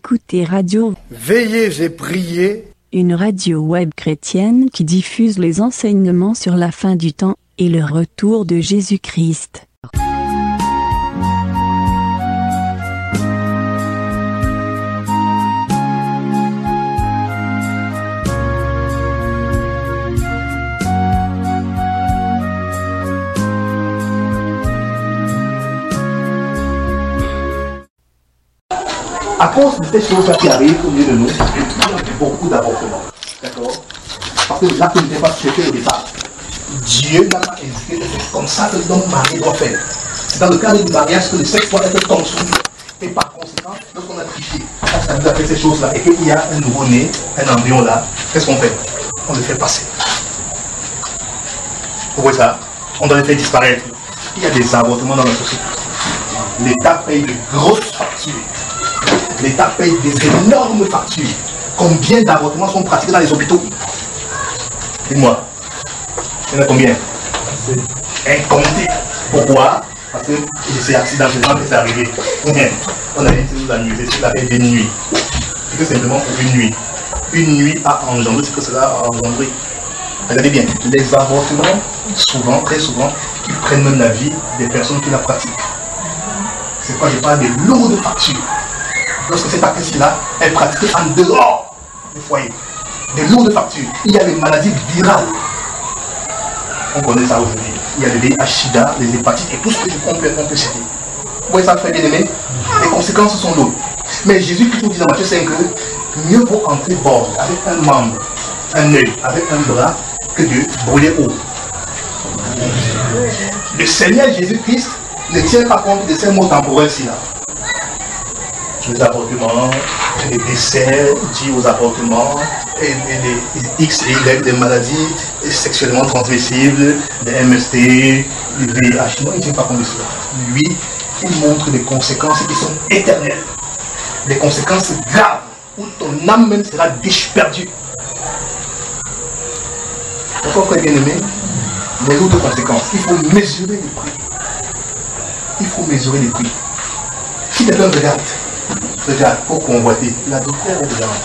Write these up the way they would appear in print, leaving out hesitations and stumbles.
écoutez Radio Veillez et priez, une radio web chrétienne qui diffuse les enseignements sur la fin du temps et le retour de Jésus-Christ. À cause de ces choses-là qui arrivent au milieu de nous, il y a beaucoup d'avortements. D'accord? Parce que l'acte n'était pas souhaité au départ. Dieu n'a pas indiqué que c'est comme ça que l'homme marié doit faire. C'est dans le cadre du mariage que le sexe doit être construit. Et par conséquent, lorsqu'on a triché, on s'amuse à faire ces choses-là et qu'il y a un nouveau-né, un embryon là, qu'est-ce qu'on fait? On le fait passer. Vous voyez ça? On doit le faire disparaître. Il y a des avortements dans la société. L'État paye de grosses factures. L'État paye des énormes factures. Combien d'avortements sont pratiqués dans les hôpitaux? Dis-moi. Il y en a combien? Incompté. Pourquoi? Parce que c'est accidentellement que c'est arrivé. On a dit que vous amusez sur la paix d'une nuit. C'est que simplement pour une nuit. Une nuit a engendré ce que cela a engendré. Regardez bien, les avortements, souvent, très souvent, ils prennent même la vie des personnes qui la pratiquent. C'est pourquoi je parle des lourdes factures. Lorsque cette actrice-là est pratiquée en dehors du foyer, des lourdes factures. Il y a les maladies virales. On connaît ça aujourd'hui. Il y a le VIH/SIDA, les hépatites et tout ce que on peut citer. Vous voyez ça, très bien aimé? Les conséquences sont lourdes. Mais Jésus-Christ nous dit dans Matthieu 5 que mieux vaut entrer bord avec un membre, un œil, avec un bras, que de brûler haut. Le Seigneur Jésus-Christ ne tient pas compte de ces mots temporels-ci là. Les avortements, les décès dus aux avortements, et les X et Y, des maladies sexuellement transmissibles, des MST, les VIH. Non, il ne tient pas compte de cela. Lui, il montre des conséquences qui sont éternelles. Des conséquences graves, où ton âme même sera perdue. Pourquoi, frère bien-aimé, les autres conséquences, il faut mesurer les prix. Il faut mesurer les prix. Si quelqu'un regarde pour convoiter, l'adultère est dedans.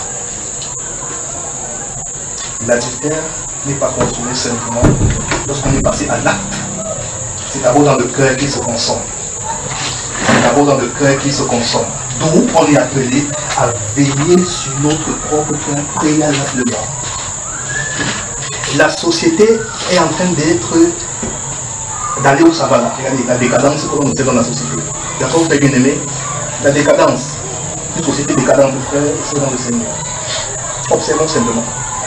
L'adultère n'est pas consommé simplement lorsqu'on est passé à l'acte. C'est d'abord dans le cœur qu'il se consomme. C'est d'abord dans le cœur qu'il se consomme. D'où on est appelé à veiller sur notre propre cœur préalablement. La société est en train d'aller où ça va là. Regardez, la décadence que l'on était dans la société. D'accord, frère bien-aimé? La décadence. Une société décadente, frère, c'est dans le Seigneur. Observons simplement.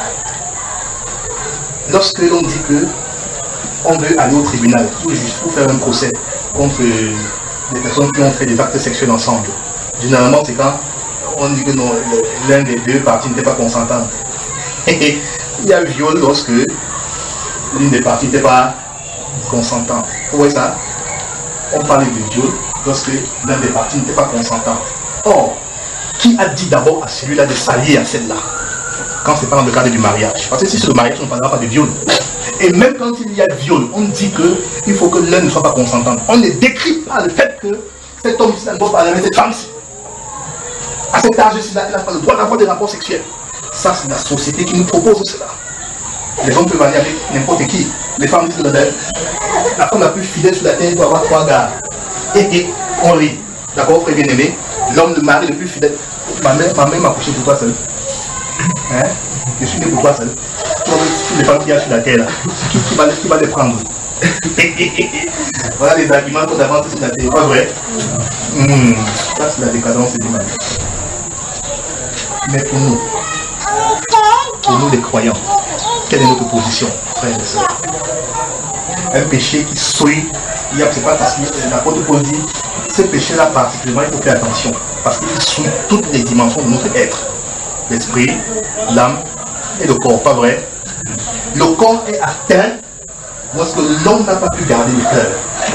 Lorsque l'on dit que on veut aller au tribunal, tout juste pour faire un procès contre des personnes qui ont fait des actes sexuels ensemble, généralement c'est quand on dit que non, l'un des deux parties n'était pas consentante. Il y a viol lorsque l'une des parties n'était pas consentante. Vous voyez ça? On parle de viol lorsque l'un des parties n'était pas consentante. Or, qui a dit d'abord à celui-là de s'allier à celle-là quand c'est pas dans le cadre du mariage? Parce que si c'est le mariage, on ne parlera pas de viol. Et même quand il y a viol, on dit qu'il faut que l'un ne soit pas consentant. On ne décrit pas le fait que cet homme-ci ne doit pas avec cette femme-ci. À cet âge-ci, il n'a pas le droit d'avoir des rapports sexuels. Ça, c'est la société qui nous propose cela. Les hommes peuvent aller avec n'importe qui. Les femmes disent la femme la plus fidèle sur la terre doit avoir 3 gars. Et on rit. D'accord, frère bien-aimé? L'homme, le mari le plus fidèle. Ma mère m'a couché pour toi seul. Hein? Je suis né pour toi seul. Toutes les femmes qu'il y a sur la terre là, qui va les prendre? Voilà les arguments qu'on avance sur la terre. Pas vrai? Ça c'est la décadence du mariage. Mais pour nous les croyants, quelle est notre position, frères et sœurs? Un péché qui souille, c'est pas parce que l'apôtre Paul dit, ce péché-là particulièrement, il faut faire attention, parce qu'il souille toutes les dimensions de notre être. L'esprit, l'âme et le corps, pas vrai? Le corps est atteint lorsque l'homme n'a pas pu garder le cœur.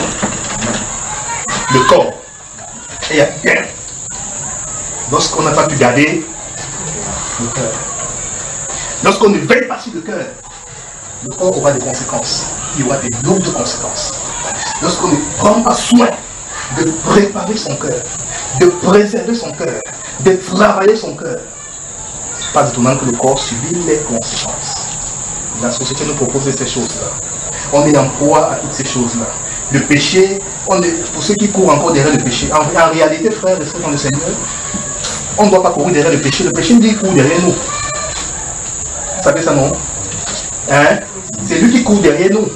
Le corps est atteint lorsqu'on n'a pas pu garder le cœur. Lorsqu'on ne veille pas sur le cœur, le corps aura des conséquences. Il y aura des lourdes conséquences. Lorsqu'on ne prend pas soin de préparer son cœur, de préserver son cœur, de travailler son cœur. Pas étonnant que le corps subit les conséquences. La société nous propose ces choses-là. On est en proie à toutes ces choses-là. Le péché, pour ceux qui courent encore derrière le péché, en réalité, frères et sœurs dans le Seigneur, on ne doit pas courir derrière le péché. Le péché, il court derrière nous. Vous savez ça, non? Hein? C'est lui qui court derrière nous.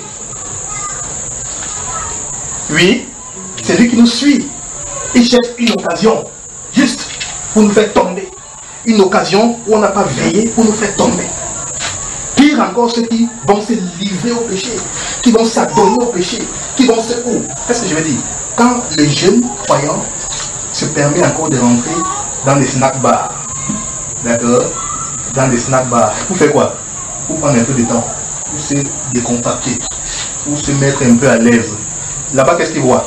Oui, c'est lui qui nous suit. Il cherche une occasion, juste pour nous faire tomber. Une occasion où on n'a pas veillé pour nous faire tomber. Pire encore, ceux qui vont se livrer au péché, qui vont s'adonner au péché, qui vont se... Qu'est-ce que je veux dire? Quand le jeune croyant se permet encore de rentrer dans les snack bars, d'accord? Dans les snack bars, pour faire quoi? Pour prendre un peu de temps, pour se décontracter, pour se mettre un peu à l'aise. Là-bas, qu'est-ce qu'il voit?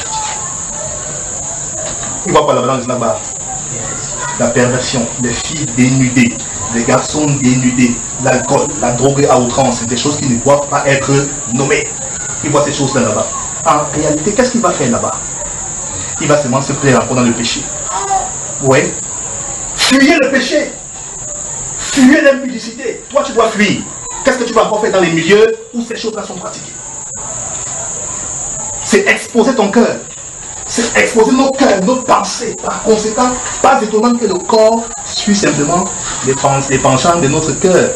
Il voit quoi là-bas dans les snack bars? La perversion, les filles dénudées, les garçons dénudés, l'alcool, la drogue à outrance, c'est des choses qui ne doivent pas être nommées. Il voit ces choses-là là-bas. En réalité, qu'est-ce qu'il va faire là-bas? Il va seulement se plaire encore dans le péché. Oui. Fuyez le péché. Fuyez l'impudicité. Toi, tu dois fuir. Qu'est-ce que tu vas encore faire dans les milieux où ces choses-là sont pratiquées? C'est exposer ton cœur. C'est exposer nos cœurs, nos pensées. Par conséquent, pas étonnant que le corps suit simplement les penchants de notre cœur.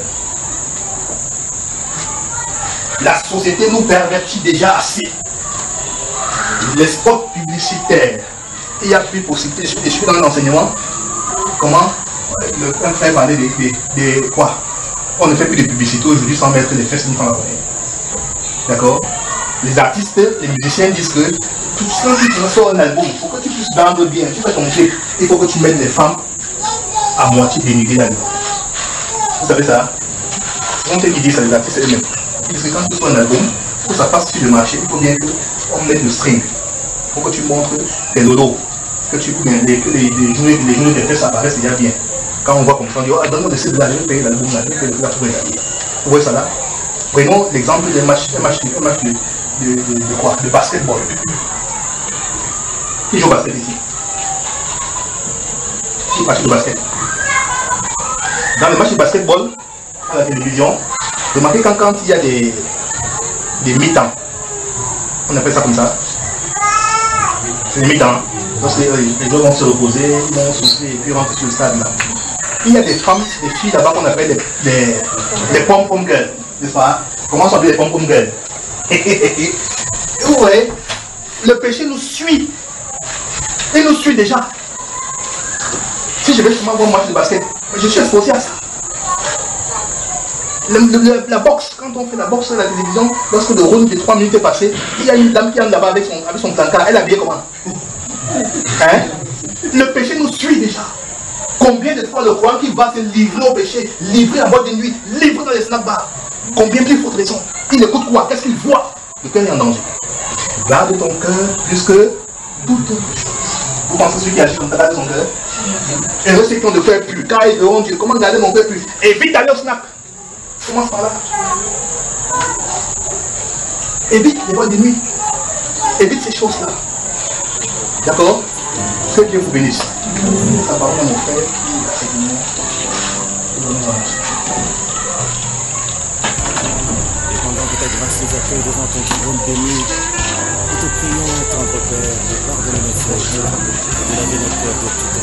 La société nous pervertit déjà assez. Les spots publicitaires, il n'y a plus possibilité. Je suis dans l'enseignement. Comment le frère parlait de quoi? On ne fait plus de publicité aujourd'hui sans mettre les fesses d'une femme. D'accord? Les artistes, les musiciens disent que tout ça, si tu sors un album, il faut que tu puisses vendre bien. Tu fais ton clip, il faut que tu mettes les femmes à moitié dénudées là-dedans. Vous savez ça? On sait qui dit ça, les artistes eux-mêmes. Ils disent que quand tu sors un album, pour que ça passe sur le marché, il faut bien qu'on mette le string. Il faut que tu montres tes lolos. Que les journées de fesses apparaissent déjà bien. Quand on voit comme ça, on dit, oh, donne-moi de ces là, je vais payer l'album là, je vais payer le tout regarder. Vous voyez ça là? Prenons l'exemple d'un match de quoi? De basketball. Qui joue au basket ici? Qui pratique le basket? Dans le match de basketball, à la télévision, remarquez quand il y a des mi-temps, on appelle ça comme ça. C'est des mi-temps. Lorsque les joueurs vont se reposer, ils vont souffler et puis rentrer sur le stade là. Il y a des femmes, des filles là-bas qu'on appelle des pom-pom girls, n'est-ce pas? Comment sont appelées les pom-pom girls? Vous voyez, le péché nous suit. Il nous suit déjà. Si je vais sûrement voir un match de basket, je suis exposé à ça. La boxe, quand on fait la boxe à la télévision, lorsque le round de 3 minutes est passé, il y a une dame qui entre là-bas avec son tankard. Elle est habillée comment? Hein? Le péché nous suit déjà. Combien de fois le croyant qui va se livrer au péché, livrer à boîte de nuit, livrer dans les snack bars? Combien plus faut raison? Il écoute quoi? Qu'est-ce qu'il voit? Le cœur est en danger. Garde ton cœur plus que toute autre chose. Vous pensez celui qui agit comme ça, garde son cœur? Et ceux qui ont de cœur plus, quand ils verront Dieu, comment garder mon cœur plus? Évite d'aller au snack. Commence par là. Évite les boîtes de nuit. Évite ces choses-là. D'accord? Que Dieu vous bénisse. Ça parle à mon frère qui a fait du monde. Et pendant que ta grâce nous accueille devant ton trône béni, nous te prions, tendre Père, de pardonner nos péchés et de laver nos cœurs de tout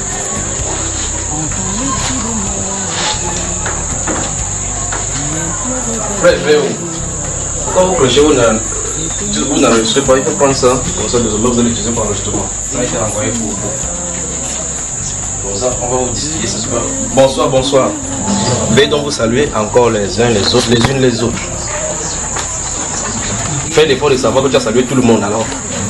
impôt. Frère, je vais où? Quand vous prêchez, vous n'enregistrez pas, il faut prendre ça. Comme ça, désormais, vous allez l'utiliser pour l'enregistrement. Ça a été envoyé pour vous. Comme ça, on va vous discuter ce soir. Bonsoir, bonsoir. Veuillez donc vous saluer encore les uns les autres, les unes les autres. Fais l'effort de savoir que tu as salué tout le monde alors.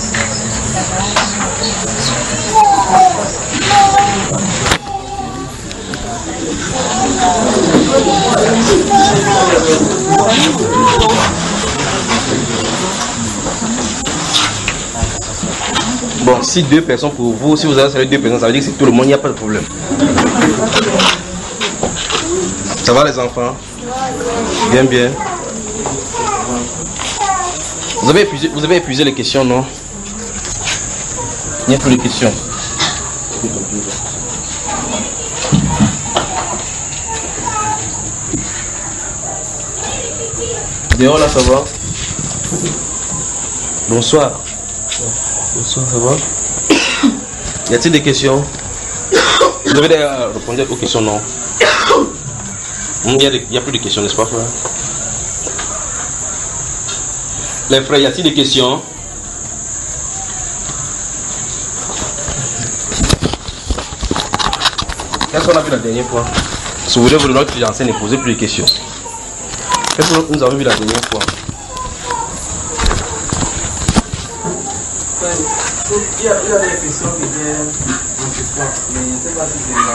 Bon, si 2 personnes pour vous, si vous avez salué 2 personnes, ça veut dire que c'est tout le monde, il n'y a pas de problème. Ça va les enfants? Bien, bien. Vous avez épuisé les questions, non? Il n'y a plus de questions. Dehors là, ça va? Bonsoir. Bonsoir, ça va? Y a-t-il des questions? Vous avez déjà répondu aux questions, non? Il n'y a plus de questions, n'est-ce pas, frère? Les frères, y a-t-il des questions? Qu'est-ce qu'on a vu la dernière fois? Si vous voulez, vous notre fiancé ne posez plus de questions. Qu'est-ce que nous avons vu la dernière fois? Il y a des questions qui viennent en suspens, mais je ne sais pas si c'est là.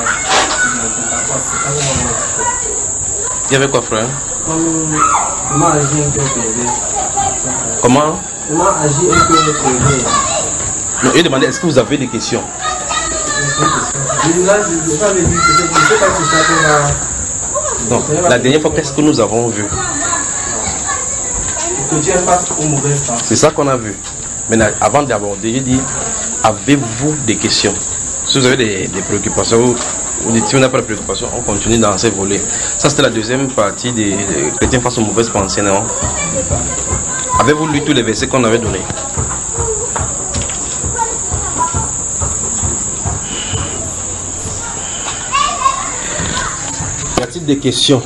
Il y avait quoi, frère? Comment agir un peu privé? Comment? Comment agir un peu privé? Non, il demandait est-ce que vous avez des questions? Là, je ne sais pas si ça peut là. Non, la dernière fois, qu'est-ce que nous avons vu? Que Dieu passe au mauvais temps. C'est ça qu'on a vu. Maintenant, avant d'aborder, j'ai dit, avez-vous des questions? Si vous avez des préoccupations, ou si vous n'avez pas de préoccupations, on continue dans ces volets. Ça, c'était la deuxième partie des chrétiens face aux mauvaises pensées, non? Avez-vous lu tous les versets qu'on avait donnés? Y a-t-il des questions?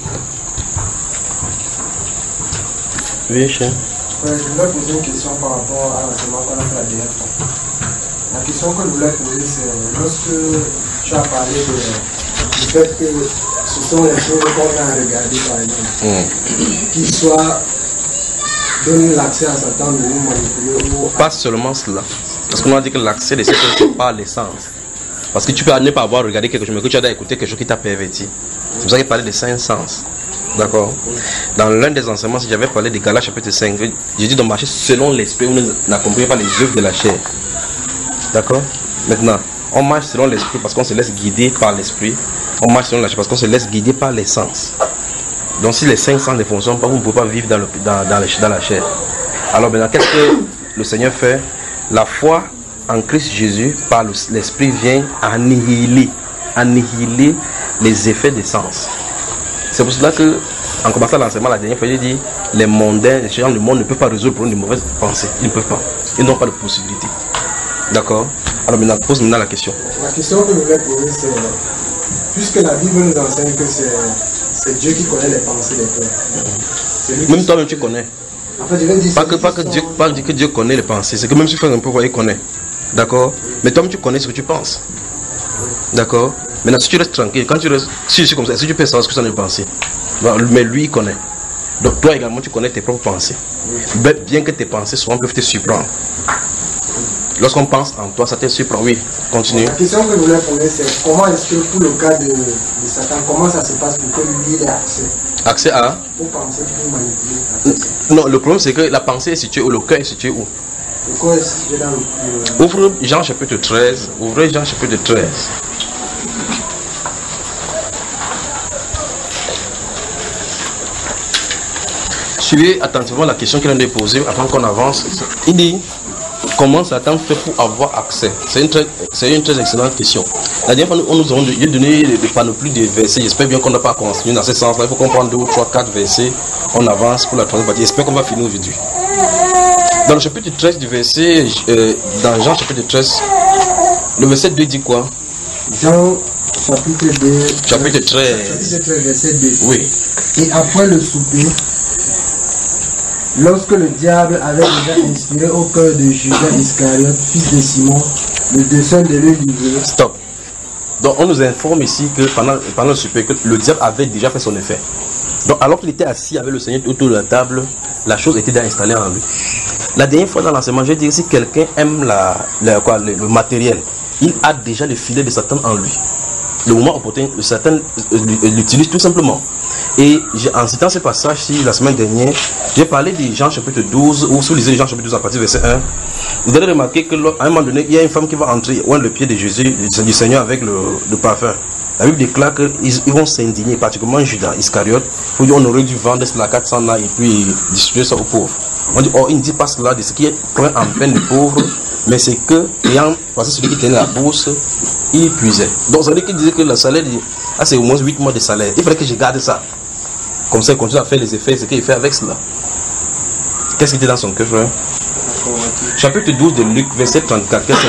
Oui, cher. Je voulais poser une question par rapport à l'enseignement qu'on a fait la dernière fois. La question que je voulais poser, c'est lorsque tu as parlé du fait que ce sont les choses qu'on a regardées par exemple, qui soient donnent l'accès à Satan de nous manipuler ou pas seulement cela. Parce qu'on a dit que l'accès de ces choses, c'est pas l'essence. Parce que tu peux ne pas avoir regardé quelque chose, mais que tu as écouté quelque chose qui t'a perverti. C'est pour ça qu'il parlait des 5 sens. D'accord. Dans l'un des enseignements, si j'avais parlé de Galates chapitre 5, j'ai dit de marcher selon l'esprit, vous n'accomplissez pas les œuvres de la chair. D'accord. Maintenant, on marche selon l'esprit parce qu'on se laisse guider par l'esprit. On marche selon la chair parce qu'on se laisse guider par les sens. Donc si les 5 sens ne fonctionnent pas, vous ne pouvez pas vivre dans la chair. Alors maintenant, qu'est-ce que le Seigneur fait? La foi en Christ Jésus, par l'esprit, vient annihiler les effets des sens. C'est pour cela que, en commençant l'enseignement la dernière fois, j'ai dit, les mondains, les gens du monde ne peuvent pas résoudre le problème de mauvaises pensées. Ils ne peuvent pas. Ils n'ont pas de possibilité. D'accord? Alors maintenant, pose maintenant la question. La question que je voulais poser, c'est, puisque la Bible nous enseigne que c'est Dieu qui connaît les pensées des cœurs. Même toi-même tu connais. En fait, je vais dire pas que Dieu connaît les pensées, c'est que même si tu fais un peu, il connaît. D'accord? Mais toi-même tu connais ce que tu penses. D'accord? Maintenant, si tu restes tranquille, quand tu restes, si je suis comme ça, si tu peux savoir ce que ça ne pensé, mais lui il connaît. Donc toi également tu connais tes propres pensées. Bien que tes pensées souvent peuvent te surprendre. Lorsqu'on pense en toi, ça te surprend. Oui, continue. La question que je voulais poser, c'est comment est-ce que pour le cas de Satan, comment ça se passe pour que lui ait accès? Accès à? Pour penser, pour manipuler. Non, le problème c'est que la pensée est située où, le cœur est situé où? Le cœur est situé dans le... Ouvre Jean chapitre 13. Ouvrez Jean chapitre 13. Suivez attentivement la question qu'il a posée avant qu'on avance. Il dit, comment Satan fait pour avoir accès? C'est une très excellente question. La dernière fois, on nous a donné des panoplies de versets. J'espère bien qu'on n'a pas continué dans ce sens-là. Il faut qu'on prenne 2 ou 3, 4 versets. On avance pour la troisième partie. J'espère qu'on va finir aujourd'hui. Dans le chapitre 13 du verset, dans Jean chapitre 13, le verset 2 dit quoi? Jean chapitre 2. Chapitre 13. Chapitre 13, verset 2. Oui. Et après le souper, lorsque le diable avait déjà inspiré au cœur de Judas Iscariote, fils de Simon, le dessein de le livrer. Stop. Donc on nous informe ici que pendant le souper, que le diable avait déjà fait son effet. Donc alors qu'il était assis avec le Seigneur autour de la table, la chose était déjà installée en lui. La dernière fois dans l'enseignement, j'ai dit que si quelqu'un aime le matériel, il a déjà le filet de Satan en lui. Le moment opportun, le Satan l'utilise tout simplement. Et en citant ce passage-ci, la semaine dernière, j'ai parlé de Jean chapitre 12, ou si vous lisez Jean chapitre 12 à partir du verset 1, vous allez remarquer qu'à un moment donné, il y a une femme qui va entrer oindre le pied de Jésus, du Seigneur avec le parfum. La Bible déclare qu'ils vont s'indigner, particulièrement Judas Iscariote. Il faut dire on aurait dû vendre cela à 400 là et puis distribuer ça aux pauvres. On dit, il ne dit pas cela de ce qui est prend en peine les pauvres, mais c'est que, ayant passé celui qui tenait la bourse, il puisait. Donc ça veut dire qu'il disait que le salaire, c'est au moins 8 mois de salaire. Il fallait que je garde ça. Comme ça, il continue à faire les effets, ce qu'il fait avec cela. Qu'est-ce qui était dans son cœur, frère? Chapitre 12 de Luc, verset 34, qu'est-ce que ça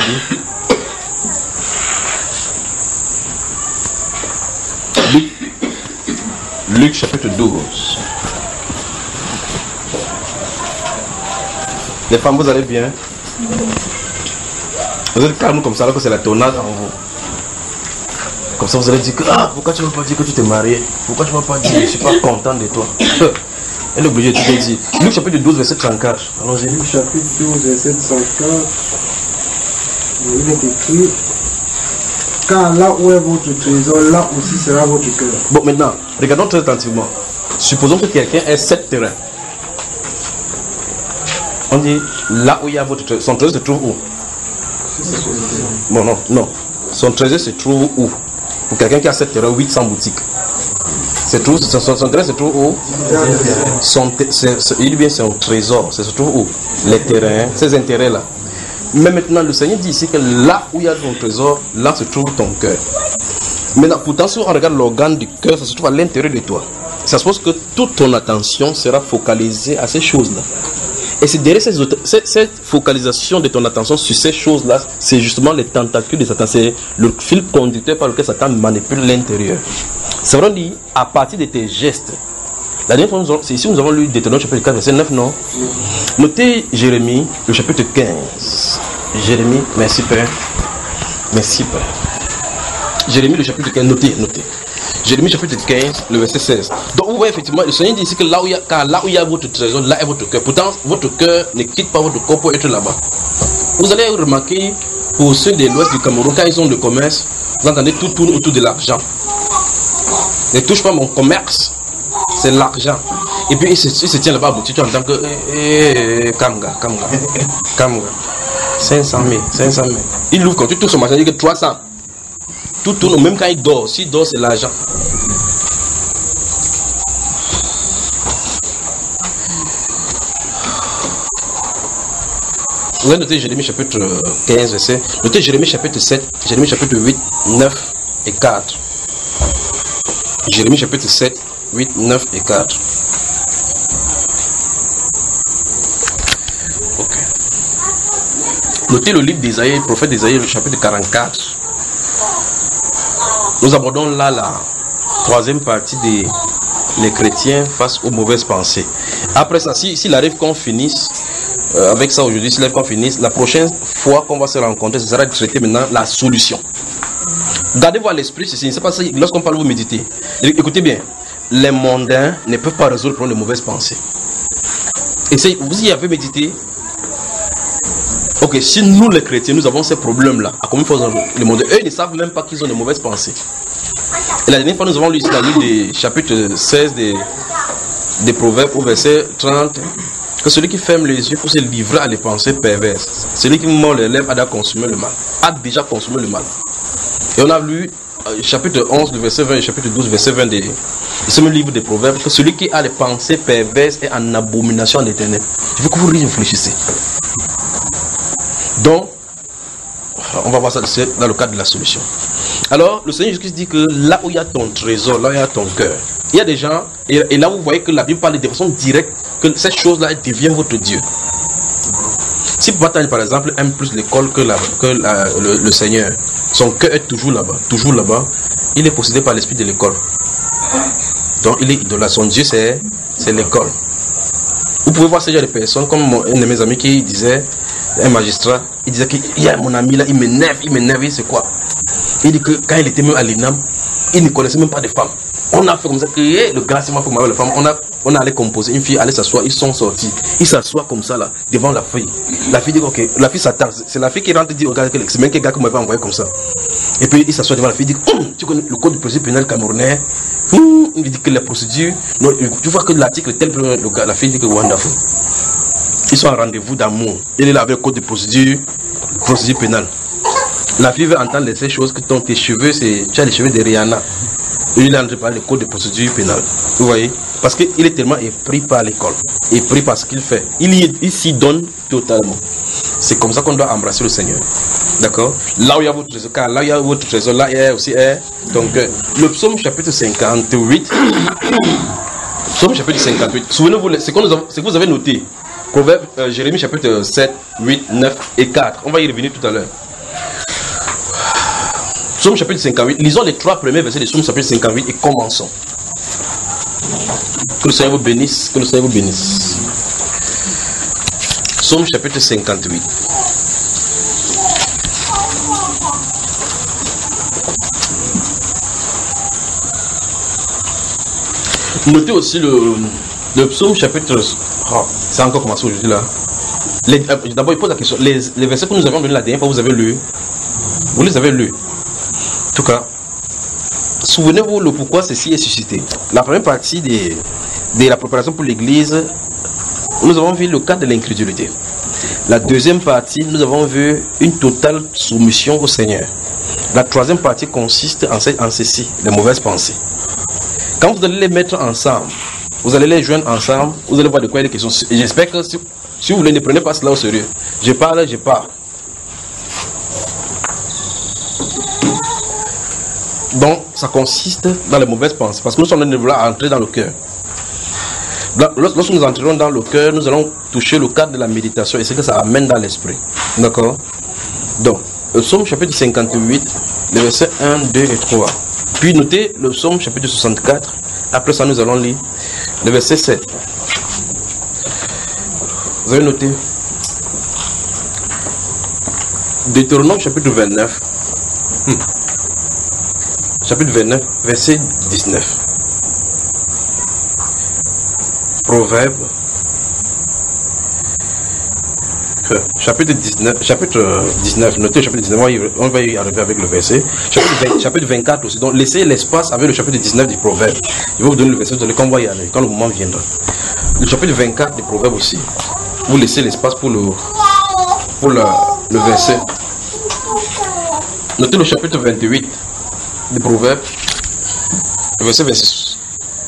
dit? Luc chapitre 12. Les femmes, vous allez bien? Vous êtes calme comme ça, alors que c'est la tornade en vous. Comme ça, vous allez dire que pourquoi tu ne m'as pas dit que tu t'es marié? Pourquoi tu ne m'as pas dit que je ne suis pas content de toi? Elle est obligée de te dire. Luc chapitre 12, verset 34. Allons-y. Luc chapitre 12, verset 34. Il est écrit: car là où est votre trésor, là aussi sera votre cœur. Bon, maintenant, regardons très attentivement. Supposons que quelqu'un ait 7 terrains. On dit là où il y a votre trésor. Son trésor se trouve où? Bon, non. Son trésor se trouve où? Pour quelqu'un qui a 7 terrains, 800 boutiques. Son trésor se trouve où? Il dit bien son trésor. Ça se trouve où? Les terrains, ces intérêts-là. Mais maintenant, le Seigneur dit ici que là où il y a ton trésor, là se trouve ton cœur. Maintenant, pourtant, si on regarde l'organe du cœur, ça se trouve à l'intérieur de toi. Ça suppose que toute ton attention sera focalisée à ces choses-là. Et c'est derrière cette focalisation de ton attention sur ces choses-là, c'est justement les tentacules de Satan, c'est le fil conducteur par lequel Satan manipule l'intérieur. C'est vrai, on dit, à partir de tes gestes. La dernière fois, c'est ici nous avons lu Deutéronome chapitre 4, verset 9, non? Notez Jérémie, le chapitre 15. Jérémie, merci Père. Merci Père. Jérémie, le chapitre 15, notez. Jérémie, chapitre 15, le verset 16. Donc vous voyez effectivement, le Seigneur dit ici que là où il y a votre trésor, là est votre cœur. Pourtant, votre cœur ne quitte pas votre corps pour être là-bas. Vous allez remarquer, pour ceux de l'ouest du Cameroun, quand ils ont le commerce, vous entendez, tout tourne autour de l'argent. Ne touche pas mon commerce, c'est l'argent. Et puis il se tient là-bas, tu entends que Kamga. 500 000. Il ouvre quand tu touches son marché, il dit que 300. Tout tourne, même quand il dort. S'il dort, c'est l'argent. Vous allez noter Jérémie chapitre 15, verset. Notez Jérémie chapitre 7, Jérémie chapitre 8, 9 et 4. Jérémie chapitre 7, 8, 9 et 4. Ok. Notez le livre d'Isaïe, le prophète d'Isaïe, le chapitre 44. Nous abordons là la troisième partie des les chrétiens face aux mauvaises pensées. Après ça, s'il arrive qu'on finisse avec ça aujourd'hui, s'il arrive qu'on finisse, la prochaine fois qu'on va se rencontrer, ce sera de traiter maintenant la solution. Gardez-vous à l'esprit ceci, c'est pas ça, lorsqu'on parle, vous méditez. Écoutez bien, les mondains ne peuvent pas résoudre le problème de mauvaises pensées. Et vous y avez médité. Ok, si nous les chrétiens, nous avons ces problèmes-là, à combien de fois les mondains, eux, ils ne savent même pas qu'ils ont de mauvaises pensées. Et la dernière fois, nous avons lu ici la Bible des chapitres 16 des Proverbes au verset 30, que celui qui ferme les yeux pour se livrer à des pensées perverses, celui qui mord les lèvres a déjà consumé le mal. Et on a lu chapitre 11, le verset 20 et chapitre 12, verset 20 de ce même livre des Proverbes, que celui qui a des pensées perverses est en abomination à l'Éternel. Je veux que vous réfléchissez. Donc, on va voir ça dans le cadre de la solution. Alors, le Seigneur Jésus dit que là où il y a ton trésor, là où il y a ton cœur, il y a des gens, et là vous voyez que la Bible parle de façon directe, que cette chose-là devient votre Dieu. Si Papa, par exemple, aime plus l'école que le Seigneur, son cœur est toujours là-bas, il est possédé par l'esprit de l'école. Donc, il est idolâtre. Son Dieu, c'est l'école. Vous pouvez voir ce genre de personnes, comme un de mes amis qui disait, un magistrat, il disait qu'il y a mon ami là, il m'énerve, c'est quoi? Il dit que quand il était même à l'INAM, il ne connaissait même pas de femmes. On a fait comme ça que le gars, c'est moi pour marier la femme. On allait composer, une fille allait s'asseoir, ils sont sortis. Ils s'assoient comme ça là, devant la fille. La fille dit ok, la fille s'attend. C'est la fille qui rentre et dit regarde, c'est même quel gars qui m'avait envoyé comme ça. Et puis il s'assoit devant la fille, il dit tu connais le code de procédure pénale camerounais? Il dit que la procédure, non, tu vois que l'article tel, la fille dit que wonderful. Ils sont en rendez-vous d'amour. Il est là avec le code de procédure pénale. La fille veut entendre ces choses que tes cheveux, tu as les cheveux de Rihanna. Il est en train de parler du code de procédure pénale. Vous voyez? Parce qu'il est tellement épris par l'école, épris par ce qu'il fait. Il s'y donne totalement. C'est comme ça qu'on doit embrasser le Seigneur. D'accord? Là où il y a votre trésor, car là où il y a votre trésor, là il y a aussi ton cœur. Le psaume chapitre 58. Psaume chapitre 58. Souvenez-vous, c'est que vous avez noté. Proverbe, Jérémie chapitre 7, 8, 9 et 4. On va y revenir tout à l'heure. Psaume chapitre 58. Lisons les 3 premiers versets de Psaume chapitre 58 et commençons. Que le Seigneur vous bénisse. Que le Seigneur vous bénisse. Psaume chapitre 58. Notez aussi le psaume chapitre... Oh, c'est encore commencé aujourd'hui là. D'abord, il pose la question. Les versets que nous avons donnés la dernière fois, vous avez lu. Vous les avez lus. En tout cas, souvenez-vous le pourquoi ceci est suscité. La première partie de la préparation pour l'église, nous avons vu le cas de l'incrédulité. La deuxième partie, nous avons vu une totale soumission au Seigneur. La troisième partie consiste en ceci, les mauvaises pensées. Quand vous allez les mettre ensemble, vous allez les joindre ensemble, vous allez voir de quoi il est question. Et j'espère que si vous voulez, ne prenez pas cela au sérieux. Je parle. Donc, ça consiste dans les mauvaises pensées. Parce que nous sommes en train de entrer dans le cœur. Lorsque nous entrerons dans le cœur, nous allons toucher le cadre de la méditation et ce que ça amène dans l'esprit. D'accord? Donc, le psaume chapitre 58, les versets 1, 2 et 3. Puis notez le psaume chapitre 64. Après ça, nous allons lire le verset 7. Vous avez noté Deutéronome chapitre 29. Chapitre 29, verset 19. Proverbe. Chapitre 19, notez le chapitre 19, on va y arriver avec le verset. Chapitre 24 aussi. Donc laissez l'espace avec le chapitre 19 du Proverbe. Je vais vous donner le verset, vous allez qu'on va y aller quand le moment viendra. Le chapitre 24 du Proverbe aussi. Vous laissez l'espace pour le verset. Notez le chapitre 28 du Proverbe, le verset 26.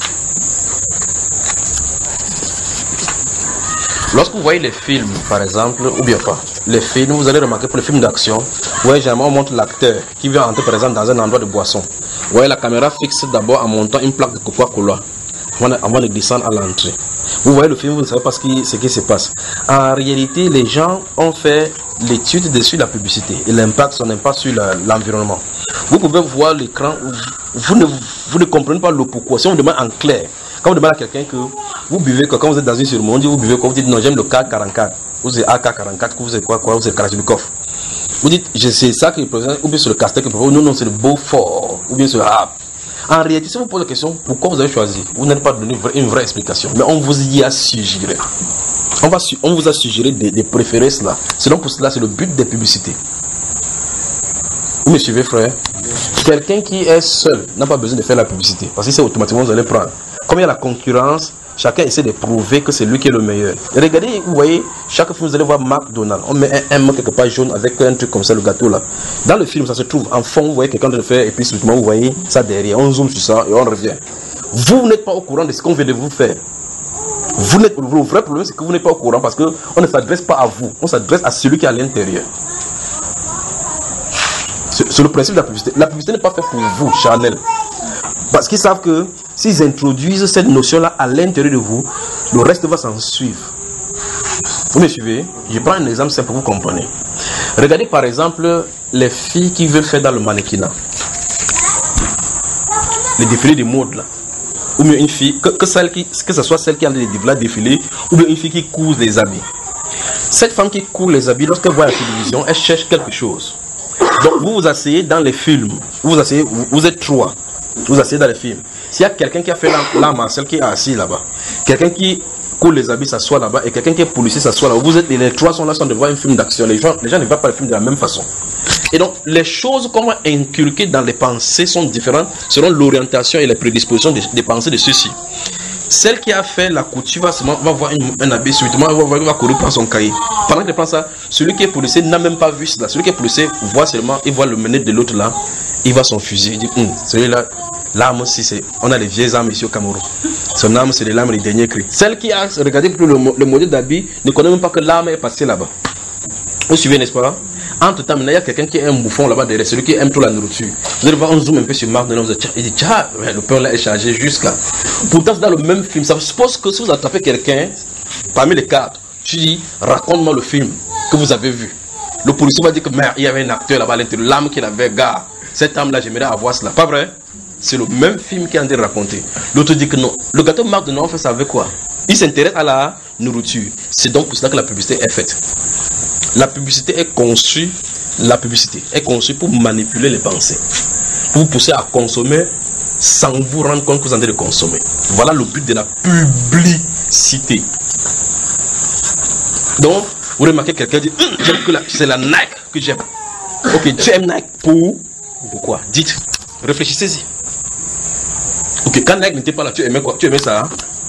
Lorsque vous voyez les films, par exemple, ou bien pas, les films, vous allez remarquer pour les films d'action, vous voyez, généralement, on montre l'acteur qui vient entrer, par exemple, dans un endroit de boisson. Vous voyez, la caméra fixe d'abord en montant une plaque de Coca-Cola avant de descendre à l'entrée. Vous voyez le film, vous ne savez pas ce qui se passe. En réalité, les gens ont fait l'étude dessus la publicité et son impact sur l'environnement. Vous pouvez voir l'écran, vous ne comprenez pas le pourquoi. Si on vous demande en clair, quand on demande à quelqu'un que vous buvez, quand vous êtes dans une cérémonie, vous buvez quoi, vous dites non, j'aime le K44, vous êtes AK44, vous êtes quoi, vous êtes Kalachnikov. Vous dites, c'est ça que je présente, ou bien c'est le Castel que je présente, non, c'est le Beaufort, ou bien c'est le Rap. En réalité, si vous posez la question, pourquoi vous avez choisi, vous n'avez pas donné une vraie explication, mais on vous y a suggéré. On vous a suggéré de préférer cela. Sinon, pour cela, c'est le but des publicités. Vous me suivez, frère? Quelqu'un qui est seul n'a pas besoin de faire la publicité, parce que c'est automatiquement vous allez prendre. Comme il y a la concurrence, chacun essaie de prouver que c'est lui qui est le meilleur. Et regardez, vous voyez, chaque fois vous allez voir McDonald's, on met un M quelque part jaune avec un truc comme ça, le gâteau là. Dans le film, ça se trouve en fond, vous voyez quelqu'un de faire, et puis subitement vous voyez ça derrière, on zoome sur ça et on revient. Vous n'êtes pas au courant de ce qu'on vient de vous faire. Le vrai problème, c'est que vous n'êtes pas au courant parce qu'on ne s'adresse pas à vous, on s'adresse à celui qui est à l'intérieur. C'est le principe de la publicité. La publicité n'est pas faite pour vous, charnel. Parce qu'ils savent que s'ils introduisent cette notion-là à l'intérieur de vous, le reste va s'en suivre. Vous me suivez? Je prends un exemple simple pour vous comprendre. Regardez par exemple les filles qui veulent faire dans le mannequinat. Les défilés de mode là. Ou bien une fille, que ce soit celle qui a les défilés, ou bien une fille qui couse les habits. Cette femme qui coud les habits, lorsqu'elle voit la télévision, elle cherche quelque chose. Donc vous vous asseyez dans les films, vous êtes trois, vous vous asseyez dans les films. S'il y a quelqu'un qui a fait l'art martial qui est assis là-bas, quelqu'un qui coule les habits s'assoit là-bas et quelqu'un qui est policier s'assoit là-bas, les trois sont là sans devoir un film d'action. Les gens ne voient pas le film de la même façon. Et donc les choses qu'on va inculquer dans les pensées sont différentes selon l'orientation et les prédispositions des pensées de ceux-ci. Celle qui a fait la couture va voir un habit subitement, va courir prendre son cahier. Pendant qu'elle prend ça, celui qui est policier n'a même pas vu cela. Celui qui est policier voit seulement, il voit le menette de l'autre là, il voit son fusil, il dit celui-là, l'arme aussi, on a les vieilles armes ici au Cameroun. Son arme, c'est l'arme des derniers cris. Celle qui a regardé le modèle d'habit ne connaît même pas que l'arme est passée là-bas. Vous suivez, n'est-ce pas? Entre temps, il y a quelqu'un qui est un bouffon là-bas derrière, celui qui aime trop la nourriture. Vous allez voir, on zoome un peu sur Marc, il dit, tiens, le pain là est chargé jusqu'à. Pourtant, c'est dans le même film. Ça suppose que si vous attrapez quelqu'un, parmi les quatre, tu dis, raconte-moi le film que vous avez vu. Le policier va dire que merde, il y avait un acteur là-bas à l'intérieur, l'âme qu'il avait, gars, cette âme-là, j'aimerais avoir cela. Pas vrai? C'est le même film qui est en train de raconter. L'autre dit que non. Le gâteau Marc de Noël, on fait ça avec quoi? Il s'intéresse à la nourriture. C'est donc pour cela que la publicité est faite. La publicité est conçue pour manipuler les pensées, pour vous pousser à consommer sans vous rendre compte que vous en train de consommer. Voilà le but de la publicité. Donc, vous remarquez quelqu'un dit, c'est la Nike que j'aime. Ok, tu aimes Nike pourquoi? Dites, réfléchissez-y. Ok, quand Nike n'était pas là, tu aimais quoi? Tu aimais ça?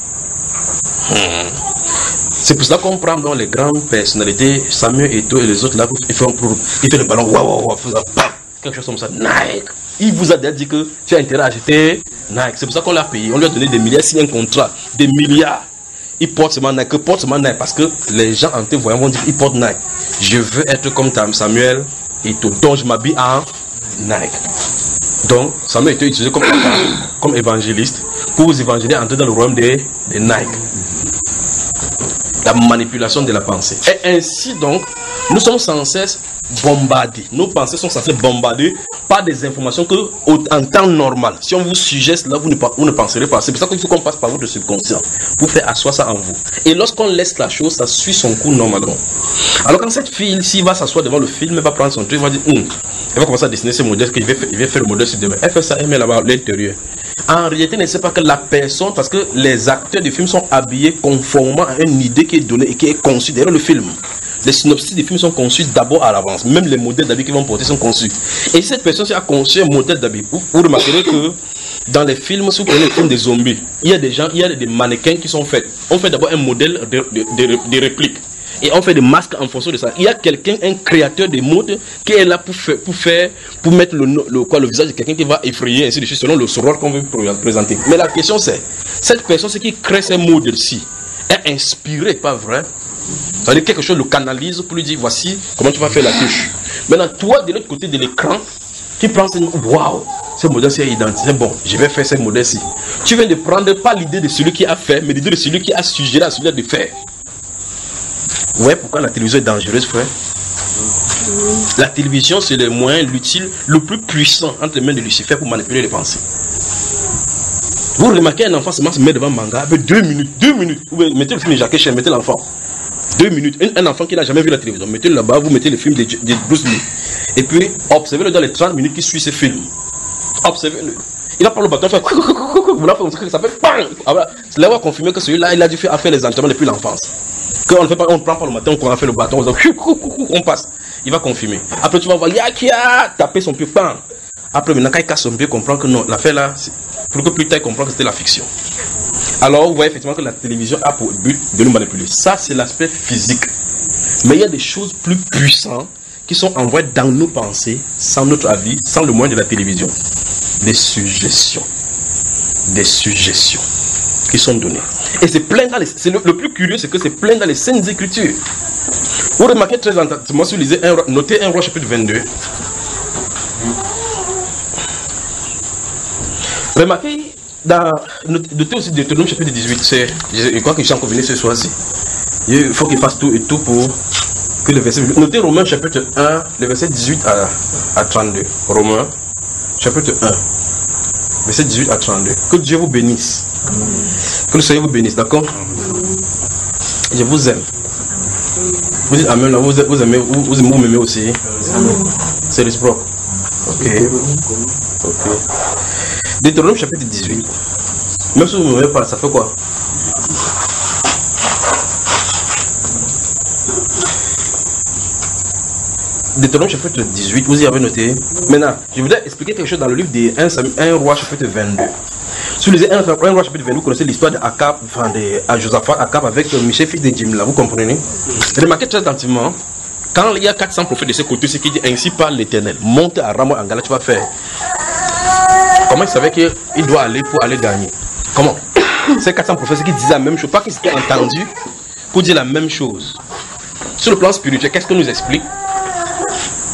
C'est pour cela qu'on prend dans les grandes personnalités, Samuel Eto'o et les autres là, ils font le ballon, waouh, quelque chose comme ça, Nike. Il vous a déjà dit que tu as intérêt à acheter Nike. C'est pour ça qu'on l'a payé. On lui a donné des milliards, signé un contrat, des milliards. Il porte seulement Nike, parce que les gens en te voyant vont dire, il porte Nike. Je veux être comme Samuel Eto'o, donc je m'habille en Nike. Donc, Samuel Eto'o est utilisé comme évangéliste pour vous évangéliser, entrer dans le royaume des Nike. La manipulation de la pensée. Et ainsi donc, nous sommes sans cesse bombardés. Nos pensées sont censées bombarder par des informations que, en temps normal, si on vous suggeste là, vous ne penserez pas. C'est pour ça qu'il faut qu'on passe par votre subconscient pour faire asseoir ça en vous. Et lorsqu'on laisse la chose, ça suit son cours normalement. Alors quand cette fille, s'il va s'asseoir devant le film, elle va prendre son truc, elle va dire, elle va commencer à dessiner ce modèle, qu'il va faire le modèle sur demain. Elle fait ça, elle met là-bas l'intérieur. En réalité, ne sait pas que la personne, parce que les acteurs du film sont habillés conformément à une idée qui est donnée et qui est conçue derrière le film. Les synopsis des films sont conçus d'abord à l'avance. Même les modèles d'habits qu'ils vont porter sont conçus. Et si cette personne a conçu un modèle d'habit, vous remarquerez que dans les films, si vous prenez les films des zombies, il y a des mannequins qui sont faits. On fait d'abord un modèle de réplique. Et on fait des masques en fonction de ça. Il y a quelqu'un, un créateur de mode, qui est là pour mettre le visage de quelqu'un qui va effrayer, ainsi de suite, selon le rôle qu'on veut présenter. Mais la question c'est, cette personne qui crée ces modèles-ci est inspirée, pas vrai? C'est-à-dire quelque chose le canalise pour lui dire, voici comment tu vas faire la touche. Maintenant, toi, de l'autre côté de l'écran, qui prend ce waouh, ce modèle-ci est identifié. Bon, je vais faire ce modèle-ci. Tu viens de prendre pas l'idée de celui qui a fait, mais l'idée de celui qui a suggéré à celui de faire. Ouais, pourquoi la télévision est dangereuse, frère? La télévision, c'est le moyen, l'utile, le plus puissant entre les mains de Lucifer pour manipuler les pensées. Vous remarquez un enfant se met devant un manga, 2 minutes. Vous mettez le film de Jackie Chan, mettez l'enfant. 2 minutes. Un enfant qui n'a jamais vu la télévision, mettez-le là-bas, vous mettez le film de Bruce Lee. Et puis, observez-le dans les 30 minutes qui suivent ce film. Observez-le. Il va prendre le bâton, il fait ça fait bang. C'est là où on va confirmer que celui-là, il a dû faire les entraînements depuis l'enfance. Quand on ne fait pas, on ne prend pas le matin, on fait le bâton, on passe. Il va confirmer. Après, tu vas voir, qui a tapé son pied, bang. Après, maintenant, quand il casse son pied, il comprend que non, l'affaire là, pour que plus tard, il comprend que c'était la fiction. Alors, vous voyez effectivement que la télévision a pour but de nous manipuler. Ça, c'est l'aspect physique. Mais il y a des choses plus puissantes qui sont envoyées dans nos pensées, sans notre avis, sans le moyen de la télévision. Des suggestions. Des suggestions qui sont données. Et c'est plein dans les... Le plus curieux, c'est que c'est plein dans les Saintes Écritures. Vous remarquez très attentivement, si vous lisez, notez 1 Roi chapitre 22. Remarquez, notez aussi Deutéronome chapitre 18. Je crois que je suis encore venu ce soir-ci. Il faut qu'il fasse tout et tout pour que le verset... Notez Romains chapitre 1, le verset 18 à 32. Romains chapitre 1, verset 18 à 32. Que Dieu vous bénisse. Que le Seigneur vous bénisse, d'accord? Je vous aime. Vous dites Amen, là, vous m'aimez aussi. C'est réciproque. Ok. Deutéronome chapitre 18. Même si vous ne m'aimez pas, ça fait quoi? Deutéronome chapitre 18, vous y avez noté. Maintenant, je voudrais expliquer quelque chose dans le livre de 1 Roi chapitre 22. Si vous lisez 1 Roi chapitre 22, vous connaissez l'histoire d'Akab, de Josaphat, Akab avec Michel, fils de Jimla, vous comprenez? Remarquez très attentivement, quand il y a 400 prophètes de ce côté, c'est qui dit ainsi par l'Éternel, monte à Ramoth en Galade, tu vas faire. Comment il savait qu'il doit aller pour aller gagner? Comment? Ces 400 prophètes qui disaient la même chose, pas qu'ils s'étaient entendus pour dire la même chose. Sur le plan spirituel, qu'est-ce que nous explique?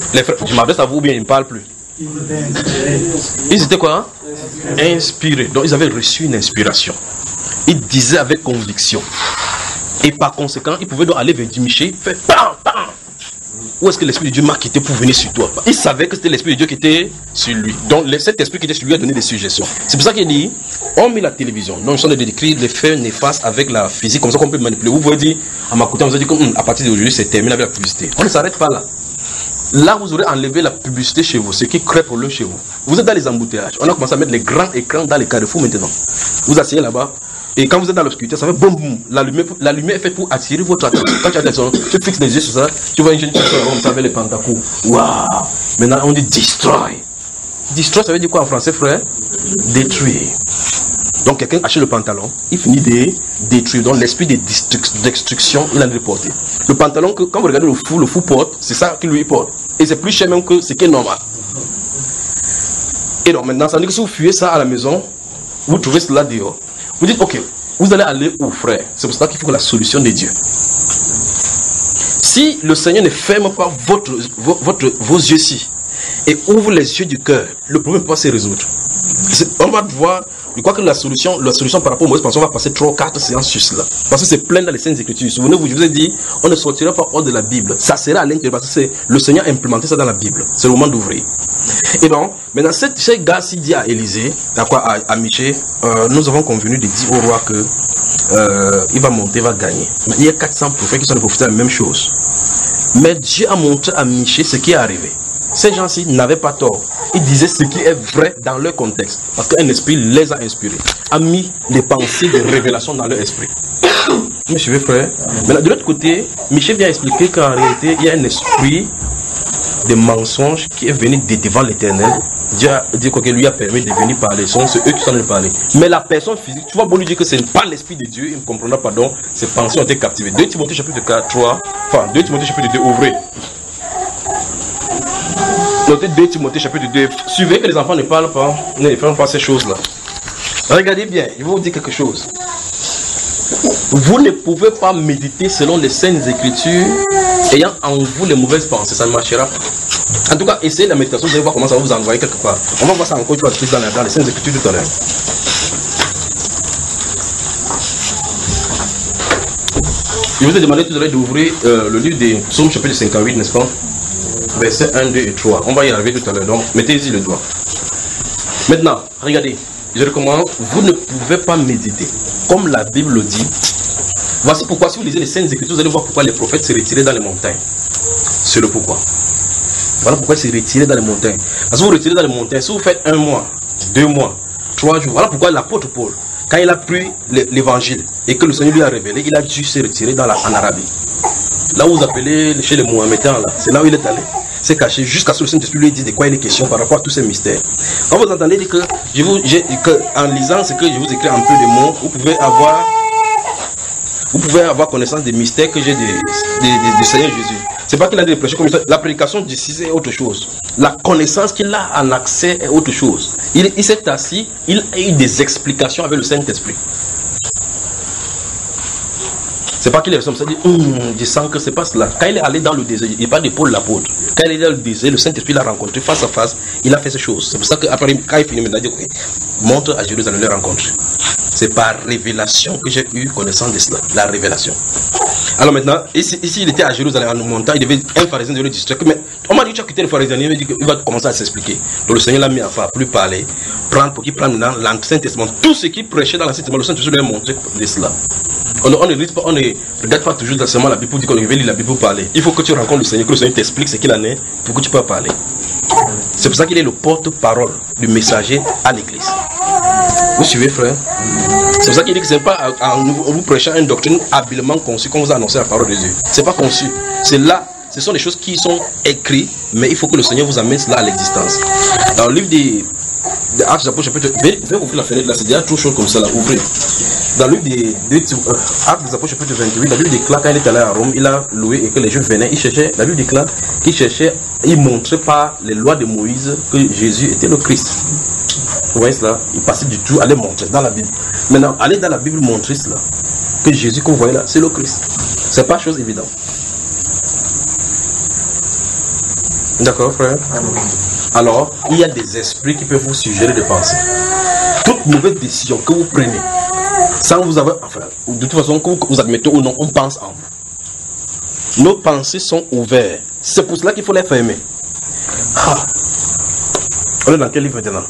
Les frères, je m'adresse à vous ou bien ils ne parlent plus? Ils étaient quoi? Inspirés. Donc ils avaient reçu une inspiration. Ils disaient avec conviction. Et par conséquent, ils pouvaient donc aller vers Michel, faire bam, bam. Où est-ce que l'Esprit de Dieu m'a quitté pour venir sur toi? Il savait que c'était l'Esprit de Dieu qui était sur lui. Donc cet Esprit qui était sur lui a donné des suggestions. C'est pour ça qu'il dit, on met la télévision. Donc ils sont de décrire les faits néfastes avec la physique, comme ça qu'on peut manipuler. Vous pouvez dire, à ma côté, on vous a dit qu'à partir d'aujourd'hui, c'est terminé avec la publicité. On ne s'arrête pas là. Là, vous aurez enlevé la publicité chez vous, ce qui crée problème chez vous. Vous êtes dans les embouteillages. On a commencé à mettre les grands écrans dans les carrefours maintenant. Vous asseyez là-bas. Et quand vous êtes dans l'obscurité, ça fait boum boum. La lumière est faite pour attirer votre attention. Quand tu as attention, tu fixes les yeux sur ça, tu vois une jeune personne avec les pantacours. Waouh! Maintenant, on dit destroy. Destroy, ça veut dire quoi en français, frère? Détruire. Donc, quelqu'un achète le pantalon, il finit de détruire. Donc, l'esprit de destruction, il a reporté. Le pantalon, quand vous regardez le fou porte, c'est ça qu'il lui porte. Et c'est plus cher même que ce qui est normal. Et donc, maintenant, ça veut dire que si vous fuyez ça à la maison, vous trouvez cela dehors. Vous dites, ok, vous allez aller où, frère? C'est pour ça qu'il faut la solution de Dieu. Si le Seigneur ne ferme pas vos yeux-ci et ouvre les yeux du cœur, le problème ne peut pas se résoudre. On va voir, je crois que la solution par rapport aux mauvaises pensées, on va passer 3 ou 4 séances sur cela. Parce que c'est plein dans les Saintes Écritures. Souvenez-vous, je vous ai dit, on ne sortira pas hors de la Bible. Ça sera à l'intérieur parce que c'est le Seigneur a implémenté ça dans la Bible. C'est le moment d'ouvrir. Et bon, maintenant, ce gars-ci dit à Élisée, à Michée, nous avons convenu de dire au roi que il va monter, il va gagner. Mais il y a 400 prophètes qui sont prophétisés la même chose. Mais Dieu a montré à Michée ce qui est arrivé. Ces gens-ci n'avaient pas tort. Ils disaient ce qui est vrai dans leur contexte. Parce qu'un esprit les a inspirés. A mis les pensées de révélation dans leur esprit. Mes chers frères. Maintenant, de l'autre côté, Michée vient expliquer qu'en réalité, il y a un esprit de mensonge qui est venu de devant l'Éternel. Dieu a dit qu'il lui a permis de venir parler. C'est eux qui sont venus parler. Mais la personne physique, tu vas bon lui dire que ce n'est pas l'esprit de Dieu, il ne comprendra pas. Donc, ses pensées ont été captivées. 2 Timothée chapitre 3, enfin 2 Timothée chapitre 2, ouvrez. Notez 2 Timothée chapitre 2. Suivez que les enfants ne parlent pas, ne font pas ces choses-là. Regardez bien, je vais vous dire quelque chose. Vous ne pouvez pas méditer selon les Saintes Écritures ayant en vous les mauvaises pensées, ça ne marchera pas. En tout cas, essayez la méditation, vous allez voir comment ça va vous envoyer quelque part. On va voir ça encore une fois plus dans les Saintes Écritures tout à l'heure. Je vous ai demandé tout à l'heure d'ouvrir le livre des Psaumes chapitre 58, n'est-ce pas? Versets 1, 2 et 3. On va y arriver tout à l'heure, donc mettez-y le doigt. Maintenant, regardez, je recommande, vous ne pouvez pas méditer. Comme la Bible le dit, voici pourquoi, si vous lisez les Saintes Écritures, vous allez voir pourquoi les prophètes se retiraient dans les montagnes. C'est le pourquoi. Voilà pourquoi ils se retiraient dans les montagnes. Parce que vous retirez dans les montagnes, si vous faites 1 mois, 2 mois, 3 jours, voilà pourquoi l'apôtre Paul, quand il a pris l'évangile et que le Seigneur lui a révélé, il a dû se retirer en Arabie. Là où vous appelez chez les Mohamédans, c'est là où il est allé. C'est caché jusqu'à ce que le Saint-Esprit lui dise de quoi il est question par rapport à tous ces mystères. Quand vous entendez dire que, en lisant ce que je vous écris en peu de mots, vous pouvez avoir connaissance des mystères que j'ai du Seigneur Jésus. C'est pas qu'il a des prêchés comme ça. La prédication d'ici est autre chose. La connaissance qu'il a en accès est autre chose. Il s'est assis, il a eu des explications avec le Saint-Esprit. C'est pas qu'il est comme ça, je sens que c'est pas cela. Quand il est allé dans le désert, il n'est pas de Paul l'apôtre. Quand il est dans le désert, le Saint-Esprit l'a rencontré face à face, il a fait ces choses. C'est pour ça qu'après, quand il finit, il dit, okay, montre à Jérusalem les rencontres. C'est par révélation que j'ai eu connaissance de cela, la révélation. Alors maintenant, ici il était à Jérusalem en montant, il devait un pharisien de le distraire. Mais on m'a dit, tu as quitté le pharisien, il m'a dit qu'il va commencer à s'expliquer. Donc le Seigneur l'a mis à faire, plus parler, pour qu'il prenne dans l'Ancien Testament. Tout ce qu'il prêchait dans l'Ancien Testament, le Saint-Esprit lui a montré de cela. On ne regarde pas toujours seulement la Bible pour dire qu'on devait lire la Bible pour parler. Il faut que tu rencontres le Seigneur, que le Seigneur t'explique ce qu'il en est pour que tu puisses parler. C'est pour ça qu'il est le porte-parole du messager à l'église. Vous suivez, frère? C'est pour ça qu'il dit que ce n'est pas en vous prêchant une doctrine habilement conçue qu'on vous a annoncé la parole de Dieu. Ce n'est pas conçu. C'est là, ce sont des choses qui sont écrites, mais il faut que le Seigneur vous amène cela à l'existence. Dans le livre des Actes des Apôtres, chapitre 20, je vais ouvrir la fenêtre là, c'est déjà trop chaud comme ça là, ouvrez. Dans le livre des Actes des Apôtres, chapitre 28, la Bible déclare quand il est allé à Rome, il a loué et que les Juifs venaient, la Bible déclare qu'il cherchait, il montrait par les lois de Moïse que Jésus était le Christ. Vous voyez cela? Il passait du tout à les montrer dans la Bible. Maintenant, aller dans la Bible montrer cela, que Jésus que vous voyez là, c'est le Christ. C'est pas chose évidente. D'accord, frère. Alors, il y a des esprits qui peuvent vous suggérer de penser. Toute mauvaise décision que vous prenez, sans vous avoir, enfin, de toute façon, que vous admettez ou non, on pense en vous. Nos pensées sont ouvertes. C'est pour cela qu'il faut les fermer. Ah. On est dans quel livre maintenant?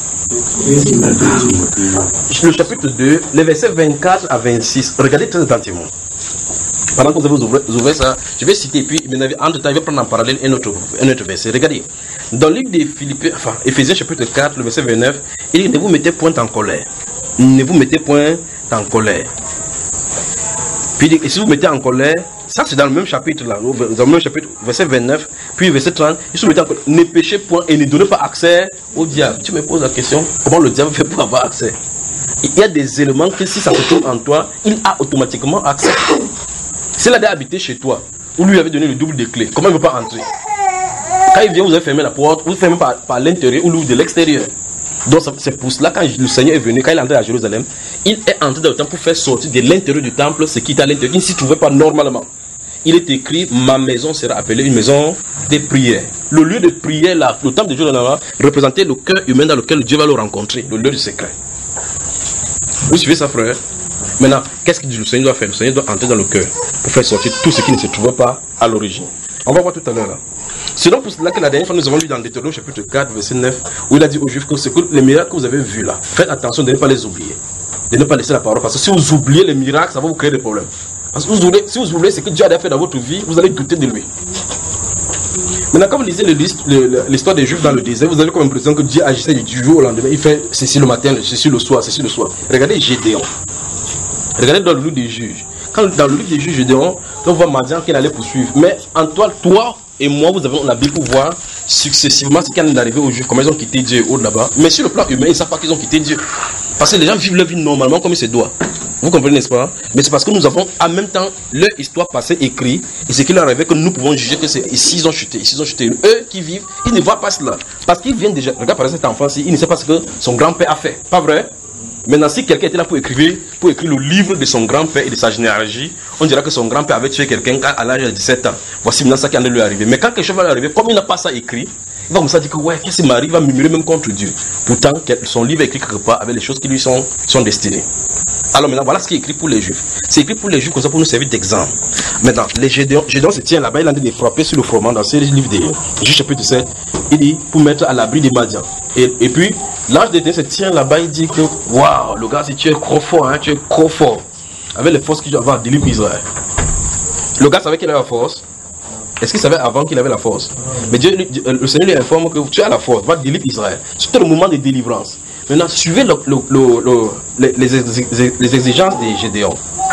Le chapitre 2, les versets 24 à 26. Regardez très attentivement. Pendant que vous avez ouvert ça, je vais citer, puis entre temps, je vais prendre en parallèle un autre verset. Regardez. Dans le livre des Philippiens, enfin, Éphésiens chapitre 4, le verset 29, il dit: ne vous mettez point en colère. Ne vous mettez point en colère. Puis il dit: et si vous mettez en colère, ça c'est dans le même chapitre là, dans le même chapitre, verset 29, puis verset 30, il se met en colère. Ne péchez point et ne donnez pas accès au diable. Tu me poses la question, comment le diable fait pour avoir accès? Il y a des éléments que si ça se trouve en toi, il a automatiquement accès. S'il a habité chez toi, ou lui avait donné le double de clés, comment il ne veut pas entrer? Quand il vient, vous avez fermé la porte, vous fermez par l'intérieur ou de l'extérieur. Donc c'est pour cela, quand le Seigneur est venu, quand il est entré à Jérusalem, il est entré dans le temple pour faire sortir de l'intérieur du temple ce qui est à l'intérieur. Il ne s'y trouvait pas normalement. Il est écrit: ma maison sera appelée une maison de prière. Le lieu de prière, là, le temple de Dieu représentait le cœur humain dans lequel Dieu va le rencontrer, le lieu du secret. Vous suivez ça, frère? Maintenant, qu'est-ce que le Seigneur doit faire? Le Seigneur doit entrer dans le cœur pour faire sortir tout ce qui ne se trouvait pas à l'origine. On va voir tout à l'heure là. C'est donc pour cela que la dernière fois nous avons lu dans Deutéronome chapitre 4 verset 9 où il a dit aux Juifs que les miracles que vous avez vus là, faites attention de ne pas les oublier, de ne pas laisser la parole, parce que si vous oubliez les miracles, ça va vous créer des problèmes. Parce que si vous oubliez ce que Dieu a fait dans votre vie, vous allez douter de lui. Maintenant, quand vous lisez l'histoire des Juifs dans le désert, vous avez comme l'impression que Dieu agissait du jour au lendemain. Il fait ceci le matin, ceci le soir, ceci le soir. Regardez Gédéon. Regardez dans le livre des Juges. Quand dans le livre des Juges, Gédéon, on voit Madian qu'il allait poursuivre. Mais en toi et moi, vous avez la Bible pour voir successivement ce qui est arrivé aux Juifs, comment ils ont quitté Dieu au là-bas. Mais sur le plan humain, ils ne savent pas qu'ils ont quitté Dieu. Parce que les gens vivent leur vie normalement comme il se doit. Vous comprenez, n'est-ce pas? Mais c'est parce que nous avons en même temps leur histoire passée écrite. Et ce qui leur arrivait que nous pouvons juger que c'est ici ils ont chuté, ici ils ont chuté. Eux qui vivent, ils ne voient pas cela. Parce qu'ils viennent déjà. Regarde par exemple cet enfant-ci, il ne sait pas ce que son grand-père a fait. Pas vrai? Maintenant, si quelqu'un était là pour écrire le livre de son grand-père et de sa généalogie, on dira que son grand-père avait tué quelqu'un à l'âge de 17 ans. Voici maintenant ça qui en est lui arrivé. Mais quand quelque chose va lui arriver, comme il n'a pas ça écrit, il va comme ça dire que ouais, qu'est-ce qui m'arrive? Il va murmurer même contre Dieu. Pourtant, son livre est écrit quelque part avec les choses qui lui sont destinées. Alors maintenant, voilà ce qui est écrit pour les Juifs. C'est écrit pour les Juifs comme ça pour nous servir d'exemple. Maintenant, Gédéon se tient là-bas, il a dit de frapper sur le froment dans ce livre des Juges chapitre 7. Il dit pour mettre à l'abri des Madians. Et puis, l'ange de Dieu se tient là-bas, il dit que waouh, le gars, si tu es trop fort, hein, tu es trop fort. Avec les forces qu'il doit avoir, délivre Israël. Le gars savait qu'il avait la force. Est-ce qu'il savait avant qu'il avait la force? Mais le Seigneur lui informe que tu as la force, va délivrer Israël. C'était le moment de délivrance. Maintenant, suivez les exigences de Gédéon.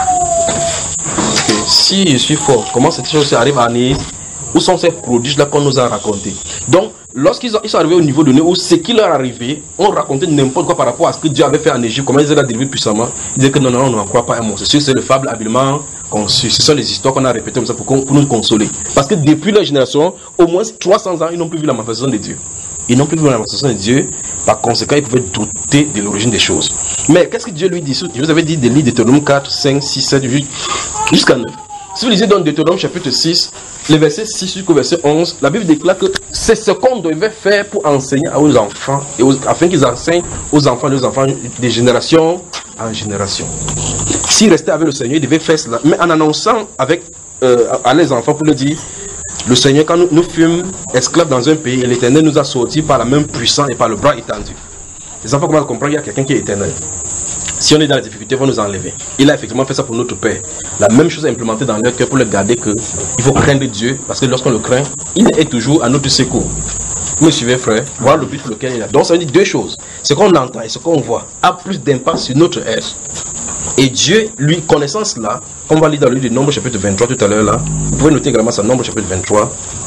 Si je suis fort, comment cette chose arrive à Anéis? Où sont ces prodiges-là qu'on nous a racontés? Donc, lorsqu'ils sont arrivés au niveau donné où ce qui leur arrivait, on racontait n'importe quoi par rapport à ce que Dieu avait fait en Égypte, comment ils allaient délivrer puissamment. Ils disaient que non, on n'en croit pas un mot. C'est le fable habilement conçu. Ce sont les histoires qu'on a répétées comme ça pour nous consoler. Parce que depuis la génération, au moins 300 ans, ils n'ont plus vu la manifestation de Dieu. Ils n'ont plus vu la manifestation de Dieu. Par conséquent, ils pouvaient douter de l'origine des choses. Mais qu'est-ce que Dieu lui dit? Je vous avais dit de lire Deutéronome 4, 5, 6, 7, jusqu'à 9. Si vous lisez dans Deutéronome chapitre 6, le verset 6 jusqu'au verset 11, la Bible déclare que c'est ce qu'on devait faire pour enseigner aux enfants, afin qu'ils enseignent aux enfants de génération en génération. S'ils restaient avec le Seigneur, ils devaient faire cela. Mais en annonçant à les enfants pour leur dire, le Seigneur, quand nous fûmes esclaves dans un pays, l'Éternel nous a sortis par la main puissante et par le bras étendu. Les enfants commencent à comprendre qu'il y a quelqu'un qui est éternel. Si on est dans les difficultés, il va nous enlever. Il a effectivement fait ça pour notre Père. La même chose est implémentée dans leur cœur pour leur garder qu'il faut craindre Dieu, parce que lorsqu'on le craint, il est toujours à notre secours. Vous me suivez, frère? Voilà le but pour lequel il est là. Donc ça veut dire deux choses. Ce qu'on entend et ce qu'on voit a plus d'impact sur notre être. Et Dieu, lui, connaissant cela, on va lire dans le livre de Nombre chapitre 23 tout à l'heure là. Vous pouvez noter également ça, Nombre chapitre 23.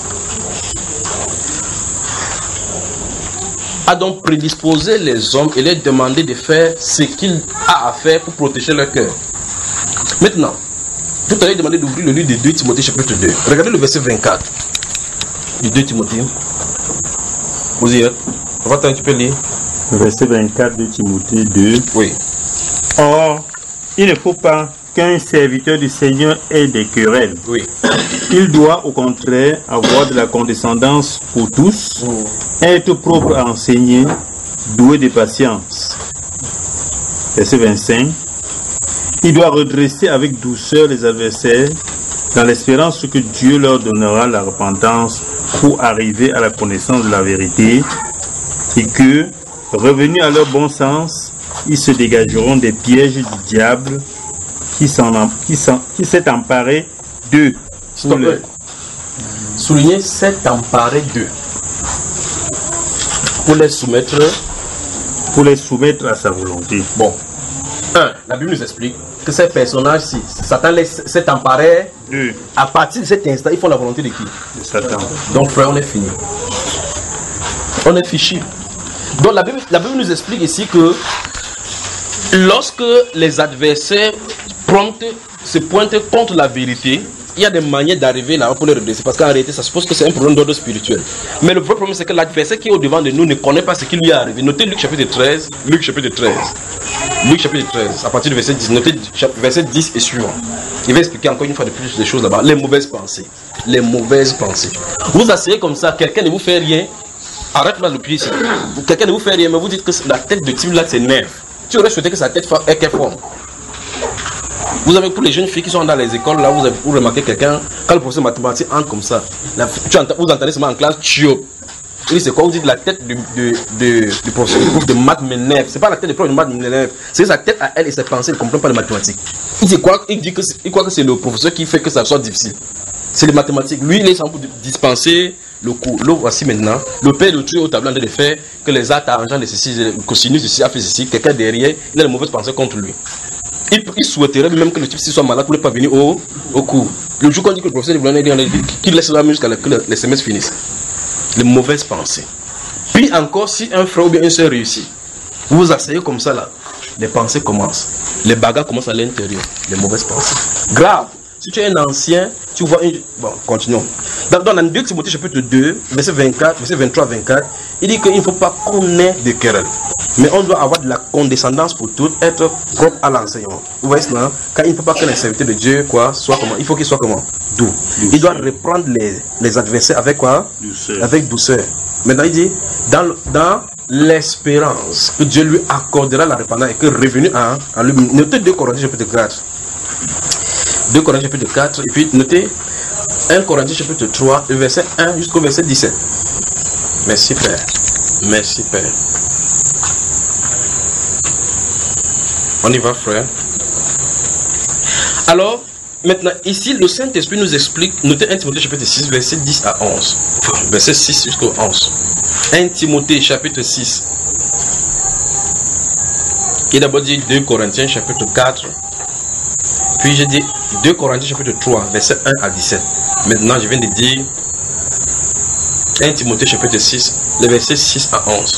A donc prédisposé les hommes et les demandé de faire ce qu'il a à faire pour protéger leur cœur. Maintenant, tout à l'heure, il demandé d'ouvrir le livre de 2 Timothée chapitre 2. Regardez le verset 24 du 2 Timothée. Vous y êtes? Tu peux lire. Le verset 24 de Timothée 2. Oui. Or, il ne faut pas qu'un serviteur du Seigneur ait des querelles. Oui. Il doit au contraire avoir de la condescendance pour tous, être propre à enseigner, doué de patience. Verset 25. Il doit redresser avec douceur les adversaires dans l'espérance que Dieu leur donnera la repentance pour arriver à la connaissance de la vérité et que, revenus à leur bon sens, ils se dégageront des pièges du diable qui s'est emparé d'eux. Souligner s'est emparé d'eux pour les soumettre à sa volonté. Bon. La Bible nous explique que ces personnages-ci, Satan s'est emparé d'eux. À partir de cet instant, ils font la volonté de qui? De Satan. Donc frère, on est fini. On est fichu. Donc la Bible nous explique ici que lorsque les adversaires se pointent contre la vérité, il y a des manières d'arriver là pour les redresser. Parce qu'en réalité, ça suppose que c'est un problème d'ordre spirituel. Mais le vrai problème, c'est que l'adversaire qui est au-devant de nous ne connaît pas ce qui lui est arrivé. Notez Luc chapitre 13. Luc chapitre 13, à partir du verset 10. Notez verset 10 et suivant. Il va expliquer encore une fois de plus des choses là-bas. Les mauvaises pensées. Les mauvaises pensées. Vous asseyez comme ça, quelqu'un ne vous fait rien. Arrête là le pied ici. Quelqu'un ne vous fait rien, mais vous dites que la tête de type là s'énerve. Tu aurais souhaité que sa tête ait quelle forme? Vous avez pour les jeunes filles qui sont dans les écoles là, vous remarquez quelqu'un, quand le professeur de mathématiques entre comme ça, vous entendez seulement en classe, il dit c'est quoi? Vous dites la tête du professeur de maths m'énerve. C'est pas la tête du prof de maths m'énerve, c'est sa tête à elle et ses pensées, il ne comprend pas les mathématiques. Il dit quoi? Il croit que c'est le professeur qui fait que ça soit difficile. C'est les mathématiques. Lui, il est sans pour dispenser le cours. Le voici maintenant. Le père de tuer au tableau de faire que les actes arrangeants de ceci, le cosinus de ceci, a fait ceci. Quelqu'un derrière, il a de mauvaises pensées contre lui. Il souhaiterait même que le type soit malade pour ne pas venir au cours. Le jour qu'on dit que le professeur de dire qu'il laisse la jusqu'à ce que les semestres finissent. Les mauvaises pensées. Puis encore, si un frère ou bien une soeur réussit, vous vous asseyez comme ça là, les pensées commencent. Les bagarres commencent à l'intérieur. Les mauvaises pensées. Grave. Si tu es un ancien, tu vois une... Bon, continuons. Dans 2 Timothée chapitre 2, verset 23-24, il dit qu'il ne faut pas qu'on ait de querelles. Mais on doit avoir de la condescendance pour tout, être propre à l'enseignement. Vous voyez cela? Quand il ne faut pas que les serviteurs de Dieu soit comment? Il faut qu'il soit comment? Doux. Il doit reprendre les adversaires avec quoi? Douceur. Avec douceur. Maintenant il dit, dans l'espérance que Dieu lui accordera la repentance et que revenu en lui. Notez 2 Corinthiens chapitre 4. 2 Corinthiens chapitre 4 et puis notez 1 Corinthiens chapitre 3 verset 1 jusqu'au verset 17. Merci Père. Merci Père. On y va frère. Alors maintenant ici le Saint-Esprit nous explique. Notez 1 Timothée chapitre 6 verset 10 à 11. Verset 6 jusqu'au 11. 1 Timothée chapitre 6 qui d'abord dit 2 Corinthiens chapitre 4. Puis j'ai dit 2 Corinthiens chapitre 3, verset 1 à 17. Maintenant, je viens de dire 1 Timothée chapitre 6, les versets 6 à 11.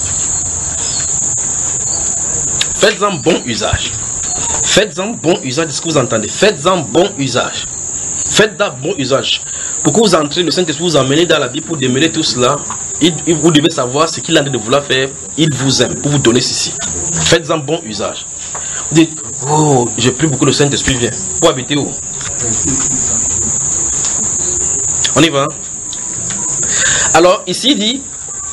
Faites-en bon usage. Faites-en bon usage de ce que vous entendez. Faites-en bon usage. Faites-en bon usage. Pour que vous entrez, le Saint-Esprit vous emmène dans la vie pour démêler tout cela. Vous devez savoir ce qu'il a de vouloir faire. Il vous aime pour vous donner ceci. Faites-en bon usage. Vous dites, oh, j'ai pris beaucoup, le Saint-Esprit vient. Pour habiter où? On y va. Alors, ici, il dit,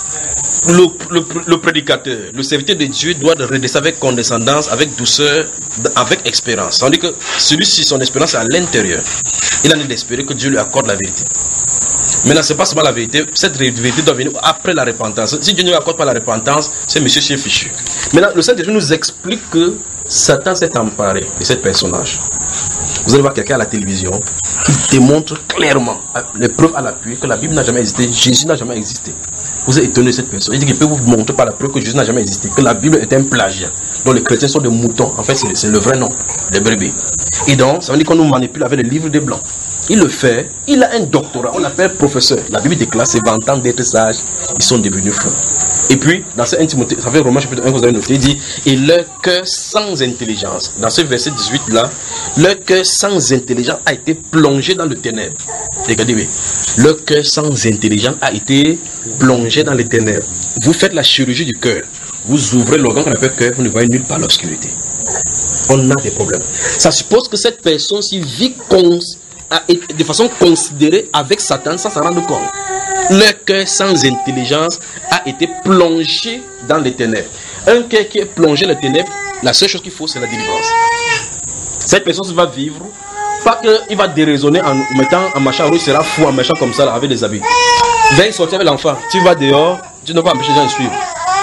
le prédicateur, le serviteur de Dieu doit redescendre avec condescendance, avec douceur, avec espérance. Tandis que celui-ci, son espérance est à l'intérieur. Il en est d'espérer que Dieu lui accorde la vérité. Maintenant, ce n'est pas seulement la vérité, cette vérité doit venir après la repentance. Si Dieu ne lui accorde pas la repentance, c'est monsieur qui est fichu. Maintenant, le Saint-Esprit nous explique que Satan s'est emparé de ce personnage. Vous allez voir quelqu'un à la télévision qui démontre clairement, les preuves à l'appui, que la Bible n'a jamais existé, Jésus n'a jamais existé. Vous êtes étonné de cette personne. Il dit qu'il peut vous montrer par la preuve que Jésus n'a jamais existé, que la Bible est un plagiat, dont les chrétiens sont des moutons. En fait, c'est le vrai nom, les brebis. Et donc, ça veut dire qu'on nous manipule avec le livre des Blancs. Il le fait, il a un doctorat, on l'appelle professeur. La Bible déclare ses 20 ans d'être sages, ils sont devenus fous. Et puis, dans ce 1 Timothée, ça fait Romains chapitre 1, vous avez noté, il dit, et leur cœur sans intelligence. Dans ce verset 18 là, leur cœur sans intelligence a été plongé dans le ténèbres. Regardez, oui. Leur cœur sans intelligence a été plongé dans les ténèbres. Vous faites la chirurgie du cœur. Vous ouvrez l'organe qu'on appelle cœur, vous ne voyez nulle part l'obscurité. On a des problèmes. Ça suppose que cette personne-ci vit de façon considérée avec Satan sans s'en rendre compte. Le cœur sans intelligence a été plongé dans les ténèbres. Un cœur qui est plongé dans les ténèbres, la seule chose qu'il faut, c'est la délivrance. Cette personne va vivre, pas qu'il va déraisonner en mettant en marchant, il sera fou en marchant comme ça, là, avec des habits. Viens sortir avec l'enfant, tu vas dehors, tu ne vas pas empêcher les gens de suivre.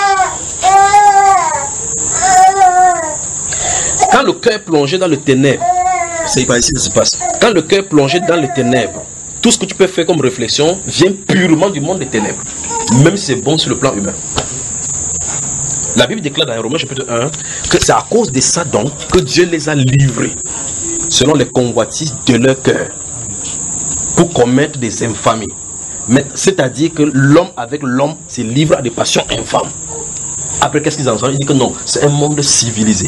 Quand le cœur est plongé dans le ténèbre, c'est pas ici que ça se passe. Quand le cœur est plongé dans les ténèbres, tout ce que tu peux faire comme réflexion vient purement du monde des ténèbres, même si c'est bon sur le plan humain. La Bible déclare dans Romains chapitre 1 que c'est à cause de ça donc que Dieu les a livrés selon les convoitises de leur cœur pour commettre des infamies. C'est-à-dire que l'homme avec l'homme se livre à des passions infâmes. Après, qu'est-ce qu'ils en sont? Ils disent que non, c'est un monde civilisé.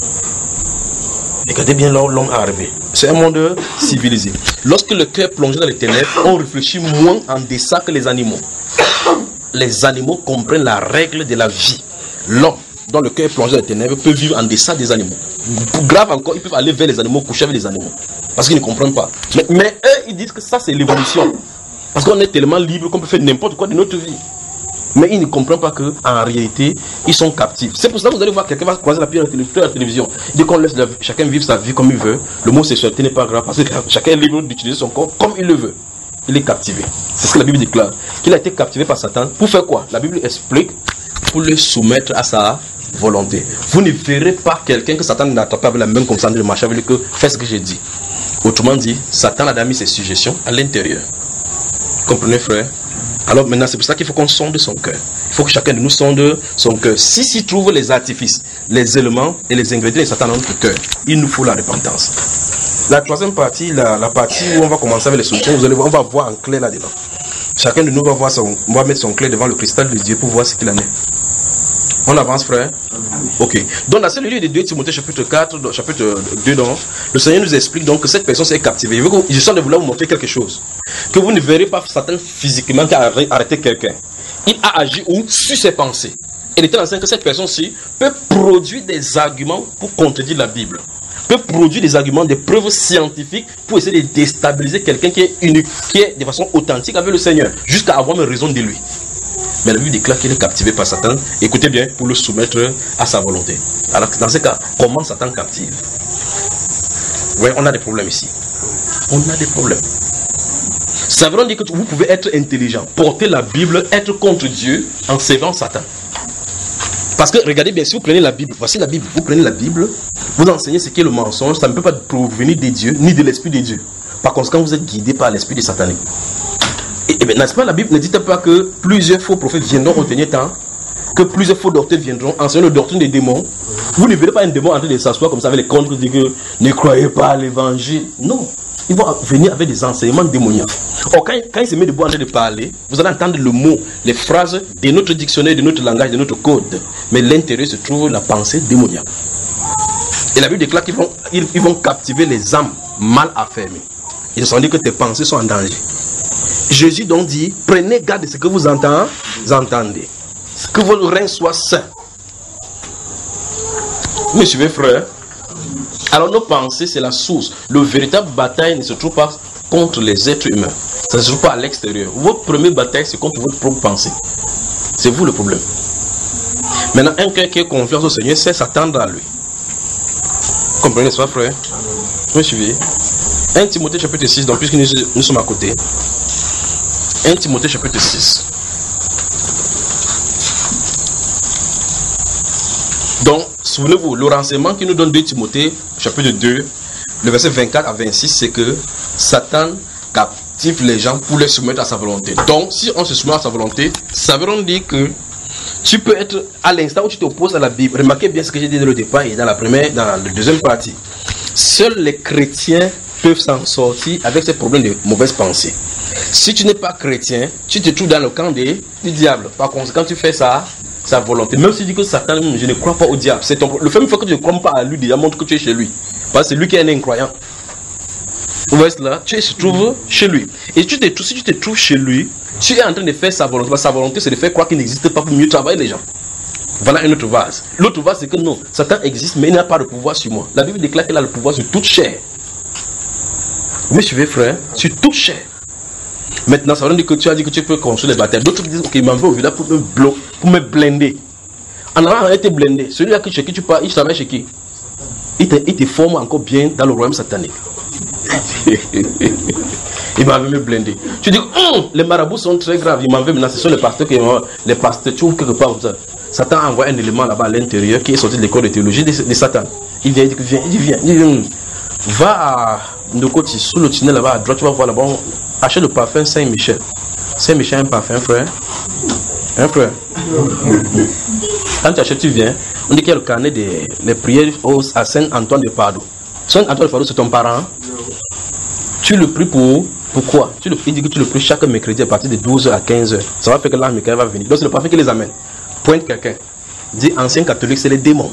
Regardez bien là où l'homme est arrivé. C'est un monde civilisé. Lorsque le cœur est plongé dans les ténèbres, on réfléchit moins en deçà que les animaux. Les animaux comprennent la règle de la vie. L'homme, dont le cœur est plongé dans les ténèbres, peut vivre en deçà des animaux. Grave encore, ils peuvent aller vers les animaux, coucher avec les animaux. Parce qu'ils ne comprennent pas. Mais eux, ils disent que ça, c'est l'évolution. Parce qu'on est tellement libre qu'on peut faire n'importe quoi de notre vie. Mais ils ne comprennent pas qu'en réalité, ils sont captifs. C'est pour ça que vous allez voir quelqu'un va croiser la pierre à la télévision. Dès qu'on laisse chacun vivre sa vie comme il veut, le mot sexualité n'est pas grave parce que chacun est libre d'utiliser son corps comme il le veut. Il est captivé. C'est ce que la Bible déclare. Qu'il a été captivé par Satan. Pour faire quoi? La Bible explique pour le soumettre à sa volonté. Vous ne verrez pas quelqu'un que Satan n'attrape pas avec la main comme ça de marcher avec lui que fais ce que j'ai dit. Autrement dit, Satan a mis ses suggestions à l'intérieur. Comprenez, frère? Alors maintenant, c'est pour ça qu'il faut qu'on sonde son cœur. Il faut que chacun de nous sonde son cœur. Si trouve les artifices, les éléments et les ingrédients de Satan dans notre cœur, il nous faut la repentance. La troisième partie, la partie où on va commencer avec les solutions, vous allez voir, on va voir en clair là-dedans. Chacun de nous va mettre son clé devant le cristal de Dieu pour voir ce qu'il en est. On avance, frère? Ok. Donc, dans ce livre de 2 Timothée, chapitre 4, chapitre 2, donc, le Seigneur nous explique donc que cette personne s'est captivée. Je sens de vouloir vous montrer quelque chose. Que vous ne verrez pas Satan physiquement qui a arrêté quelqu'un. Il a agi sur ses pensées. Il était enseigne que cette personne-ci peut produire des arguments pour contredire la Bible. Peut produire des arguments, des preuves scientifiques pour essayer de déstabiliser quelqu'un qui est unique, qui est de façon authentique avec le Seigneur, jusqu'à avoir une raison de lui. Mais la Bible déclare qu'il est captivé par Satan. Écoutez bien, pour le soumettre à sa volonté. Alors, dans ce cas, comment Satan captive? Oui, on a des problèmes ici. On a des problèmes. Ça veut dire que vous pouvez être intelligent, porter la Bible, être contre Dieu en servant Satan. Parce que, regardez bien, si vous prenez la Bible, voici la Bible, vous prenez la Bible, vous enseignez ce qu'est le mensonge, ça ne peut pas provenir de Dieu, ni de l'Esprit de Dieu. Par conséquent, vous êtes guidé par l'Esprit de Satan. Et bien, n'est-ce pas, la Bible ne dit pas que plusieurs faux prophètes viendront au dernier temps, que plusieurs faux docteurs viendront enseigner la doctrine des démons. Vous ne verrez pas un démon en train de s'asseoir comme ça avec les contre dire que ne croyez pas à l'évangile. Non, ils vont venir avec des enseignements démoniaques. Or, quand il se met debout en train de parler, vous allez entendre le mot, les phrases de notre dictionnaire, de notre langage, de notre code. Mais l'intérieur se trouve la pensée démoniaque. Et la Bible déclare qu'ils vont captiver les âmes mal affermies. Ils se sont dit que tes pensées sont en danger. Jésus donc dit, prenez garde de ce que vous entendez. Que vos reins soient sains. Vous me suivez, frère? Alors nos pensées, c'est la source. Le véritable bataille ne se trouve pas contre les êtres humains. Ça ne se trouve pas à l'extérieur. Votre première bataille, c'est contre votre propre pensée. C'est vous le problème. Maintenant, un cœur qui a confiance au Seigneur, c'est s'attendre à lui. Comprenez, n'est-ce pas, frère? Vous me suivez? 1 Timothée chapitre 6, donc puisque nous sommes à côté. 1 Timothée chapitre 6. Donc, souvenez-vous, le renseignement qui nous donne 2 Timothée chapitre 2, le verset 24 à 26, c'est que Satan captive les gens pour les soumettre à sa volonté. Donc, si on se soumet à sa volonté, ça veut dire que tu peux être à l'instant où tu t'opposes à la Bible. Remarquez bien ce que j'ai dit dans le départ et dans la deuxième partie. Seuls les chrétiens peuvent s'en sortir avec ces problèmes de mauvaise pensée. Si tu n'es pas chrétien, tu te trouves dans le camp du diable. Par conséquent, tu fais sa volonté. Même si tu dis que Satan, je ne crois pas au diable. C'est le fait que tu ne crois pas à lui, déjà montre que tu es chez lui. Parce que c'est lui qui est un incroyant. Vous voyez cela? Tu te trouves chez lui. Et si tu te trouves chez lui, tu es en train de faire sa volonté. Sa volonté, c'est de faire croire qu'il n'existe pas pour mieux travailler les gens. Voilà un autre vase. L'autre vase, c'est que non, Satan existe, mais il n'a pas de pouvoir sur moi. La Bible déclare qu'il a le pouvoir sur toute chair. Vous me suivez, frère? Sur toute chair. Maintenant, ça veut dire que tu as dit que tu peux construire les batailles. D'autres disent, ok, il m'envoie au village pour me blinder. En allant été blindé, celui-là chez qui tu pars, il travaille chez qui? Il te forme encore bien dans le royaume satanique. Il m'avait me blindé. Tu dis, les marabouts sont très graves. Il m'avait menacé. Ce sont les pasteurs qui m'ont. Les pasteurs, tu ouvres quelque part comme ça. Satan a envoyé un élément là-bas à l'intérieur qui est sorti de l'école de théologie de Satan. Il vient, il vient. Va à Ndokoti, sous le tunnel là-bas à droite, tu vas voir là-bas. Achète le parfum Saint-Michel. Saint-Michel, un parfum, frère. Un frère. Quand tu achètes, tu viens. On dit qu'il y a le carnet des prières à Saint-Antoine de Padoue. Saint-Antoine de Padoue, c'est ton parent. Tu le pries pourquoi? Il dit que tu le pries chaque mercredi à partir de 12h à 15h. Ça va faire que l'âme va venir. Donc c'est le parfum qui les amène. Pointe quelqu'un. Dit ancien catholique, c'est les démons.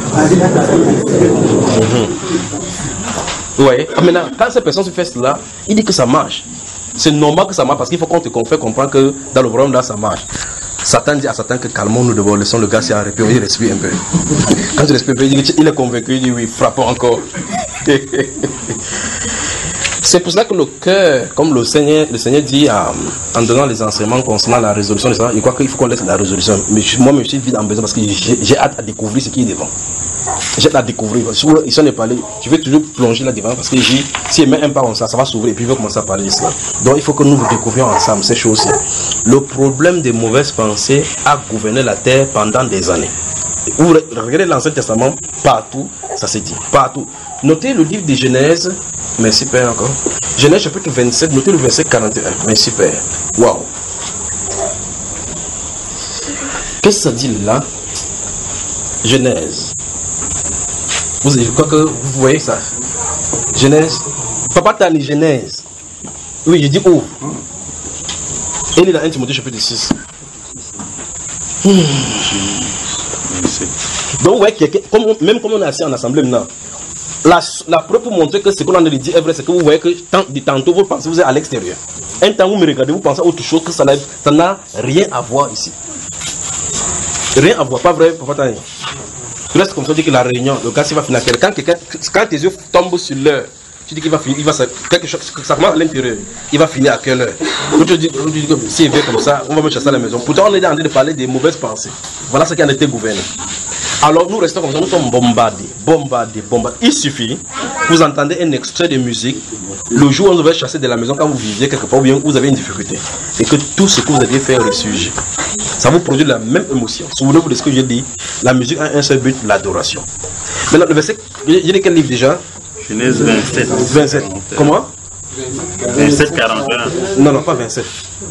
Vous voyez? Maintenant, quand cette personne se fait cela, il dit que ça marche. C'est normal que ça marche parce qu'il faut qu'on te fait comprendre que dans le royaume là ça marche. Satan dit à Satan que calmons-nous d'abord, laissons le gars s'y arrêter, il respire un peu. Quand tu respires un peu, il est convaincu, il dit oui, frappons encore. C'est pour cela que le cœur, comme le Seigneur dit en donnant les enseignements concernant la résolution de ça, il croit qu'il faut qu'on laisse la résolution. Mais moi, je suis vide en besoin parce que j'ai hâte à découvrir ce qui est devant. J'ai hâte à découvrir. Ils sont parlé, je vais toujours plonger là-devant parce que si il met un pas comme ça va s'ouvrir et puis il va commencer à parler de cela. Donc il faut que nous découvrions ensemble ces choses-ci. Le problème des mauvaises pensées a gouverné la terre pendant des années. Vous regardez l'Ancien Testament, partout, ça s'est dit, partout. Notez le livre de Genèse, merci Père encore. Genèse chapitre 27, notez le verset 41, merci Père. Waouh. Qu'est-ce que ça dit là? Genèse. Je crois que vous voyez ça. Genèse. Papa t'a dit Genèse. Oui, je dis où? Et il est dans 1 Timothée chapitre 6. Donc, ouais, même comme on est assis en assemblée maintenant, la preuve pour montrer que ce qu'on a dit est vrai, c'est que vous voyez que de tantôt vous pensez que vous êtes à l'extérieur. Un temps vous me regardez, vous pensez à autre chose que ça n'a rien à voir ici. Rien à voir, pas vrai, Papa Tani. Tu restes comme ça, tu dis que la réunion, le gars, il va finir. Quand tes yeux tombent sur l'heure, tu dis qu'il va finir, quelque chose, ça commence à l'intérieur, il va finir à quelle heure? Tu dis que s'il vient comme ça, on va me chasser à la maison. Pourtant, on est en train de parler des mauvaises pensées. Voilà ce qui a été gouverné. Alors, nous restons comme ça, nous sommes bombardés. Il suffit, vous entendez un extrait de musique, le jour où on va chasser de la maison, quand vous viviez quelque part, ou bien vous avez une difficulté, et que tout ce que vous aviez fait ressurgit. Ça vous produit la même émotion. Souvenez-vous de ce que j'ai dit. La musique a un seul but, l'adoration. Maintenant, le verset, j'ai dit quel livre déjà? Genèse 27. 27. Comment? 27, 41. Non, pas 27.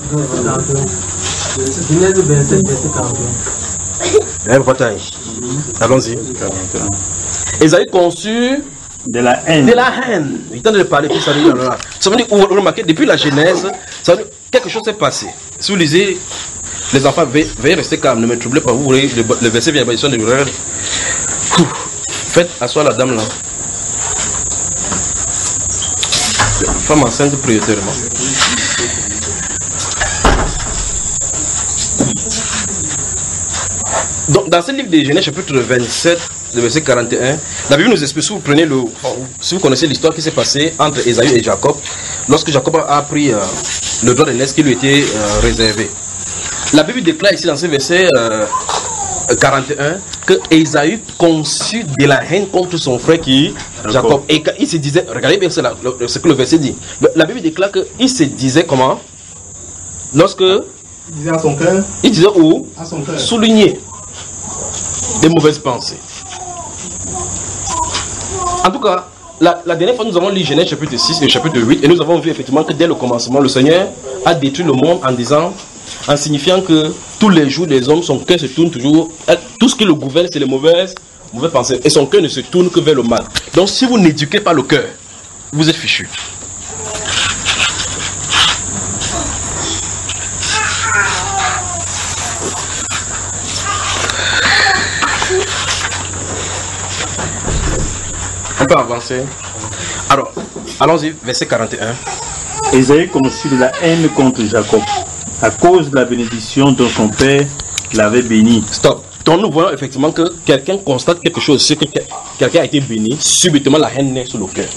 Genèse 27, verset 41. Allons-y. Esaïe conçut de la haine. Il tente de parler, puis ça veut dire, ça veut dire, vous remarquez, depuis la Genèse, ça veut dire, quelque chose s'est passé. Si vous lisez, les enfants, veuillez rester calme, ne me troublez pas. Vous voyez, le verset vient de l'erreur. Faites asseoir la dame là. Femme enceinte prioritairement. Donc, dans ce livre de Genèse, chapitre 27, le verset 41, la Bible nous explique, si vous connaissez l'histoire qui s'est passée entre Ésaü et Jacob, lorsque Jacob a pris le droit de naissance qui lui était réservé. La Bible déclare ici dans ce verset 41 que Ésaü conçut de la haine contre son frère qui Jacob. Et il se disait, regardez bien ce que le verset dit. La Bible déclare qu'il se disait comment? Lorsque il disait à son cœur. Il disait où? À son cœur. Souligner des mauvaises pensées. En tout cas, la dernière fois nous avons lu Genèse chapitre 6 et chapitre 8 et nous avons vu effectivement que dès le commencement, le Seigneur a détruit le monde en signifiant que tous les jours les hommes, son cœur se tourne toujours, tout ce qui le gouverne c'est les mauvaises pensées et son cœur ne se tourne que vers le mal. Donc si vous n'éduquez pas le cœur, vous êtes fichu. On peut avancer. Alors, allons-y, verset 41. Ésaïe conçut de la haine contre Jacob, à cause de la bénédiction dont son père l'avait béni. Stop. Donc nous voyons effectivement que quelqu'un constate quelque chose, c'est que quelqu'un a été béni, subitement la haine naît sur le cœur.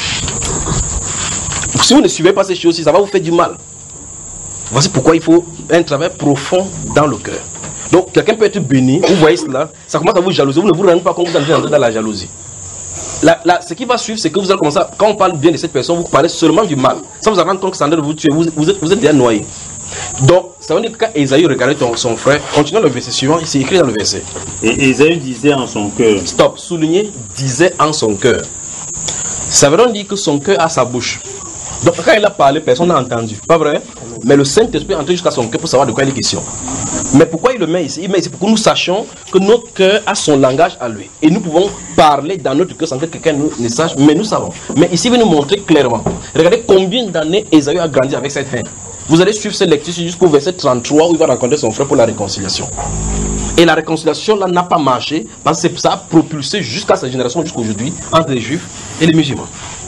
Si vous ne suivez pas ces choses-ci, ça va vous faire du mal. Voici pourquoi il faut un travail profond dans le cœur. Donc quelqu'un peut être béni, vous voyez cela, ça commence à vous jalouser, vous ne vous rendez pas compte que vous êtes entré dans la jalousie. Ce qui va suivre, c'est que vous allez commencer, quand on parle bien de cette personne, vous parlez seulement du mal. Ça vous rendre compte que ça de vous tuer, vous êtes déjà noyé. Donc, ça veut dire que quand Ésaü regardait son frère, continuons le verset suivant, il s'est écrit dans le verset. Et Ésaü disait en son cœur. Stop, souligner, disait en son cœur. Ça veut dire que son cœur a sa bouche. Donc, quand il a parlé, personne n'a entendu. Pas vrai? Mais le Saint-Esprit est entré jusqu'à son cœur pour savoir de quoi il est question. Mais pourquoi il le met ici? Il met ici pour que nous sachions que notre cœur a son langage à lui. Et nous pouvons parler dans notre cœur sans que quelqu'un ne sache, mais nous savons. Mais ici, il veut nous montrer clairement. Regardez combien d'années Ésaü a grandi avec cette haine. Vous allez suivre cette lecture jusqu'au verset 33 où il va rencontrer son frère pour la réconciliation. Et la réconciliation là n'a pas marché parce que ça a propulsé jusqu'à sa génération, jusqu'à aujourd'hui, entre les Juifs et les musulmans.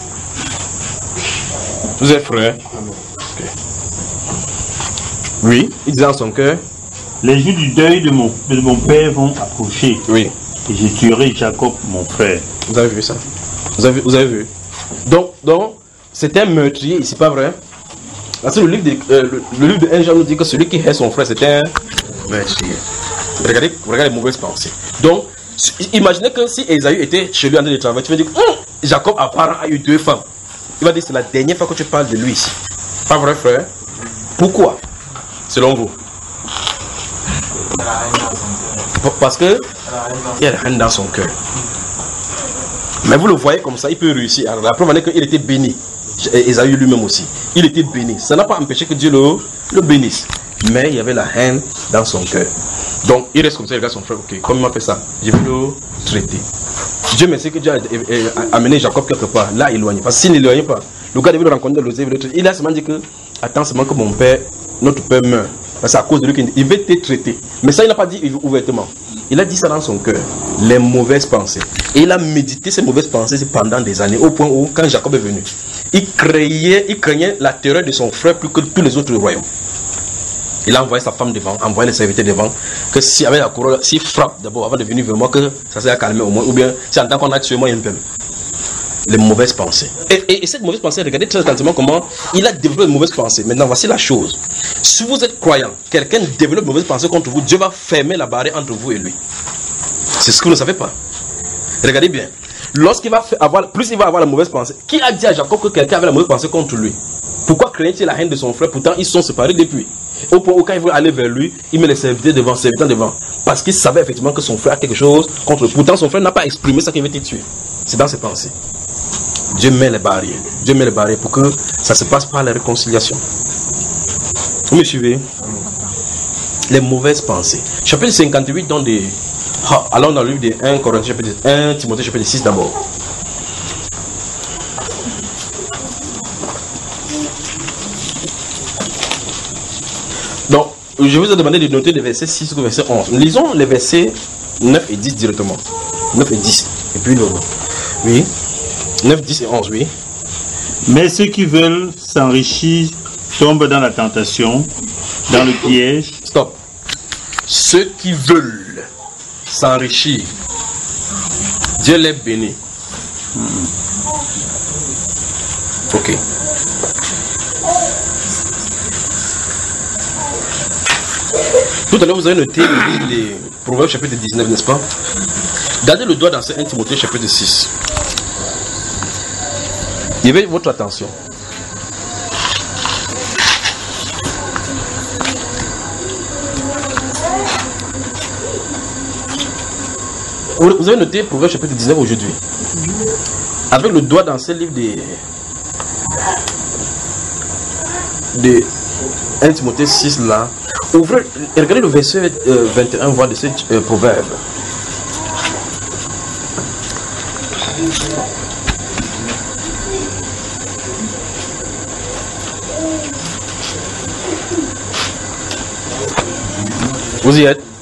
Vous êtes frères? Okay. Oui, il disait en son cœur. Les jours du deuil de mon père vont approcher. Oui. Et je tuerai Jacob, mon frère. Vous avez vu ça? Vous avez vu? Donc c'est un meurtrier ici, pas vrai? Parce que le livre de 1 Jean nous dit que celui qui hait son frère, c'est un meurtrier. Regardez les mauvaises pensées. Donc, imaginez que si Ésaü était chez lui en train de travailler, tu vas dire, Jacob apparemment a eu 2 femmes. Il va dire, c'est la dernière fois que tu parles de lui ici. Pas vrai, frère? Pourquoi? Selon vous? Parce que il y a la haine dans son cœur. Mais vous le voyez comme ça, il peut réussir. Alors, la preuve est qu'il était béni. Ésaü lui-même aussi. Il était béni. Ça n'a pas empêché que Dieu le bénisse. Mais il y avait la haine dans son cœur. Donc, il reste comme ça, il regarde son frère. Ok, comment il m'a fait ça? Je vais le traiter. Dieu merci que Dieu a amené Jacob quelque part, là éloigné. Parce que s'il n'éloignait pas, le gars devait le rencontrer dans l'osée. Il a seulement dit que, attends seulement que notre père meurt. Parce que c'est à cause de lui qu'il va être traité. Mais ça, il n'a pas dit ouvertement. Il a dit ça dans son cœur, les mauvaises pensées. Et il a médité ces mauvaises pensées pendant des années, au point où, quand Jacob est venu, il craignait la terreur de son frère plus que tous les autres royaumes. Il a envoyé sa femme devant, envoyé les serviteurs devant, que si avec la couronne, s'il frappe d'abord avant de venir vers moi, que ça s'est calmé au moins, ou bien si en tant qu'on a tué moi, il y a un peu. Les mauvaises pensées. Et cette mauvaise pensée, regardez très attentivement comment il a développé de mauvaises pensées. Maintenant, voici la chose. Si vous êtes croyant, quelqu'un développe de mauvaises pensées contre vous, Dieu va fermer la barrière entre vous et lui. C'est ce que vous ne savez pas. Regardez bien. Lorsqu'il va avoir, plus il va avoir la mauvaise pensée. Qui a dit à Jacob que quelqu'un avait la mauvaise pensée contre lui? Pourquoi craignait-il la haine de son frère? Pourtant, ils sont séparés depuis. Au point où quand il veut aller vers lui, il met les serviteurs devant. Parce qu'il savait effectivement que son frère a quelque chose contre lui. Pourtant, son frère n'a pas exprimé ça qu'il veut te tuer. C'est dans ses pensées. Dieu met les barrières. Dieu met les barrières pour que ça se passe par la réconciliation. Vous me suivez? Les mauvaises pensées. Chapitre 58 dans des... allons dans le livre de 1 Corinthiens, chapitre 1 Timothée, chapitre 6 d'abord. Donc, je vous ai demandé de noter les versets 6 au verset 11. Lisons les versets 9 et 10 directement. 9 et 10. Et puis le... Oui. 9, 10 et 11, oui. Mais ceux qui veulent s'enrichir tombent dans la tentation, dans le piège. Stop. Ceux qui veulent s'enrichir, Dieu les bénit. Ok. Tout à l'heure, vous avez noté le livre des Proverbes chapitre 19, n'est-ce pas? Gardez le doigt dans ce 1 Timothée chapitre 6. Levez votre attention. Vous avez noté Proverbes chapitre 19 aujourd'hui. Avec le doigt dans ce livre de 1 Timothée 6 là. Ouvrez et regardez le verset 21 voire de ce proverbe. Vous y êtes?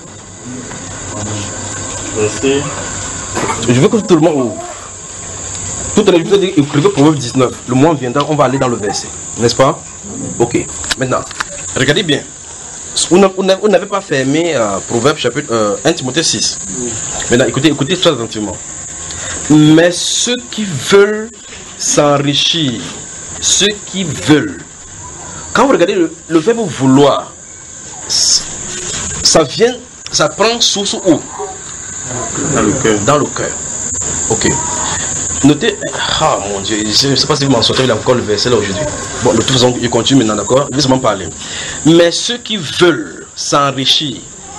Je veux que tout le monde ouvre. Tout à l'heure, je vous ai dit, écrivez Proverbe 19. Le moment viendra, on va aller dans le verset. N'est-ce pas? Ok. Maintenant, regardez bien. Vous n'avez pas fermé Proverbe chapitre 1 Timothée 6. Maintenant, écoutez très attentivement. Mais ceux qui veulent s'enrichir, ceux qui veulent. Quand vous regardez le verbe vouloir, ça prend source où? Dans le cœur. Dans le cœur. Ok. Notez, ah mon Dieu, je ne sais pas si vous m'en sortez, il y a encore le verset là aujourd'hui. Bon, de toute façon, il continue maintenant, d'accord? Laissez-moi parler. Mais ceux qui veulent s'enrichir.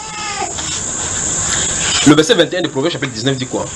Le verset 21 de Proverbe chapitre 19 dit quoi?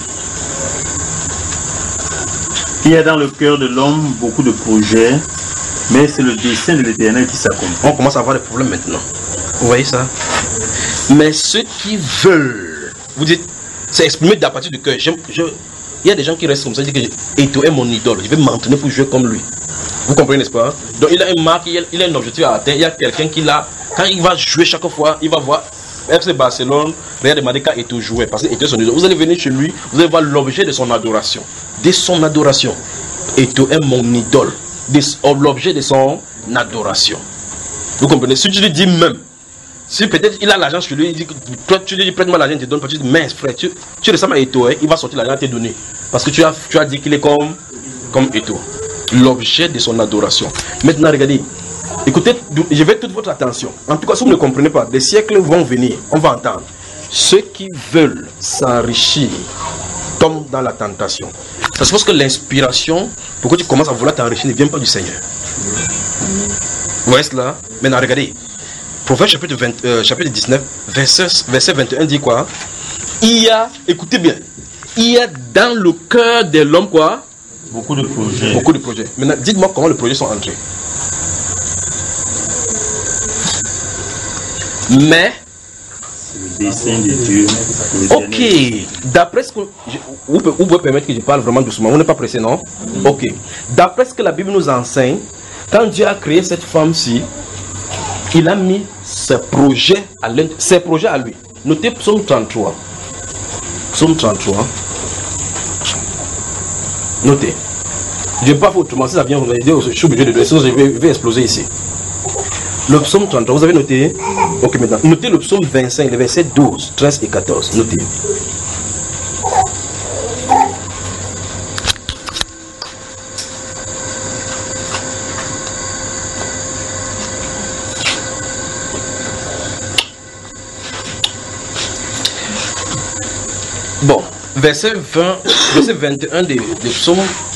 Il y a dans le cœur de l'homme beaucoup de projets, mais c'est le dessein de l'Éternel qui s'accomplit. On commence à avoir des problèmes maintenant. Vous voyez ça? Mais ceux qui veulent, vous dites, c'est exprimé à partir du cœur. Il y a des gens qui restent comme ça, ils disent que Eto est mon idole, je vais m'entraîner pour jouer comme lui. Vous comprenez, n'est-ce pas? Donc il a une marque, il a un objectif à atteindre. Il y a quelqu'un qui l'a, quand il va jouer chaque fois, il va voir FC Barcelone, il demander quand Eto jouait, parce que Eto est son idole. Vous allez venir chez lui, vous allez voir l'objet de son adoration. De son adoration. Eto est mon idole. L'objet de son adoration. Vous comprenez? Si tu lui dis même, si peut-être il a l'argent sur lui, il dit, toi tu lui dis prête-moi l'argent, il te donne, tu dis mince frère, tu ressembles à Eto, il va sortir l'argent à te donner. Parce que tu as dit qu'il est comme Eto. L'objet de son adoration. Maintenant regardez, écoutez, je vais toute votre attention. En tout cas, si vous ne comprenez pas, des siècles vont venir, on va entendre. Ceux qui veulent s'enrichir tombent dans la tentation. Ça se passe que l'inspiration, pour que tu commences à vouloir t'enrichir, ne vient pas du Seigneur. Vous voyez cela? Maintenant regardez. Proverbe chapitre 19, verset 21 dit quoi? Il y a, écoutez bien, il y a dans le cœur de l'homme quoi? Beaucoup de projets. Beaucoup de projets. Maintenant, dites-moi comment les projets sont entrés. Mais, le dessein de Dieu. ok, d'après ce que... Vous pouvez permettre que je parle vraiment doucement, vous n'êtes pas pressé, non? Ok, d'après ce que la Bible nous enseigne, quand Dieu a créé cette femme-ci, il a mis ses projets à lui. Notez Psaume 33. Psaume 33. Notez. Je ne vais pas faire autrement. Si ça vient, vous allez dire, je suis obligé de donner, sinon je vais exploser ici. Le psaume 33, vous avez noté? Ok, maintenant. Notez le psaume 25, les versets 12, 13 et 14. Notez. Bon, verset 21 de psaume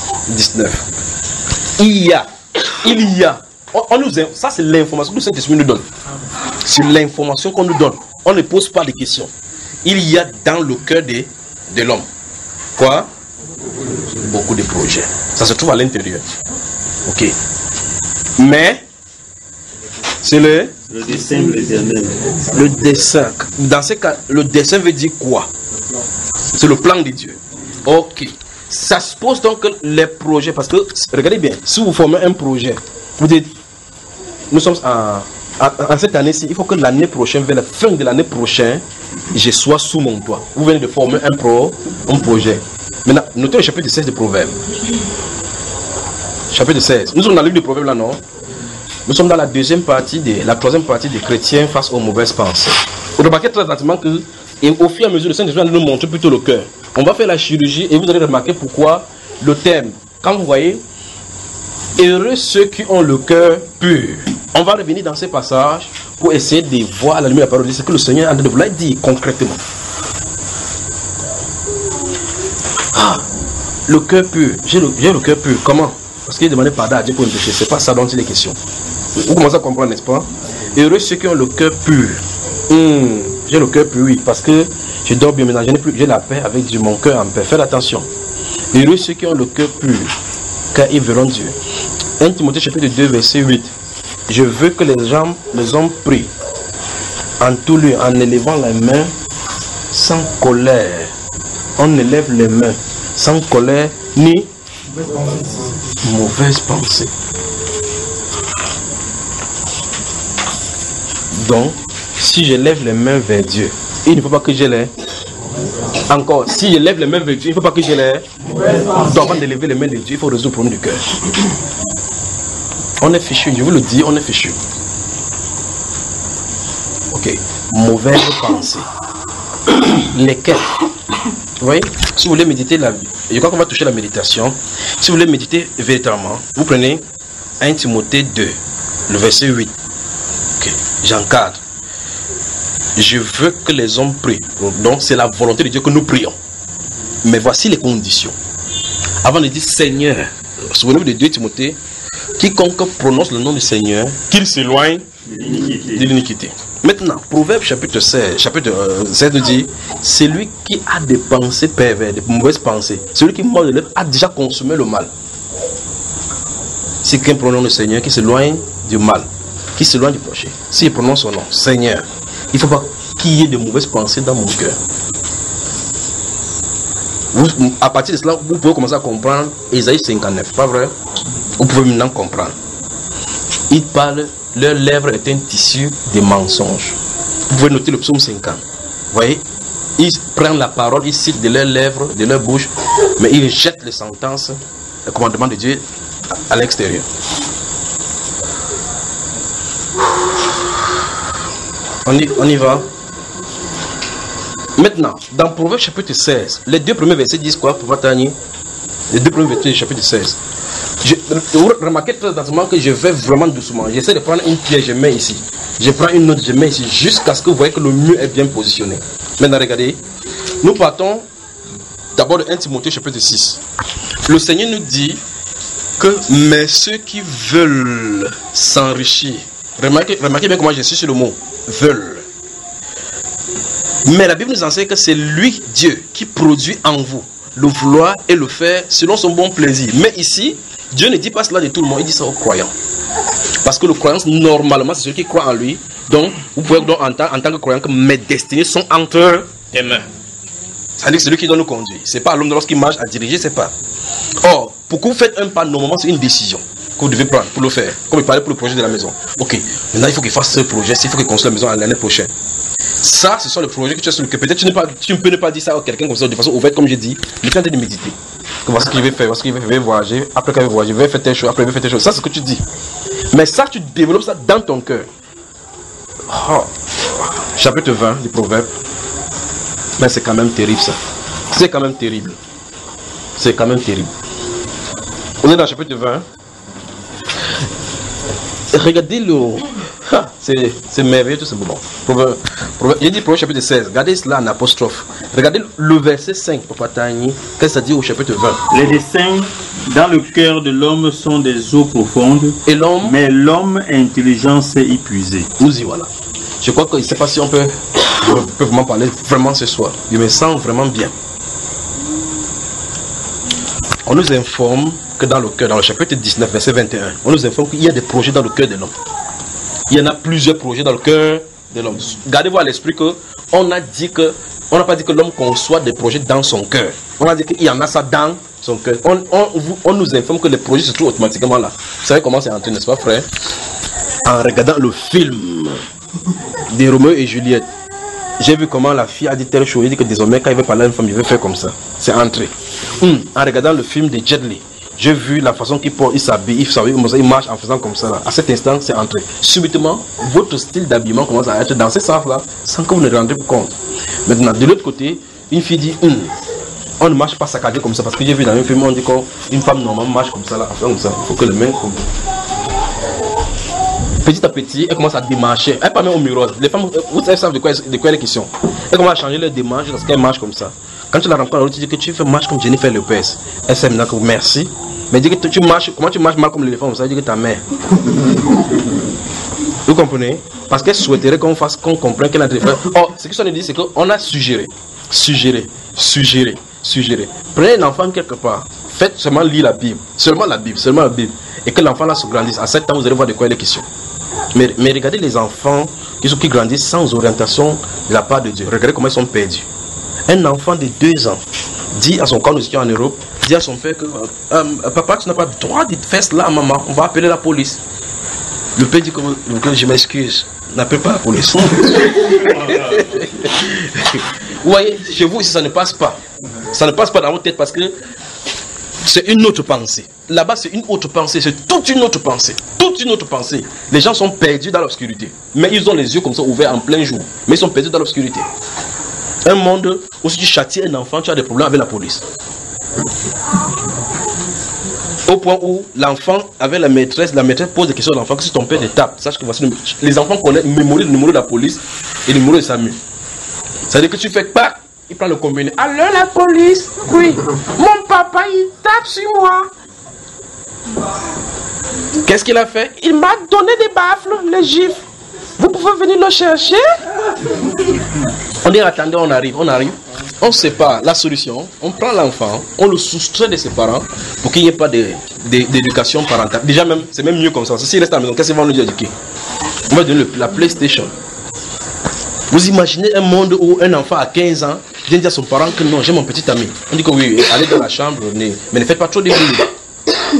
19. Il y a. Ça c'est l'information que le Saint-Esprit nous donne. C'est l'information qu'on nous donne. On ne pose pas de questions. Il y a dans le cœur de l'homme. Quoi? Beaucoup de projets. Ça se trouve à l'intérieur. Ok. Mais, c'est le dessein de l'Éternel. Le dessein. Dans ce cas, le dessein veut dire quoi? C'est le plan de Dieu. Ok. Ça suppose donc que les projets, parce que, regardez bien, si vous formez un projet, vous dites, nous sommes en cette année-ci, il faut que l'année prochaine, vers la fin de l'année prochaine, je sois sous mon toit. Vous venez de former un projet. Maintenant, notez le chapitre 16 de Proverbes. Chapitre 16. Nous sommes dans le livre de Proverbes là, non? Nous sommes dans la troisième partie des chrétiens face aux mauvaises pensées. Vous remarquez très attentivement que, et au fur et à mesure, le Saint-Esprit va nous montrer plutôt le cœur. On va faire la chirurgie et vous allez remarquer pourquoi le thème. Quand vous voyez, heureux ceux qui ont le cœur pur. On va revenir dans ces passages pour essayer de voir à la lumière de la parole de Dieu ce que le Seigneur a de vouloir dire concrètement. Ah, le cœur pur. J'ai le cœur pur. Comment? Parce qu'il demandait pardon à Dieu pour me pécher. C'est pas ça dont il est question. Vous commencez à comprendre, n'est-ce pas? Heureux ceux qui ont le cœur pur. J'ai le cœur pur, oui, parce que je dors bien maintenant. J'ai la paix avec Dieu, mon cœur en paix. Faites attention. Heureux ceux qui ont le cœur pur, car ils verront Dieu. 1 Timothée chapitre 2, verset 8. Je veux que les hommes prient en tout lieu, en élevant les mains sans colère. On élève les mains sans colère ni mauvaise pensée. Donc, si je lève les mains vers Dieu, il ne faut pas que je les... Encore, si je lève les mains vers Dieu, il ne faut pas que je les... Donc, avant de lever les mains de Dieu, il faut résoudre le problème du cœur. On est fichu, je vous le dis, on est fichu. Ok. Mauvaise pensée. Lesquelles? Vous voyez, si vous voulez méditer la vie, je crois qu'on va toucher la méditation. Si vous voulez méditer véritablement, vous prenez 1 Timothée 2, le verset 8. Ok, j'encadre. Je veux que les hommes prient. Donc c'est la volonté de Dieu que nous prions. Mais voici les conditions. Avant de dire Seigneur, souvenez-vous de 2 Timothée, quiconque prononce le nom du Seigneur, qu'il s'éloigne de l'iniquité. Maintenant, Proverbe chapitre 16 nous dit, celui qui a des pensées perverses, des mauvaises pensées, celui qui mord de lèvres a déjà consommé le mal. C'est quelqu'un prononce le Seigneur qui s'éloigne du mal, qui s'éloigne du péché. S'il prononce son nom, Seigneur, il ne faut pas qu'il y ait de mauvaises pensées dans mon cœur. À partir de cela, vous pouvez commencer à comprendre Ésaïe 59, pas vrai? Vous pouvez maintenant comprendre. Il parle, leur lèvre est un tissu de mensonges. Vous pouvez noter le psaume 50. Vous voyez, ils prennent la parole, ils citent de leurs lèvres, de leur bouche, mais ils jettent les sentences, le commandement de Dieu à l'extérieur. On y va. Maintenant, dans Proverbe chapitre 16, les 2 premiers versets disent quoi pour Matani? Les 2 premiers versets du chapitre 16. Vous remarquez très attentivement que je vais vraiment doucement. J'essaie de prendre une pierre, je mets ici. Je prends une autre, je mets ici, jusqu'à ce que vous voyez que le mur est bien positionné. Maintenant, regardez. Nous partons d'abord de 1 Timothée chapitre 6. Le Seigneur nous dit que, mais ceux qui veulent s'enrichir, remarquez bien comment je suis sur le mot, veulent. Mais la Bible nous enseigne que c'est lui, Dieu, qui produit en vous le vouloir et le faire selon son bon plaisir. Mais ici, Dieu ne dit pas cela de tout le monde, il dit ça aux croyants. Parce que le croyant, normalement, c'est celui qui croit en lui. Donc, vous pouvez donc en tant que croyant que mes destinées sont entre tes mains. C'est-à-dire que c'est lui qui doit nous conduire. C'est pas l'homme lorsqu'il marche à diriger, c'est pas. Or, pour que vous faites un pas, normalement, c'est une décision que vous devez prendre pour le faire. Comme il parlait pour le projet de la maison. Ok, maintenant il faut qu'il fasse ce projet, il faut qu'il construise la maison l'année prochaine. Ça, ce sont les projets que tu as sur le cœur. Peut-être tu ne peux ne pas dire ça à quelqu'un comme ça de façon ouverte, comme j'ai dit. Mais tu es en train de méditer. Voici ce que je vais faire, voici ce que je vais voyager. Après que je vais voyager, je vais faire telle chose, après je vais faire telle chose. Ça, c'est ce que tu dis. Mais ça, tu développes ça dans ton cœur. Oh. Chapitre 20 du Proverbe. Mais c'est quand même terrible ça. C'est quand même terrible. C'est quand même terrible. On est dans le chapitre 20. Regardez le... C'est merveilleux tout ce moment. Il dit Proverbe chapitre 16. Regardez cela en apostrophe. Regardez le verset 5. Qu'est-ce que ça dit au chapitre 20? Les desseins dans le cœur de l'homme sont des eaux profondes. Et l'homme? Mais l'homme intelligent s'est épuisé. Nous y voilà. Je crois que je ne sais pas si on peut vraiment parler vraiment ce soir. Je me sens vraiment bien. On nous informe que dans le cœur, dans le chapitre 19, verset 21, on nous informe qu'il y a des projets dans le cœur de l'homme. Il y en a plusieurs projets dans le cœur de l'homme. Gardez-vous à l'esprit que on n'a pas dit que l'homme conçoit des projets dans son cœur. On a dit qu'il y en a ça dans son cœur. On nous informe que les projets se trouvent automatiquement là. Vous savez comment c'est entré, n'est-ce pas, frère? En regardant le film de Roméo et Juliette, j'ai vu comment la fille a dit telle chose. Il dit que désormais, quand il veut parler à une femme, il veut faire comme ça. C'est entré. En regardant le film de Jet Li, j'ai vu la façon qu'il porte, il s'habille, il marche en faisant comme ça là. À cet instant, c'est entré. Subitement, votre style d'habillement commence à être dans ce sens-là, sans que vous ne rendez compte. Maintenant, de l'autre côté, une fille dit, on ne marche pas saccadé comme ça, parce que j'ai vu dans un film, on dit qu'une femme normale marche comme ça là, comme ça. Il faut que les mains comme petit à petit, elle commence à démarcher. Elle parle même au miroir. Les femmes, vous savez de quoi il est question. Elle commence à changer leur démarche parce qu'elle marche comme ça. Quand tu la rencontres, tu dis que tu fais marche comme Jennifer Lopez. Elle sait maintenant que merci. Mais dis que tu marches, comment tu marches mal comme l'éléphant, ça veut dire que ta mère. Vous comprenez? Parce qu'elle souhaiterait qu'on comprenne qu'elle a des frères. Oh, ce que ça nous dit, c'est qu'on a suggéré. Prenez un enfant quelque part. Faites seulement lire la Bible. Seulement la Bible. Et que l'enfant là se grandisse. À 7 ans, vous allez voir de quoi il est question. Mais regardez les enfants qui grandissent sans orientation de la part de Dieu. Regardez comment ils sont perdus. Un enfant de 2 ans dit à son corps, nous étions en Europe, dit à son père que papa, tu n'as pas le droit de faire cela à maman, on va appeler la police. Le père dit que je m'excuse, n'appelle pas la police. Vous voyez, chez vous, ça ne passe pas. Ça ne passe pas dans votre tête parce que c'est une autre pensée. Là-bas, c'est une autre pensée, c'est toute une autre pensée. toute une autre pensée. Les gens sont perdus dans l'obscurité. Mais ils ont les yeux comme ça ouverts en plein jour. Mais ils sont perdus dans l'obscurité. Un monde où si tu châties un enfant, tu as des problèmes avec la police. Au point où l'enfant, avec la maîtresse pose des questions à l'enfant, que si ton père te tape, sache que voici les enfants connaissent le numéro de la police et le numéro de SAMU. C'est-à-dire que tu fais pas, il prend le combiné. Alors la police, oui, mon papa il tape sur moi. Qu'est-ce qu'il a fait? Il m'a donné des baffles, les gifles. Vous pouvez venir le chercher? On dit attendez, on arrive. On sépare la solution, on prend l'enfant, on le soustrait de ses parents pour qu'il n'y ait pas d'éducation parentale. Déjà même, c'est même mieux comme ça. S'il reste à la maison, qu'est-ce qu'ils vont nous éduquer? On va donner la PlayStation. Vous imaginez un monde où un enfant à 15 ans vient dire à son parent que non, j'ai mon petit ami. On dit que oui, allez dans la chambre, mais ne faites pas trop de bruit.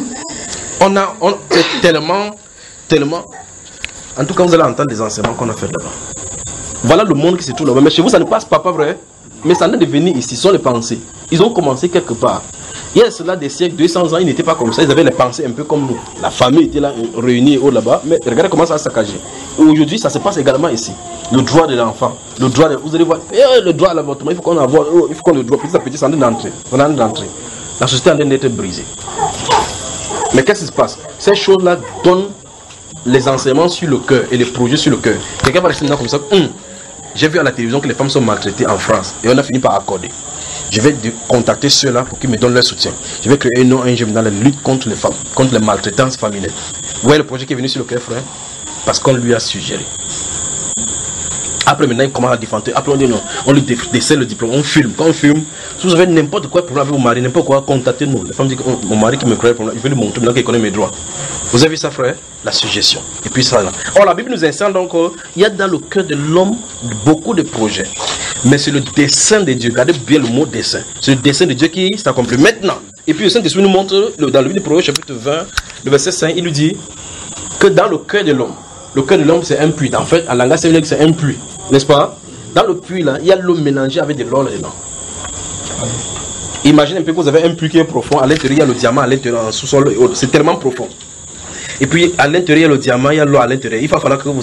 C'est tellement. En tout cas, vous allez entendre des enseignements qu'on a fait là-bas. Voilà le monde qui se trouve là-bas. Mais chez vous, ça ne passe pas vrai. Mais ça n'est de venir ici, ce sont les pensées. Ils ont commencé quelque part. Il y a cela des siècles, 200 ans, ils n'étaient pas comme ça. Ils avaient les pensées un peu comme nous. La famille était là, réunie là-bas. Mais regardez comment ça a saccagé. Aujourd'hui, ça se passe également ici. Le droit de l'enfant. Vous allez voir, le droit à l'avortement, il faut qu'on le droit. Petit à petit, ça en est d'entrer. La société est en train d'être brisée. Mais qu'est-ce qui se passe? Ces choses-là donnent les enseignements sur le cœur et les projets sur le cœur. Quelqu'un va rester maintenant comme ça. J'ai vu à la télévision que les femmes sont maltraitées en France et on a fini par accorder. Je vais contacter ceux-là pour qu'ils me donnent leur soutien. Je vais créer un ONG dans la lutte contre les femmes, contre les maltraitances familiales. Vous voyez le projet qui est venu sur le cœur, frère? Parce qu'on lui a suggéré. Après, maintenant, il commence à défendre. Après, on dit non, on lui décèle le diplôme, on filme. Quand on filme, si vous avez n'importe quoi pour avec vos maris, n'importe quoi, contactez-nous. La femme dit que mon mari qui me crée, il veut lui montrer maintenant qu'il connaît mes droits. Vous avez vu ça, frère? La suggestion. Et puis ça là. Or, la Bible nous enseigne donc il y a dans le cœur de l'homme beaucoup de projets. Mais c'est le dessein de Dieu. Regardez bien le mot dessein. C'est le dessein de Dieu qui s'accomplit maintenant. Et puis le Saint-Esprit nous montre, dans le livre de Proverbes, chapitre 20, le verset 5, il nous dit que dans le cœur de l'homme, c'est un puits. En fait, en langage, ça veut dire que c'est un puits. N'est-ce pas? Dans le puits, là, il y a l'eau mélangée avec de l'or dedans. Imaginez un peu que vous avez un puits qui est profond. À l'intérieur, il y a le diamant, à l'intérieur, en sous-sol. C'est tellement profond. Et puis, à l'intérieur, il y a le diamant, il y a l'eau à l'intérieur. Il va falloir que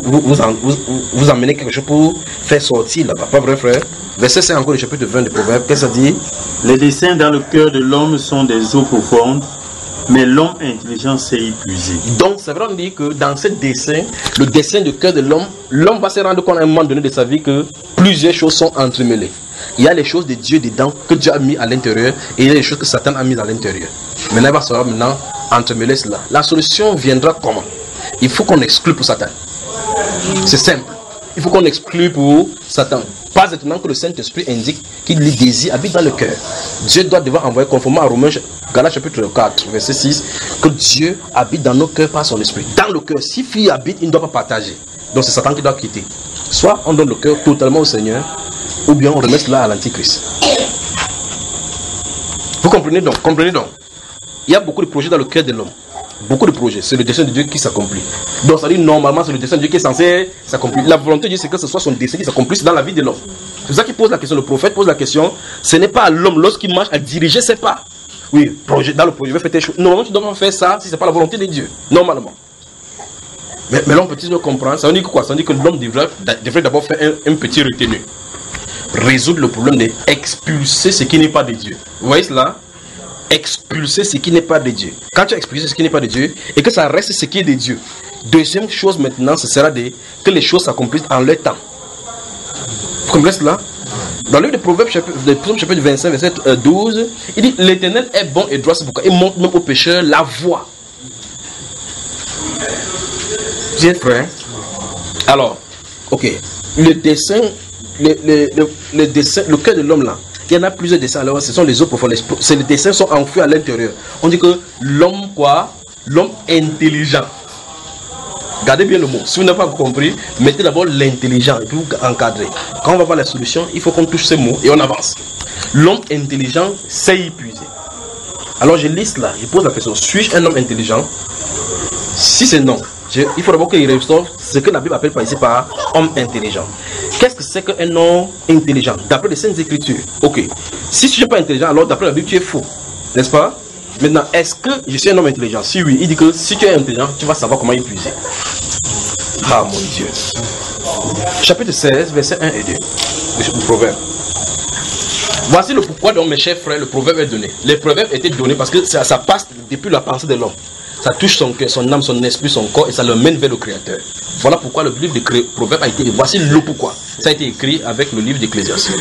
vous emmenez quelque chose pour faire sortir là-bas. Pas vrai, frère? Verset 5 encore du chapitre 20 de Proverbes. Qu'est-ce que ça dit? Les desseins dans le cœur de l'homme sont des eaux profondes, mais l'homme intelligent sait y puiser. Donc, ça veut dire que dans ce dessein, le dessein du cœur de l'homme, l'homme va se rendre compte à un moment donné de sa vie que plusieurs choses sont entremêlées. Il y a les choses de Dieu dedans que Dieu a mis à l'intérieur et il y a les choses que Satan a mis à l'intérieur. Maintenant, il va savoir entremêler cela. La solution viendra comment? Il faut qu'on exclue pour Satan. C'est simple. Il faut qu'on exclue pour Satan. Pas étonnant que le Saint-Esprit indique qu'il les désire habite dans le cœur. Dieu doit devoir envoyer, conformément à Romains, Galates chapitre 4, verset 6, que Dieu habite dans nos cœurs par son esprit. Dans le cœur, si fille habite, il ne doit pas partager. Donc c'est Satan qui doit quitter. Soit on donne le cœur totalement au Seigneur, ou bien on remet cela à l'Antichrist. Vous comprenez donc? Il y a beaucoup de projets dans le cœur de l'homme. Beaucoup de projets. C'est le dessein de Dieu qui s'accomplit. Donc ça dit normalement c'est le dessein de Dieu qui est censé s'accomplir. La volonté de Dieu c'est que ce soit son dessein qui s'accomplisse dans la vie de l'homme. C'est ça qui pose la question. Le prophète pose la question. Ce n'est pas à l'homme lorsqu'il marche à diriger ses pas. Oui, dans le projet, je vais faire telle chose. Normalement tu dois pas faire ça si ce n'est pas la volonté de Dieu. Normalement. Mais l'homme peut-il comprendre? Ça veut dire quoi? Ça veut dire que l'homme devrait d'abord faire un petit retenu. Résoudre le problème d'expulser ce qui n'est pas de Dieu. Vous voyez cela? Expulser ce qui n'est pas de Dieu. Quand tu as expulsé ce qui n'est pas de Dieu et que ça reste ce qui est de Dieu. Deuxième chose maintenant, ce sera que les choses s'accomplissent en leur temps. Vous comprenez cela? Dans le livre de Proverbes, chapitre 25, verset 12, il dit l'Éternel est bon et droit, c'est pourquoi il montre même aux pécheurs la voie. Bien frère. Alors, ok. Le dessein, le cœur de l'homme là. Il y en a plusieurs dessins, alors ce sont les eaux profondes. Les dessins sont enfouis à l'intérieur. On dit que l'homme quoi? L'homme intelligent. Gardez bien le mot. Si vous n'avez pas compris, mettez d'abord l'intelligent et puis vous encadrez. Quand on va voir la solution, il faut qu'on touche ces mots et on avance. L'homme intelligent sait y puiser. Alors je lis là, je pose la question, suis-je un homme intelligent? Si c'est non, il faut d'abord qu'il restaure ce que la Bible appelle par ici par homme intelligent. Qu'est-ce que c'est qu'un homme intelligent? D'après les Saintes Écritures. Ok. Si tu n'es pas intelligent, alors d'après la Bible, tu es faux. N'est-ce pas? Maintenant, est-ce que je suis un homme intelligent? Si oui, il dit que si tu es intelligent, tu vas savoir comment épuiser. Ah mon Dieu. Chapitre 16, versets 1 et 2. Le proverbe. Voici le pourquoi, donc, mes chers frères, le proverbe est donné. Les proverbes étaient donnés parce que ça passe depuis la pensée de l'homme. Ça touche son cœur, son âme, son esprit, son corps et ça le mène vers le Créateur. Voilà pourquoi le livre de Proverbes a été. Voici le pourquoi. Ça a été écrit avec le livre d'Ecclésiaste.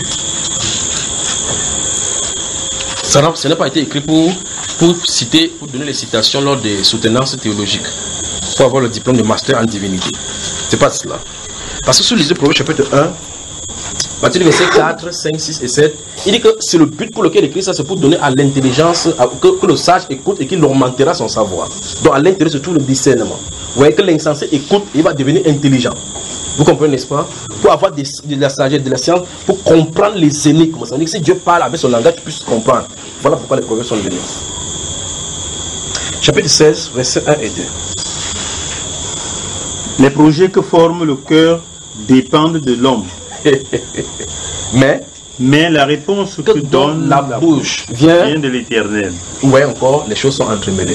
Ce n'a pas été écrit pour citer, pour donner les citations lors des soutenances théologiques, pour avoir le diplôme de master en divinité. C'est pas cela. Parce que sur le Proverbe chapitre 1, à partir du verset 4, 5, 6 et 7, il dit que c'est le but pour lequel il écrit ça, c'est pour donner à l'intelligence, que le sage écoute et qu'il augmentera son savoir. Donc à l'intérieur, c'est tout le discernement. Vous voyez que l'insensé écoute et il va devenir intelligent. Vous comprenez, n'est-ce pas? Pour avoir de la sagesse, de la science, pour comprendre les énigmes. Ça veut dire que si Dieu parle avec son langage, tu puisses comprendre. Voilà pourquoi les proverbes sont venus. Chapitre 16, versets 1 et 2. Les projets que forme le cœur dépendent de l'homme. Mais la réponse que donne la bouche vient de l'Éternel. Ouais, encore, les choses sont entremêlées.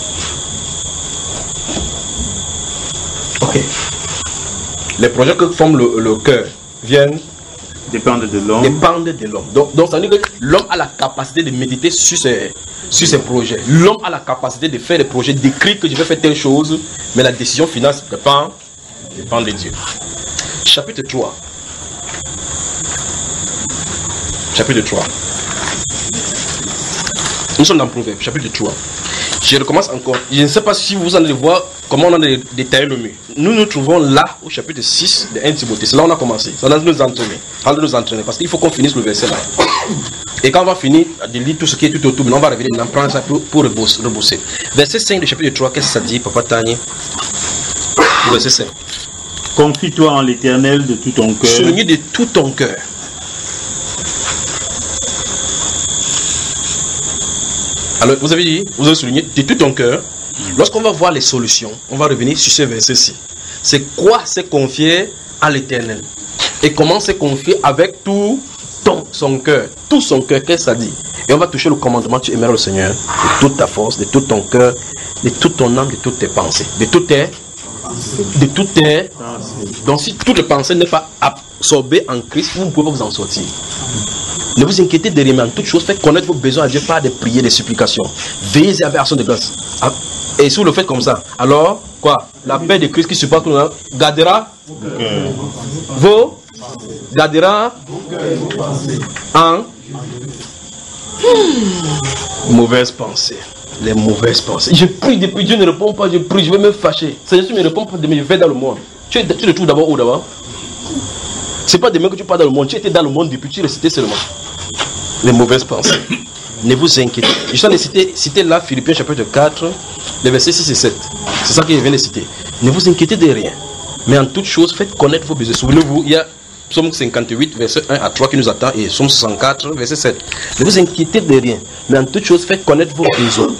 Ok. Les projets que forment le cœur dépendent de l'homme. Donc ça veut dire que l'homme a la capacité de méditer sur ses projets. L'homme a la capacité de faire des projets, d'écrire que je vais faire telle chose, mais la décision finale dépend de Dieu. Chapitre 3. Chapitre 3. Nous sommes dans Proverbe, chapitre 3. Je recommence encore. Je ne sais pas si vous allez voir comment on a détaillé le mieux. Nous nous trouvons là au chapitre 6 de 1 Timothée. C'est là où on a commencé. Ça doit nous entraîner. Parce qu'il faut qu'on finisse le verset là. Et quand on va finir de lire tout ce qui est tout autour, on va revenir, on prend ça pour rebosser. Verset 5 du chapitre 3, qu'est-ce que ça dit, Papa Tani? Verset 5. Confie-toi en l'Éternel de tout ton cœur. Souligne de tout ton cœur. Alors, vous avez souligné de tout ton cœur. Lorsqu'on va voir les solutions, on va revenir sur ce verset-ci. C'est quoi c'est confier à l'Éternel? Et comment c'est confier avec tout son cœur? Tout son cœur, qu'est-ce que ça dit? Et on va toucher le commandement, tu aimeras le Seigneur de toute ta force, de tout ton cœur, de toute ton âme, de toutes tes pensées, de toutes tes... Donc si toutes les pensées n'est pas absorbées en Christ, vous ne pouvez pas vous en sortir. Ne vous inquiétez de rien, mais en toute chose, faites connaître vos besoins à Dieu par des prières, des supplications. Veillez avec action de grâce. Et si vous le faites comme ça, alors, quoi? La paix de Christ qui supporte tout le monde gardera en mauvaises pensées. Les mauvaises pensées. Je prie depuis Dieu ne répond pas, je prie, je vais me fâcher. Seigneur, tu ne me réponds pas demain, je vais dans le monde. Tu te trouves d'abord où d'abord? C'est pas demain que tu pars dans le monde, tu étais dans le monde depuis, tu récitais seulement. Les mauvaises pensées. Ne vous inquiétez. Je suis en train de citer là, Philippiens chapitre 4, les versets 6 et 7. C'est ça que je viens de citer. Ne vous inquiétez de rien. Mais en toute chose, faites connaître vos besoins. Souvenez-vous, il y a Psaume 58, verset 1 à 3 qui nous attend, et Psaume 64, verset 7. Ne vous inquiétez de rien. Mais en toute chose, faites connaître vos besoins.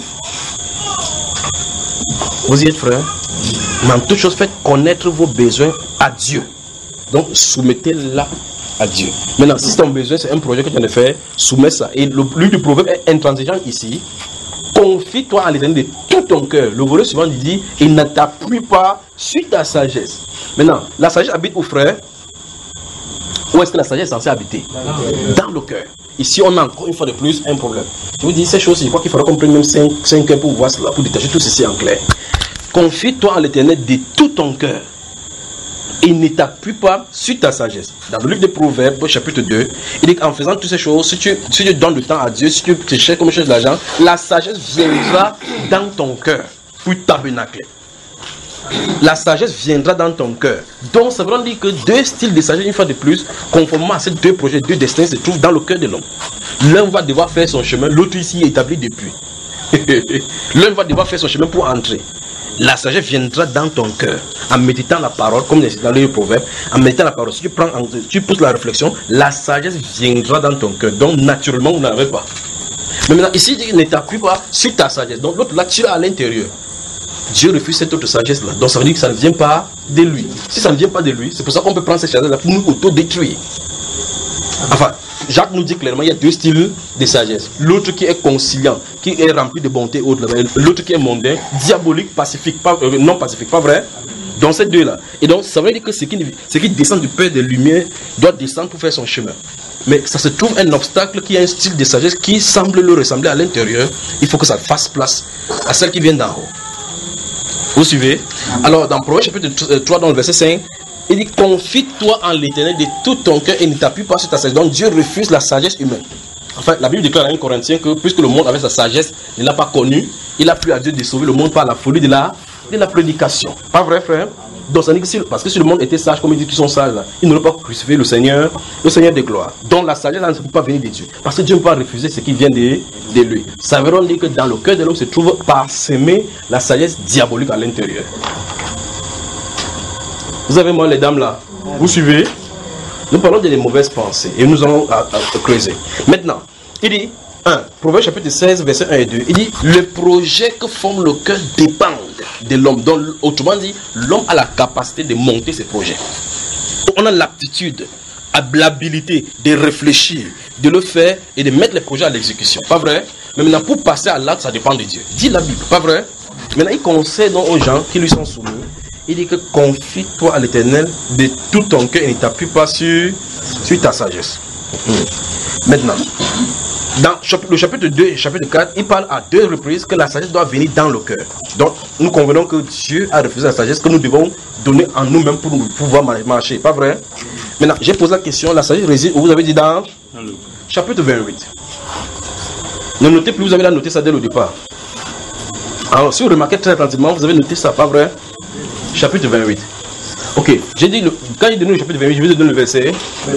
Vous y êtes, frère? Mais en toute chose, faites connaître vos besoins à Dieu. Donc, soumettez-la à Dieu. Maintenant, si ton besoin, c'est un projet que tu as fait, soumets ça. Et le livre du proverbe est intransigeant ici. Confie-toi à l'Éternel de tout ton cœur. Le volet suivant dit, il ne t'appuie pas sur ta sagesse. Maintenant, la sagesse habite où, frère? Où est-ce que la sagesse est censée habiter? Dans le cœur. Ici, on a encore une fois de plus un problème. Je vous dis ces choses, je crois qu'il faudra qu'on prenne même 5 heures pour voir cela, pour détacher tout ceci en clair. Confie-toi à l'Éternel de tout ton cœur. Et ne t'appuie pas sur ta sagesse. Dans le livre des Proverbes, chapitre 2, il dit qu'en faisant toutes ces choses, si tu donnes du temps à Dieu, si tu te cherches comme cherche de l'argent, la sagesse viendra dans ton cœur pour tabernacler. La sagesse viendra dans ton cœur. Donc ça veut dire que deux styles de sagesse, une fois de plus, conformément à ces deux projets, deux destins, se trouvent dans le cœur de l'homme. L'un va devoir faire son chemin, l'autre ici est établi depuis. L'un va devoir faire son chemin pour entrer. La sagesse viendra dans ton cœur en méditant la parole, comme dans le proverbe, en méditant la parole. Si tu pousses la réflexion, la sagesse viendra dans ton cœur. Donc naturellement, vous n'avez pas. Mais maintenant, ici, il ne t'appuie pas sur ta sagesse. Donc l'autre là, tu es à l'intérieur. Dieu refuse cette autre sagesse là. Donc ça veut dire que ça ne vient pas de lui. Si ça ne vient pas de lui, c'est pour ça qu'on peut prendre cette sagesse là pour nous auto-détruire. Enfin, Jacques nous dit clairement, il y a deux styles de sagesse. L'autre qui est conciliant, qui est rempli de bonté, l'autre qui est mondain, diabolique, pacifique, non pacifique, pas vrai? Dans ces deux-là. Et donc, ça veut dire que ce qui descend du Père des Lumières doit descendre pour faire son chemin. Mais ça se trouve un obstacle qui a un style de sagesse qui semble le ressembler à l'intérieur. Il faut que ça fasse place à celle qui vient d'en haut. Vous suivez? Alors, dans Proverbe chapitre 3, dans le verset 5, il dit, confie-toi en l'Éternel de tout ton cœur et ne t'appuie pas sur ta sagesse. Donc Dieu refuse la sagesse humaine. Enfin, la Bible déclare à 1 Corinthiens que puisque le monde avec sa sagesse ne l'a pas connu, il a plu à Dieu de sauver le monde par la folie de la prédication. Pas vrai, frère? Donc ça dit que parce que si le monde était sage, comme ils disent qu'ils sont sages, là, ils n'auraient pas crucifié le Seigneur de gloire. Donc la sagesse là, ne peut pas venir de Dieu. Parce que Dieu ne peut pas refuser ce qui vient de lui. Ça veut dire que dans le cœur de l'homme se trouve parsemé la sagesse diabolique à l'intérieur. Vous avez moi les dames là, vous suivez? Nous parlons des mauvaises pensées et nous allons creuser. Maintenant, il dit, Proverbe chapitre 16, verset 1 et 2, il dit, le projet que forme le cœur dépend de l'homme. Donc, autrement dit, l'homme a la capacité de monter ses projets. On a l'aptitude, l'habilité de réfléchir, de le faire et de mettre les projets à l'exécution. Pas vrai? Mais maintenant, pour passer à l'acte, ça dépend de Dieu. Dit la Bible, pas vrai? Maintenant, il conseille donc aux gens qui lui sont soumis. Il dit que confie-toi à l'Éternel de tout ton cœur et ne t'appuie pas sur ta sagesse. Maintenant, dans le chapitre 2 et le chapitre 4, il parle à deux reprises que la sagesse doit venir dans le cœur. Donc, nous convenons que Dieu a refusé la sagesse que nous devons donner en nous-mêmes pour pouvoir marcher. Pas vrai? Maintenant, j'ai posé la question, la sagesse réside où vous avez dit dans le chapitre 28. Ne notez plus, vous avez noté ça dès le départ. Alors, si vous remarquez très attentivement, vous avez noté ça, pas vrai? Chapitre 28. Ok, j'ai dit, quand il donne le chapitre 28, je vais te donner le verset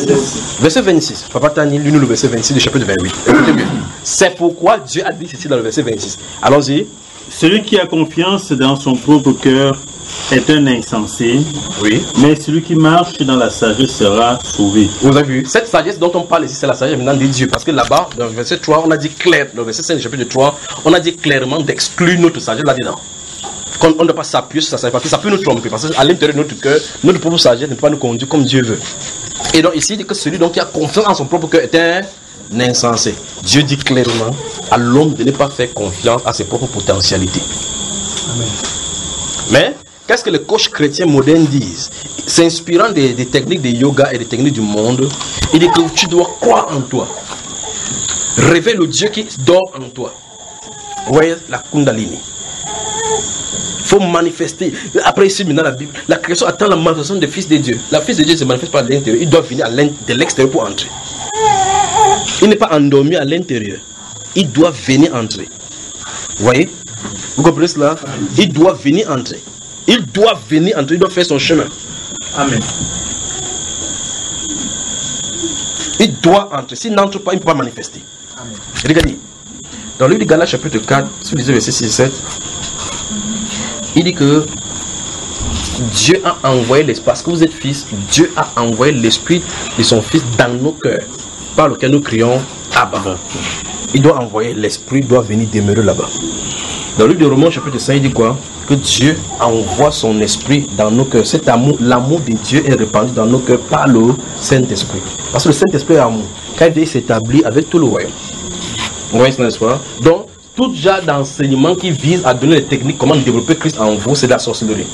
26. Papa Tani, lui, nous le verset 26 du chapitre 28. Écoutez bien. C'est pourquoi Dieu a dit ceci dans le verset 26. Allons-y. Celui qui a confiance dans son propre cœur est un insensé. Oui. Mais celui qui marche dans la sagesse sera sauvé. Vous avez vu? Cette sagesse dont on parle ici, c'est la sagesse maintenant de Dieu. Parce que là-bas, dans le verset 3, on a dit clair, dans le verset 5 du chapitre 3, on a dit clairement d'exclure notre sagesse là-dedans. On ne doit pas s'appuyer sur sa sagesse parce que ça peut nous tromper. Parce qu'à l'intérieur de notre cœur, notre propre sagesse ne peut pas nous conduire comme Dieu veut. Et donc ici, il dit que celui donc qui a confiance en son propre cœur est un insensé. Dieu dit clairement à l'homme de ne pas faire confiance à ses propres potentialités. Amen. Mais qu'est-ce que les coachs chrétiens modernes disent? S'inspirant des techniques de yoga et des techniques du monde, il dit que tu dois croire en toi. Révèle le Dieu qui dort en toi. Vous voyez la Kundalini. Il faut manifester. Après ici, maintenant, la Bible, la création attend la manifestation des fils de Dieu. La fils de Dieu ne se manifeste pas à l'intérieur. Il doit venir de l'extérieur pour entrer. Il n'est pas endormi à l'intérieur. Il doit venir entrer. Vous voyez? Vous comprenez cela? Il doit venir entrer. Il doit venir entrer. Il doit faire son chemin. Amen. Il doit entrer. S'il n'entre pas, il ne peut pas manifester. Amen. Regardez. Dans le livre de Galates, chapitre 4, si vous lisez verset 6 et 7, il dit que Dieu a envoyé l'esprit, parce que vous êtes fils, Dieu a envoyé l'esprit de son fils dans nos cœurs, par lequel nous crions Abba. Il doit envoyer l'esprit, doit venir demeurer là-bas. Dans le livre de Romains, chapitre 5, il dit quoi? Que Dieu envoie son esprit dans nos cœurs. Cet amour, l'amour de Dieu est répandu dans nos cœurs par le Saint-Esprit. Parce que le Saint-Esprit est amour. Quand il s'établit avec tout le royaume. Vous voyez cela, n'est-ce pas? Donc, tout genre d'enseignement qui vise à donner les techniques, comment développer Christ en vous, c'est de la sorcellerie.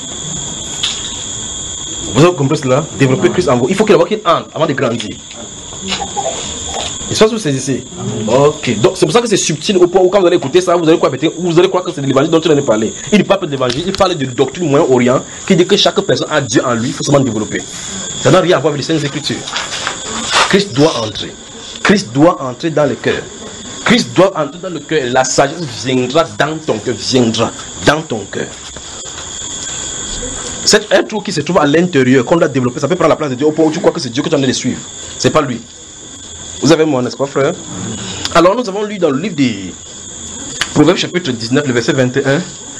Vous avez compris cela? Développer Christ en vous. Il faut qu'il entre avant de grandir. Est-ce que vous saisissez? Ok. Donc c'est pour ça que c'est subtil au point où quand vous allez écouter ça, vous allez croire que c'est de l'évangile dont tu en as parlé. Il ne parle pas de l'évangile, il parle de doctrine Moyen-Orient qui dit que chaque personne a Dieu en lui, il faut seulement développer. Ça n'a rien à voir avec les Saintes Écritures. Christ doit entrer. Christ doit entrer dans le cœur. Christ doit entrer dans le cœur et la sagesse viendra dans ton cœur, viendra dans ton cœur. C'est un truc qui se trouve à l'intérieur, qu'on doit développer, ça peut prendre la place de Dieu au point où tu crois que c'est Dieu que tu en train de suivre. C'est pas lui. Vous avez moi, n'est-ce pas, frère? Alors nous avons lu dans le livre des Proverbes chapitre 19, le verset 21,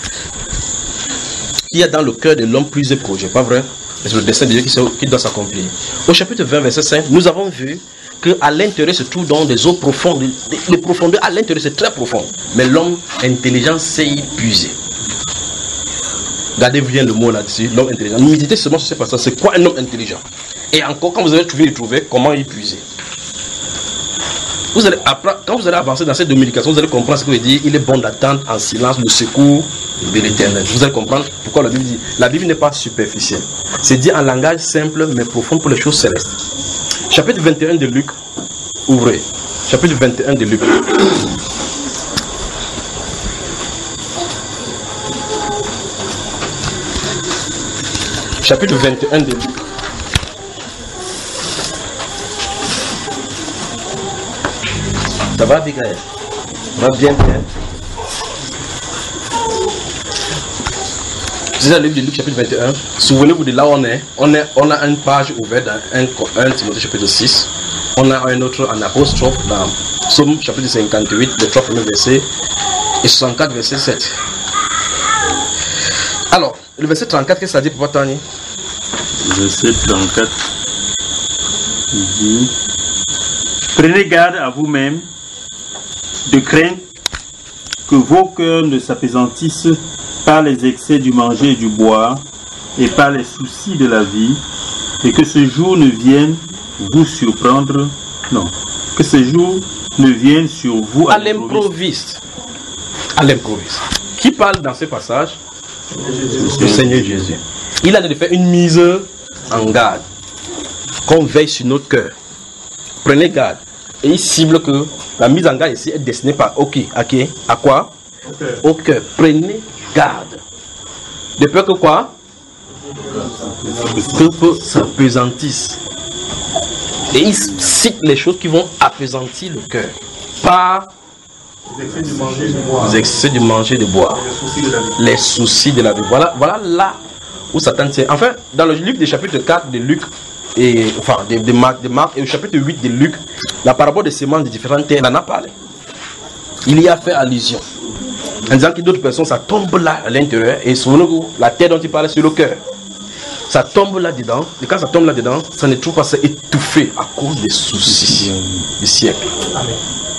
il y a dans le cœur de l'homme plusieurs projets, pas vrai? C'est le dessein de Dieu qui doit s'accomplir. Au chapitre 20, verset 5, nous avons vu qu'à l'intérieur se trouve dans des eaux profondes. Les profondeurs à l'intérieur c'est très profond. Mais l'homme intelligent sait y puiser. Regardez bien le mot là-dessus, l'homme intelligent. Méditez seulement sur ce passage. C'est quoi un homme intelligent? Et encore, quand vous allez trouver, comment y puiser. Vous allez quand vous allez avancer dans cette communication, vous allez comprendre ce que veut dire. Il est bon d'attendre en silence le secours de l'Éternel. Vous allez comprendre pourquoi la Bible dit. La Bible n'est pas superficielle. C'est dit en langage simple mais profond pour les choses célestes. Chapitre 21 de Luc. Ouvrez. Chapitre 21 de Luc. Chapitre 21 de Luc. Ça va, Abigail? Ça va bien, bien. C'est le livre de Luc, chapitre 21. Souvenez-vous de là où on est. On a une page ouverte dans 1 Timothée, chapitre 6. On a un autre en apostrophe dans Psaume, chapitre 58, les 3 premiers versets, et 64, verset 7. Alors, le verset 34, qu'est-ce que ça dit, Papa Tani? Verset 34. Il dit: prenez garde à vous-même de craindre que vos cœurs ne s'apaisantissent par les excès du manger et du boire et par les soucis de la vie, et que ce jour ne vienne vous surprendre. Non, que ce jour ne vienne sur vous à l'improviste. À l'improviste. Qui parle dans ce passage? Le Seigneur Jésus. Il a de faire une mise en garde. Qu'on veille sur notre cœur. Prenez garde. Et il cible que la mise en garde ici est destinée par à quoi? Au cœur. Prenez garde. De peur que quoi? Que peu s'apesantisse. Et il cite les choses qui vont apaisantir le cœur. Par les excès du manger et du boire. Les soucis de la vie. Voilà là où Satan tient. Enfin, dans le livre des chapitres 4 de Luc, de Marc et au chapitre 8 de Luc, la parabole des semences de différentes terres, il en a parlé. Il y a fait allusion. En disant que d'autres personnes, ça tombe là à l'intérieur, et souvenez-vous, la terre dont il parlait, c'est le cœur. Ça tombe là-dedans, et quand ça tombe là-dedans, ça ne trouve pas ça étouffé à cause des soucis du siècle. Amen.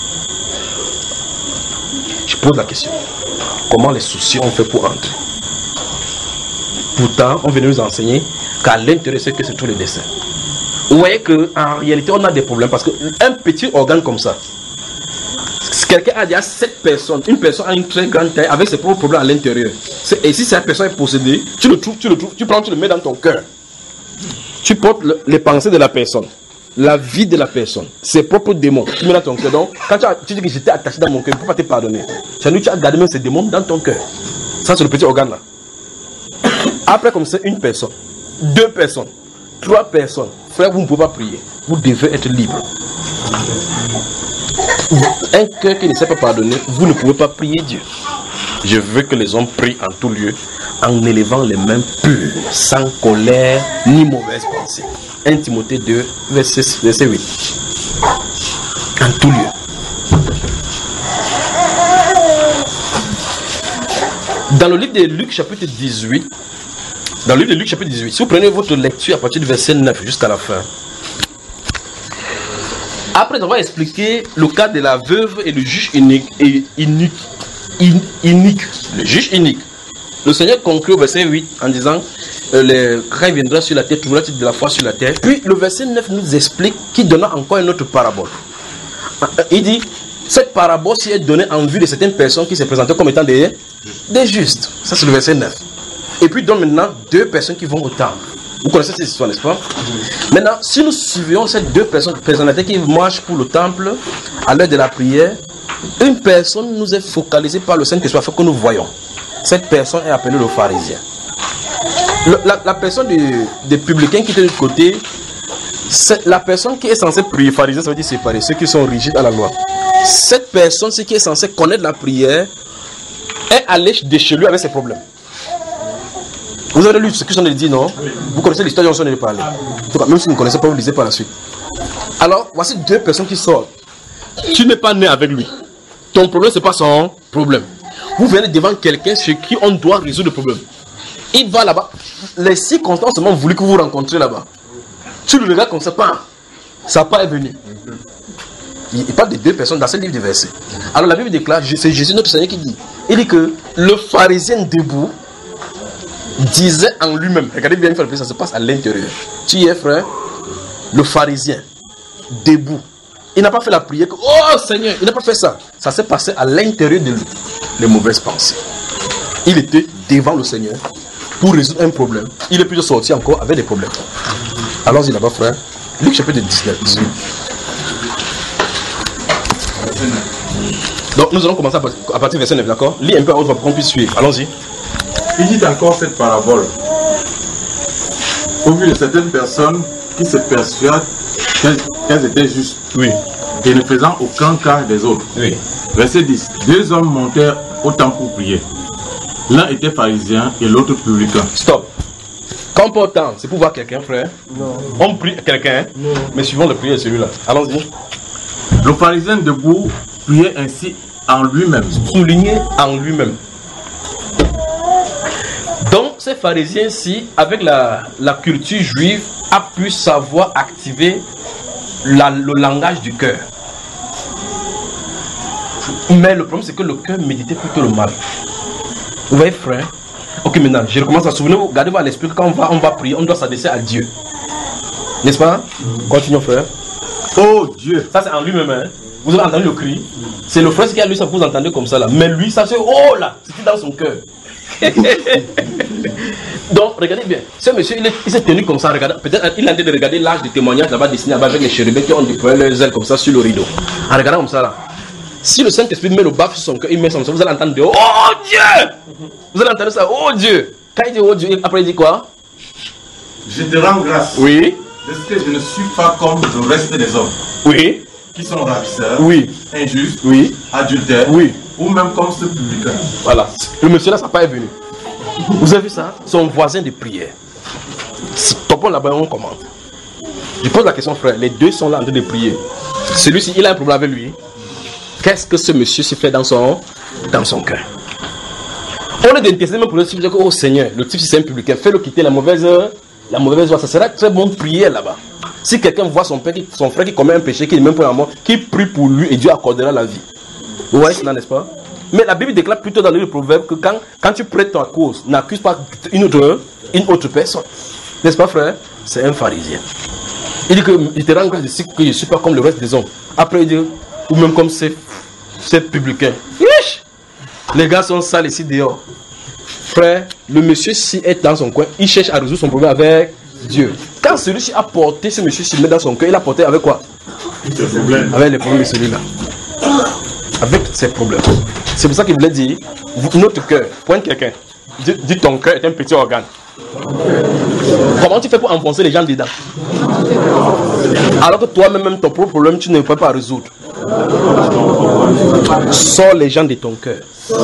Je pose la question. Comment les soucis ont fait pour entrer? Pourtant, on venait nous enseigner qu'à l'intérieur, c'est que c'est tous les desseins. Vous voyez qu'en réalité, on a des problèmes parce qu'un petit organe comme ça, quelqu'un a déjà 7 personnes, une personne a une très grande taille avec ses propres problèmes à l'intérieur. Et si cette personne est possédée, tu le mets dans ton cœur. Tu portes les pensées de la personne, la vie de la personne, ses propres démons. Tu mets dans ton cœur. Donc, quand tu dis que j'étais attaché dans mon cœur, je ne peux pas te pardonner. Tu as gardé même ces démons dans ton cœur. Ça, c'est le petit organe là. Après, comme c'est une personne, 2 personnes, 3 personnes, frère, vous ne pouvez pas prier. Vous devez être libre. Un cœur qui ne sait pas pardonner, vous ne pouvez pas prier Dieu. Je veux que les hommes prient en tout lieu, en élevant les mains pures, sans colère ni mauvaise pensée. 1 Timothée 2, verset 8. En tout lieu. Dans le livre de Luc, chapitre 18, si vous prenez votre lecture à partir du verset 9 jusqu'à la fin, après avoir expliqué le cas de la veuve et le juge unique, le juge unique, le Seigneur conclut au verset 8 en disant le craint viendra sur la terre, trouvera-t-il de la foi sur la terre. Puis le verset 9 nous explique qu'il donna encore une autre parabole. Il dit, cette parabole est donnée en vue de certaines personnes qui se présentaient comme étant des justes. Ça c'est le verset 9. Et puis donne maintenant 2 personnes qui vont au temple. Vous connaissez cette histoire, n'est-ce pas? Maintenant, si nous suivions ces 2 personnalités qui marchent pour le temple à l'heure de la prière, une personne nous est focalisée par le Saint-Esprit afin que nous voyons. Cette personne est appelée le pharisien. La personne des publicains qui était de l'autre côté, c'est la personne qui est censée prier. Pharisien, ça veut dire séparer, ceux qui sont rigides à la loi. Cette personne, ce qui est censée connaître la prière, est allée de chez lui avec ses problèmes. Vous avez lu ce que j'en ai dit, non? Vous connaissez l'histoire dont j'en ai parlé. Même si vous ne connaissez pas, vous lisez par la suite. Alors, voici 2 personnes qui sortent. Tu n'es pas né avec lui. Ton problème, ce n'est pas son problème. Vous venez devant quelqu'un chez qui on doit résoudre le problème. Il va là-bas. Les circonstances ont voulu que vous rencontrez là-bas. Tu le regardes comme ça, pas. Sa part est venu. Il parle de 2 personnes dans ce livre de versets. Alors la Bible déclare, c'est Jésus notre Seigneur qui dit. Il dit que le pharisien debout disait en lui-même, regardez bien, ça se passe à l'intérieur. Tu es frère, le pharisien, debout, Il n'a pas fait la prière que, oh Seigneur, il n'a pas fait ça. Ça s'est passé à l'intérieur de lui, les mauvaises pensées. Il était devant le Seigneur pour résoudre un problème. Il est plutôt sorti encore avec des problèmes. Allons-y là-bas, frère. Luc chapitre 19. Donc nous allons commencer à partir du verset 9, d'accord? Lis un peu à haute voix pour qu'on puisse suivre. Allons-y. Il dit encore cette parabole au vu de certaines personnes qui se persuadent qu'elles étaient justes, Oui. et ne faisant aucun cas des autres. Oui. Verset 10. Deux hommes montèrent au temple pour prier. L'un était pharisien et l'autre publicain. Stop. Quand on peut autant, c'est pour voir quelqu'un, frère? Non. On prie quelqu'un, mais suivons le prière de celui-là. Allons-y. Le pharisien debout priait ainsi en lui-même. Souligné en lui-même. Donc, ces pharisiens-ci, avec la culture juive, a pu savoir activer le langage du cœur. Mais le problème, c'est que le cœur méditait plutôt le mal. Vous voyez, frère? Ok, maintenant, je recommence à souvenir. Gardez-vous à l'esprit que quand on va prier, on doit s'adresser à Dieu. N'est-ce pas? Continuons, frère. Oh Dieu! Ça, c'est en lui-même. Hein? Vous avez entendu le cri? C'est le frère qui a lu ça, vous entendez comme ça là. Mais lui, ça c'est oh là! C'était dans son cœur. Donc, regardez bien. Ce monsieur, il s'est tenu comme ça. Peut-être il a en train de regarder l'âge de témoignage là-bas dessiné là-bas avec les chérubins qui ont déployé leurs ailes comme ça sur le rideau. En regardant comme ça là. Si le Saint-Esprit met le baffe sur son cœur, il met son cœur, vous allez entendre de oh Dieu! Vous allez entendre ça, oh Dieu! Quand il dit oh Dieu, après il dit quoi? Je te rends grâce. Oui. De ce que je ne suis pas comme le reste des hommes. Oui. Qui sont ravisseurs. Oui. Injustes. Oui. Adultères. Oui. Ou même comme ce publicain. Voilà. Le monsieur là, ça n'a pas est venu. Vous avez vu ça? Son voisin de prière. Topons là-bas, on commente. Je pose la question, frère. Les deux sont là en train de prier. Celui-ci, il a un problème avec lui. Qu'est-ce que ce monsieur s'est fait dans son cœur? On est d'intercéder même pour le type de dire, oh Seigneur, le type si c'est un publicain, fais-le quitter la mauvaise voie. Ça sera très bon de prier là-bas. Si quelqu'un voit son frère qui commet un péché, qui n'est même pas en mort, qui prie pour lui et Dieu accordera la vie. Vous voyez cela, n'est-ce pas? Mais la Bible déclare plutôt dans le proverbe que quand tu prêtes ta cause, n'accuse pas une autre personne. N'est-ce pas, frère? C'est un pharisien. Il dit qu'il te rend grâce de ce que je ne suis pas comme le reste des hommes. Après, il dit, ou même comme ces publicains. Les gars sont sales ici dehors. Frère, le monsieur ci est dans son coin, il cherche à résoudre son problème avec Dieu. Quand celui-ci a porté ce monsieur-ci met dans son cœur, il a porté avec quoi? Avec les problèmes de celui-là. Avec ses problèmes. C'est pour ça qu'il voulait dire, notre cœur, pointe quelqu'un. Dis ton cœur est un petit organe. Comment tu fais pour enfoncer les gens dedans? Alors que toi-même, ton propre problème, tu ne peux pas résoudre. Sors les gens de ton cœur.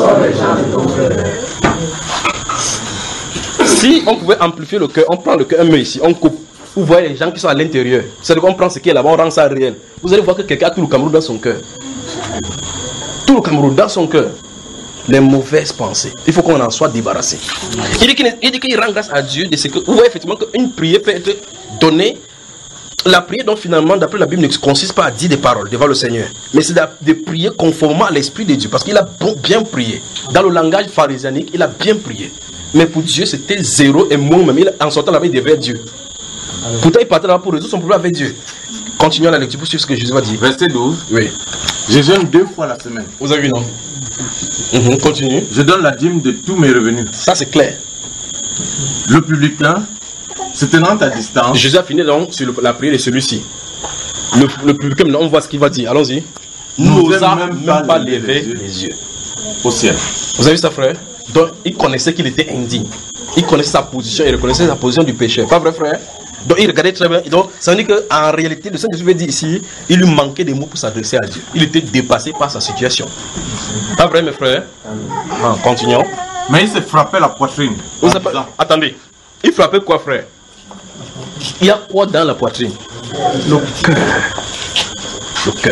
Si on pouvait amplifier le cœur, on prend le cœur, un met ici, on coupe. Vous voyez les gens qui sont à l'intérieur. C'est-à-dire qu'on prend ce qui est là-bas, on rend ça réel. Vous allez voir que quelqu'un a tout le Cameroun dans son cœur. Tout le Cameroun dans son cœur. Les mauvaises pensées. Il faut qu'on en soit débarrassé. Il dit qu'il rend grâce à Dieu de ce que. Vous voyez effectivement qu'une prière peut être donnée. La prière, donc finalement, d'après la Bible, ne consiste pas à dire des paroles devant le Seigneur. Mais c'est de prier conformément à l'Esprit de Dieu. Parce qu'il a bien prié. Dans le langage pharisianique, il a bien prié. Mais pour Dieu, c'était zéro et moi-même. En sortant là-bas, il devait être Dieu. Pourtant, il partait là-bas pour résoudre son problème avec Dieu. Continuons la lecture pour suivre ce que Jésus va dire. Verset 12. Oui. Je jeûne 2 fois la semaine. Vous avez vu, non? Continue. Je donne la dîme de tous mes revenus. Ça, c'est clair. Le publicain, se tenant à distance. Jésus a fini donc sur la prière de celui-ci. Le publicain, on voit ce qu'il va dire. Allons-y. N'osa même pas lever les yeux au ciel. Vous avez vu ça, frère? Donc, il connaissait qu'il était indigne. Il connaissait sa position, il reconnaissait sa position du pécheur. Pas vrai, frère? Donc, il regardait très bien. Donc, ça veut dire qu'en réalité, le Saint-Esprit dit ici, il lui manquait des mots pour s'adresser à Dieu. Il était dépassé par sa situation. Pas vrai, mes frères? Continuons. Mais il se frappait la poitrine. Attendez. Il frappait quoi, frère? Il y a quoi dans la poitrine? Le cœur. Le cœur.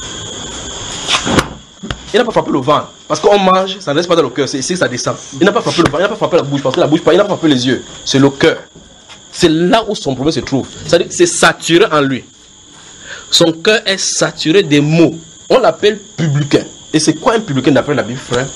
Il n'a pas frappé le ventre. Parce qu'on mange, ça ne reste pas dans le cœur. C'est ici que ça descend. Il n'a pas frappé le ventre, il n'a pas frappé la bouche. Parce que la bouche, il n'a pas frappé les yeux. C'est le cœur. C'est là où son problème se trouve. C'est-à-dire que c'est saturé en lui. Son cœur est saturé des mots. On l'appelle publicain. Et c'est quoi un publicain d'après la Bible, frère?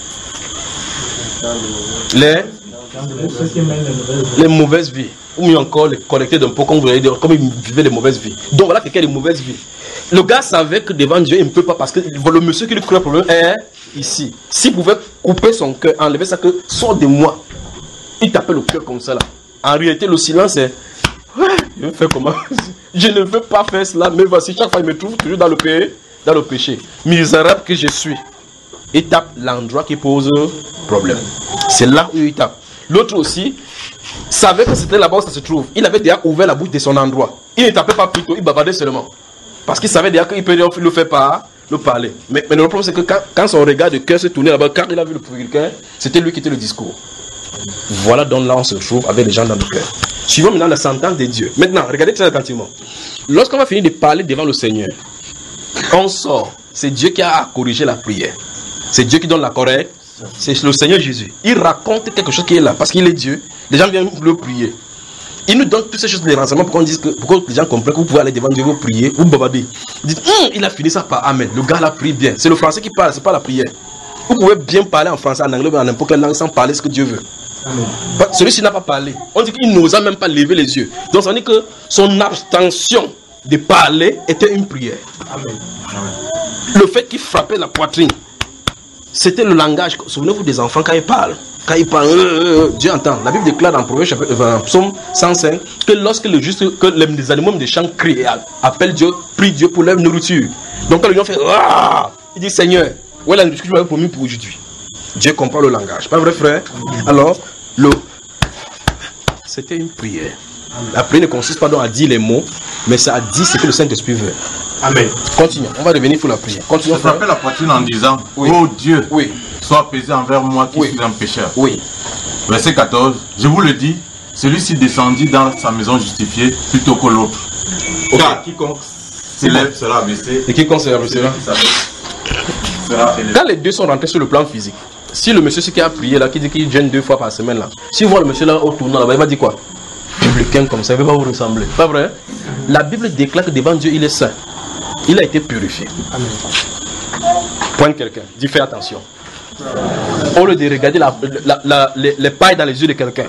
Les mauvaises vies. Ou mieux encore, les collectés d'un pot, comme vous voyez, comme ils vivaient les mauvaises vies. Donc voilà quelqu'un de mauvaise vie. Le gars savait que devant Dieu, il ne peut pas parce que le monsieur qui lui crée le problème est ici. S'il pouvait couper son cœur, enlever ça, que sort de moi. Il tapait le cœur comme ça là. En réalité, le silence est. Je vais faire comment? Je ne veux pas faire cela, mais voici, chaque fois il me trouve toujours dans le péché. Misérable que je suis. Il tape l'endroit qui pose problème. C'est là où il tape. L'autre aussi savait que c'était là-bas où ça se trouve. Il avait déjà ouvert la bouche de son endroit. Il ne tapait pas plutôt, il bavardait seulement. Parce qu'il savait déjà qu'il peut le faire par le parler. Mais le problème c'est que quand son regard de cœur se tournait là-bas, quand il a vu le quelqu'un, c'était lui qui était le discours. Voilà donc là on se trouve avec les gens dans le cœur. Suivons maintenant la sentence de Dieu. Maintenant, regardez très attentivement. Lorsqu'on va finir de parler devant le Seigneur, on sort. C'est Dieu qui a corrigé la prière. C'est Dieu qui donne la correcte. C'est le Seigneur Jésus. Il raconte quelque chose qui est là parce qu'il est Dieu. Les gens viennent le prier. Il nous donne toutes ces choses de renseignements pour qu'on dise que, pour que les gens comprennent que vous pouvez aller devant Dieu, vous prier, vous babader. Vous dites, il a fini ça par Amen. Le gars l'a prié bien. C'est le français qui parle, c'est pas la prière. Vous pouvez bien parler en français, en anglais, en n'importe quelle langue sans parler ce que Dieu veut. Amen. Celui-ci n'a pas parlé. On dit qu'il n'osa même pas lever les yeux. Donc ça veut dire que son abstention de parler était une prière. Amen. Le fait qu'il frappait la poitrine, c'était le langage. Souvenez-vous des enfants quand ils parlent. Quand ils parlent, Dieu entend. La Bible déclare dans Proverbe chapitre 20, Psaume 105 que lorsque le juste, que les animaux des champs crient, appellent Dieu, prient Dieu pour leur nourriture. Donc quand le lion fait, il dit Seigneur, où est la nourriture que tu m'avais promis pour aujourd'hui? Dieu comprend le langage. Pas vrai, frère? Alors, c'était une prière. La prière ne consiste pas donc à dire les mots, mais ça a dit ce que le Saint-Esprit veut. Amen. Continuons. On va revenir pour la prière. Continuons. Je frappais la poitrine en disant, oui. Oh Dieu, oui. Sois apaisé envers moi qui suis un pécheur. Oui. Verset 14. Je vous le dis, celui-ci descendit dans sa maison justifiée plutôt que l'autre. Okay. Car quiconque s'élève sera abaissé. Et quiconque s'élève sera élevé. Quand les deux sont rentrés sur le plan physique, si le monsieur qui a prié là, qui dit qu'il gêne 2 fois par semaine là, si vous voyez le monsieur là au tournant là, il va dire quoi? Publicain comme ça, il ne va pas vous ressembler. Pas vrai? La Bible déclare que devant Dieu il est saint. Il a été purifié. Amen. Pointe quelqu'un, dis fais attention. Au lieu de regarder les pailles dans les yeux de quelqu'un,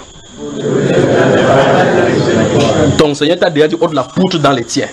ton Seigneur t'a déjà dit de la poutre dans les tiens.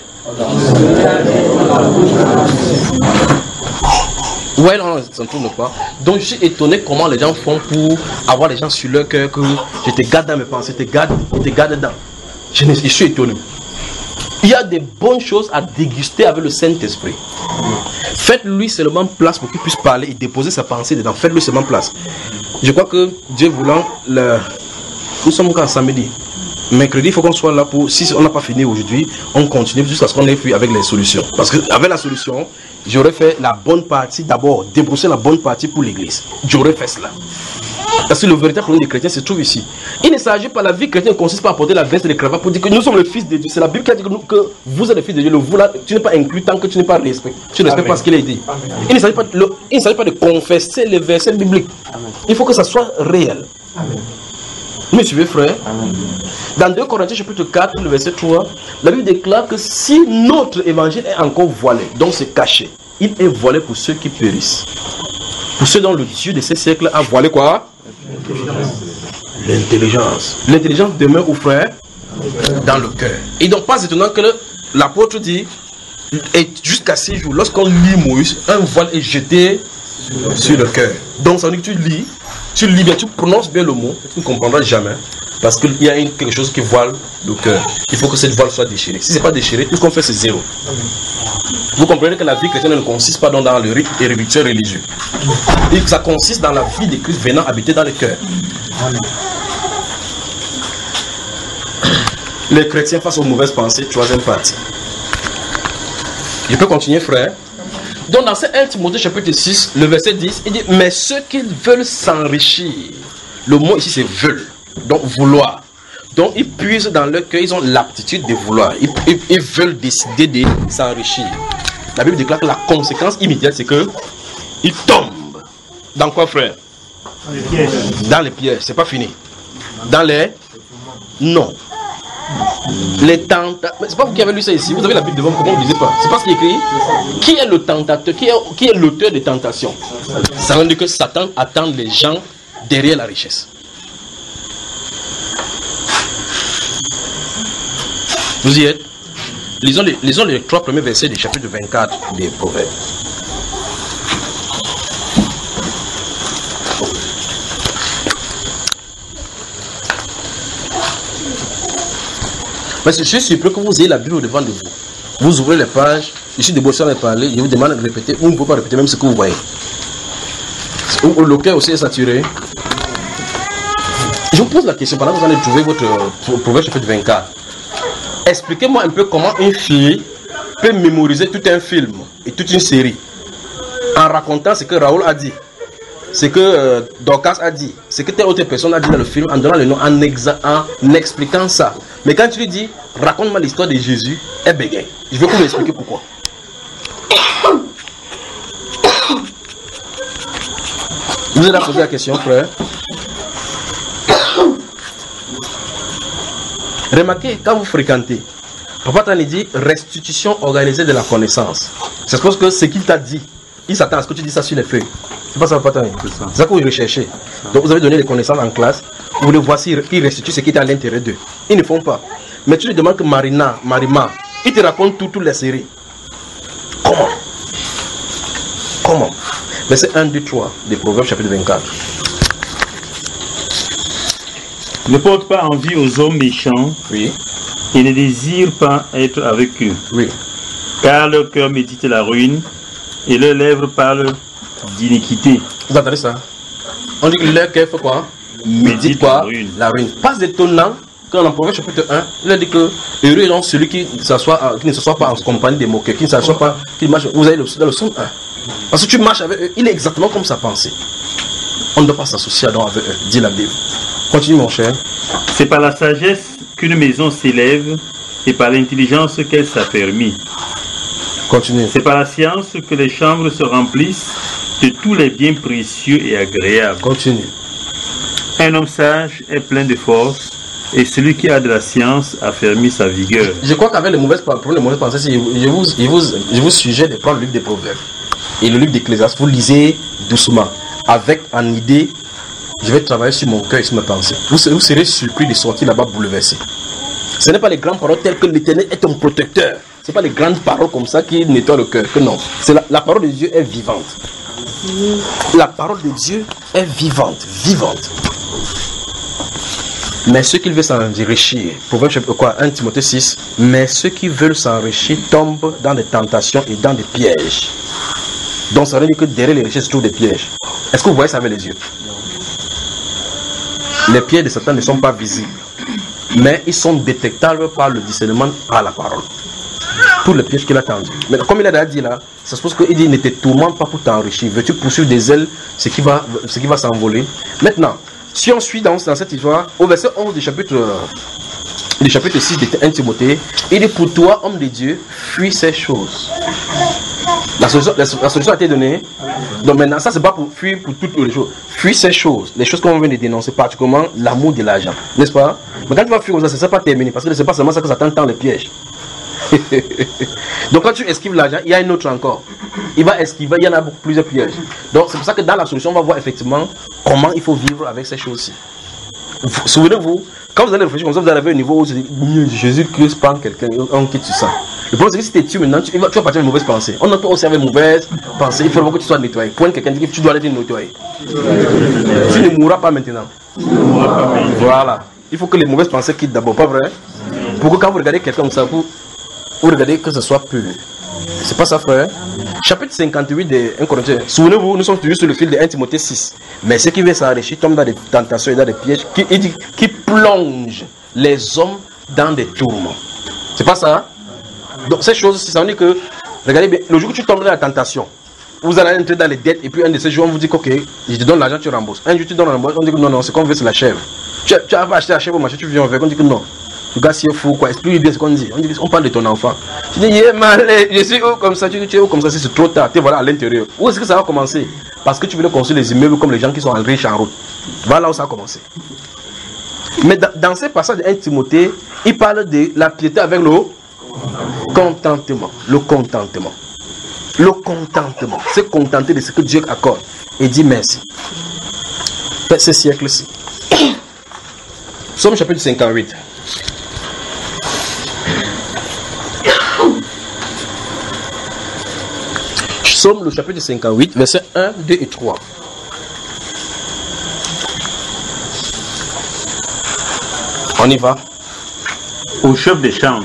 Ouais, non, ça ne tourne pas. Donc je suis étonné comment les gens font pour avoir les gens sur leur cœur, que je te garde dans mes pensées, je te garde dedans. Je suis étonné. Il y a des bonnes choses à déguster avec le Saint-Esprit. Faites-lui seulement place pour qu'il puisse parler et déposer sa pensée dedans. Faites-lui seulement place. Je crois que Dieu voulant, nous sommes quand samedi. Mercredi, il faut qu'on soit là pour, si on n'a pas fini aujourd'hui, on continue jusqu'à ce qu'on ait fini avec les solutions. Parce qu'avec la solution, j'aurais fait la bonne partie d'abord, débrousser la bonne partie pour l'église. J'aurais fait cela. Parce que le véritable problème des chrétiens se trouve ici. Il ne s'agit pas, la vie chrétienne ne consiste pas à porter la veste et les cravates pour dire que nous sommes le fils de Dieu. C'est la Bible qui a dit que vous êtes le fils de Dieu. Le vous là, tu n'es pas inclus tant que tu n'es pas respecté. Tu ne respectes pas ce qu'il a dit. Amen. Il ne s'agit pas de confesser les versets bibliques. Amen. Il faut que ça soit réel. Amen. Vous me suivez, frère? Amen. Dans 2 Corinthiens chapitre 4, le verset 3, la Bible déclare que si notre évangile est encore voilé, donc c'est caché, il est voilé pour ceux qui périssent. Pour ceux dont le Dieu de ces siècles a voilé quoi? L'intelligence. L'intelligence demeure où, frère? Dans le cœur. Et donc pas étonnant que l'apôtre dit, et jusqu'à 6 jours, lorsqu'on lit Moïse, un voile est jeté sur le cœur. Donc ça veut dire que tu lis bien, tu prononces bien le mot, tu ne comprendras jamais. Parce qu'il y a quelque chose qui voile le cœur. Il faut que cette voile soit déchirée. Si ce n'est pas déchiré, tout ce qu'on fait c'est zéro. Vous comprenez que la vie chrétienne ne consiste pas dans le rite et rituel religieux. Et que ça consiste dans la vie de Christ venant habiter dans le cœur. Les chrétiens face aux mauvaises pensées, 3e partie. Je peux continuer, frère? Donc dans ce 1 Timothée chapitre 6, le verset 10, il dit, mais ceux qui veulent s'enrichir, le mot ici c'est veulent, donc vouloir. Donc ils puisent dans leur cœur, ils ont l'aptitude de vouloir, ils veulent décider de s'enrichir. La Bible déclare que la conséquence immédiate c'est que ils tombent. Dans quoi, frère? Dans les pièges, c'est pas fini. Dans les... Non. Les tentations. C'est pas vous qui avez lu ça ici. Vous avez la Bible devant vous, comment vous ne lisez pas? C'est pas ce qui est écrit. Qui est le tentateur? Qui est l'auteur des tentations? Ça veut dire que Satan attend les gens derrière la richesse. Vous y êtes? Lisons les 3 premiers versets du chapitre 24 des Proverbes. Mais je suis surpris que vous ayez la Bible devant de vous. Vous ouvrez les pages, je suis débauché de parler, je vous demande de répéter, ou on ne peut pas répéter même ce que vous voyez. Le cœur aussi est saturé. Je vous pose la question, pendant que vous allez trouver votre Proverbe chapitre 24. Expliquez-moi un peu comment une fille peut mémoriser tout un film et toute une série en racontant ce que Raoul a dit, ce que Dorcas a dit, ce que telle autre personne a dit dans le film, en donnant le nom, en expliquant ça. Mais quand tu lui dis, raconte-moi l'histoire de Jésus, elle bégaye. Je veux que vous m'expliquiez pourquoi. Vous avez posé la question, frère. Remarquez, quand vous fréquentez, Papa Tani dit restitution organisée de la connaissance. C'est parce que ce qu'il t'a dit, il s'attend à ce que tu dis ça sur les feuilles. C'est pas ça, Papa Tani. C'est ça que vous recherchez. Donc vous avez donné les connaissances en classe, vous voulez voir s'ils restituent ce qui est à l'intérieur d'eux. Ils ne font pas. Mais tu lui demandes que Marima, il te raconte toutes les séries. Comment? Verset 1, 2, 3 des Proverbes chapitre 24. Ne porte pas envie aux hommes méchants. Oui. Et ne désire pas être avec eux. Oui. Car leur cœur médite la ruine et leurs lèvres parlent d'iniquité. Vous entendez ça? On dit que leur cœur fait quoi? Médite quoi? La ruine. Pas étonnant quand dans Proverbe chapitre 1, il a dit que heureux est donc celui qui ne s'assoit pas en compagnie des moqueurs, qui ne s'assoit pas, qui marche. Vous avez dans le son 1. Parce que tu marches avec eux, il est exactement comme sa pensée. On ne doit pas s'associer avec eux, dit la Bible. Continue mon cher. C'est par la sagesse qu'une maison s'élève et par l'intelligence qu'elle s'affermit. Continue. C'est par la science que les chambres se remplissent de tous les biens précieux et agréables. Continue. Un homme sage est plein de force et celui qui a de la science affermit sa vigueur. Je crois qu'avec les mauvaises pensées, je vous suggère de prendre le livre des Proverbes et le livre d'Ecclésiaste. Vous lisez doucement, avec en idée. Je vais travailler sur mon cœur et sur mes pensées. Vous serez surpris de sortir là-bas bouleversé. Ce n'est pas les grandes paroles telles que l'Éternel est ton protecteur. Ce n'est pas les grandes paroles comme ça qui nettoient le cœur. Que non. C'est la parole de Dieu est vivante. La parole de Dieu est vivante. Vivante. Mais ceux qui veulent s'enrichir, Proverbe 1 Timothée 6, mais ceux qui veulent s'enrichir tombent dans des tentations et dans des pièges. Donc ça veut dire que derrière les richesses se trouvent des pièges. Est-ce que vous voyez ça avec les yeux? Les pieds de Satan ne sont pas visibles, mais ils sont détectables par le discernement à la parole. Tous les pièges qu'il a tendus. Mais comme il a déjà dit là, ça suppose qu'il dit ne te tourmente pas pour t'enrichir. Veux-tu poursuivre des ailes, ce qui va s'envoler. Maintenant, si on suit dans cette histoire, au verset 11 du chapitre 6 de 1 Timothée, il dit pour toi, homme de Dieu, fuis ces choses. La solution a été donnée. Donc maintenant, ça c'est pas pour fuir pour toutes les choses. Fuis ces choses, les choses qu'on vient de dénoncer, particulièrement l'amour de l'argent, n'est-ce pas? Mais quand tu vas fuir comme ça, c'est pas terminé, parce que c'est pas seulement ça que Satan tend les pièges. Donc quand tu esquives l'argent, il y a une autre encore. Il va esquiver, il y en a beaucoup plusieurs pièges. Donc c'est pour ça que dans la solution, on va voir effectivement comment il faut vivre avec ces choses-ci. Souvenez-vous, quand vous allez réfléchir comme ça, vous arrivez au niveau où vous dites Jésus-Christ prend quelqu'un, on quitte sur ça. Le problème c'est que si tu es tué maintenant, tu vas partir avec une mauvaise pensée. On entend aussi avec une mauvaise pensée, il faut vraiment que tu sois nettoyé. Point quelqu'un dit que tu dois être nettoyé. Tu ne mourras pas maintenant. Voilà. Il faut que les mauvaises pensées quittent d'abord, pas vrai? Pour que quand vous regardez quelqu'un comme ça, vous regardez que ce soit pur. C'est pas ça, frère. Chapitre 58 de 1 Corinthiens. Souvenez-vous, nous sommes toujours sur le fil de 1 Timothée 6. Mais ceux qui veulent s'enrichir tombent dans des tentations et dans des pièges qui plongent les hommes dans des tourments. C'est pas ça? Donc ces choses, ça veut dire que, regardez bien, le jour où tu tombes dans la tentation, vous allez entrer dans les dettes et puis un de ces jours, on vous dit que ok, je te donne l'argent, tu rembourses. Un jour tu donnes l'argent, on dit que non, c'est qu'on veut, c'est la chèvre. Tu as acheté la chèvre au marché, tu viens avec, on dit que non. Le gars, c'est fou, quoi. Explique bien ce qu'on dit. On parle de ton enfant. Tu dis, je suis où comme ça, tu es où comme ça, c'est trop tard, tu es voilà à l'intérieur. Où est-ce que ça va commencer? Parce que tu veux construire les immeubles comme les gens qui sont riches en route. Voilà où ça a commencé. Mais dans ces passages de 1 Timothée, il parle de la piété avec le contentement. Le contentement. Le contentement. C'est contenter de ce que Dieu accorde. Et dit merci. Ce siècle-ci. Psaume chapitre 58. Psaume, le chapitre 58, versets 1, 2 et 3. On y va. Au chef des chambres,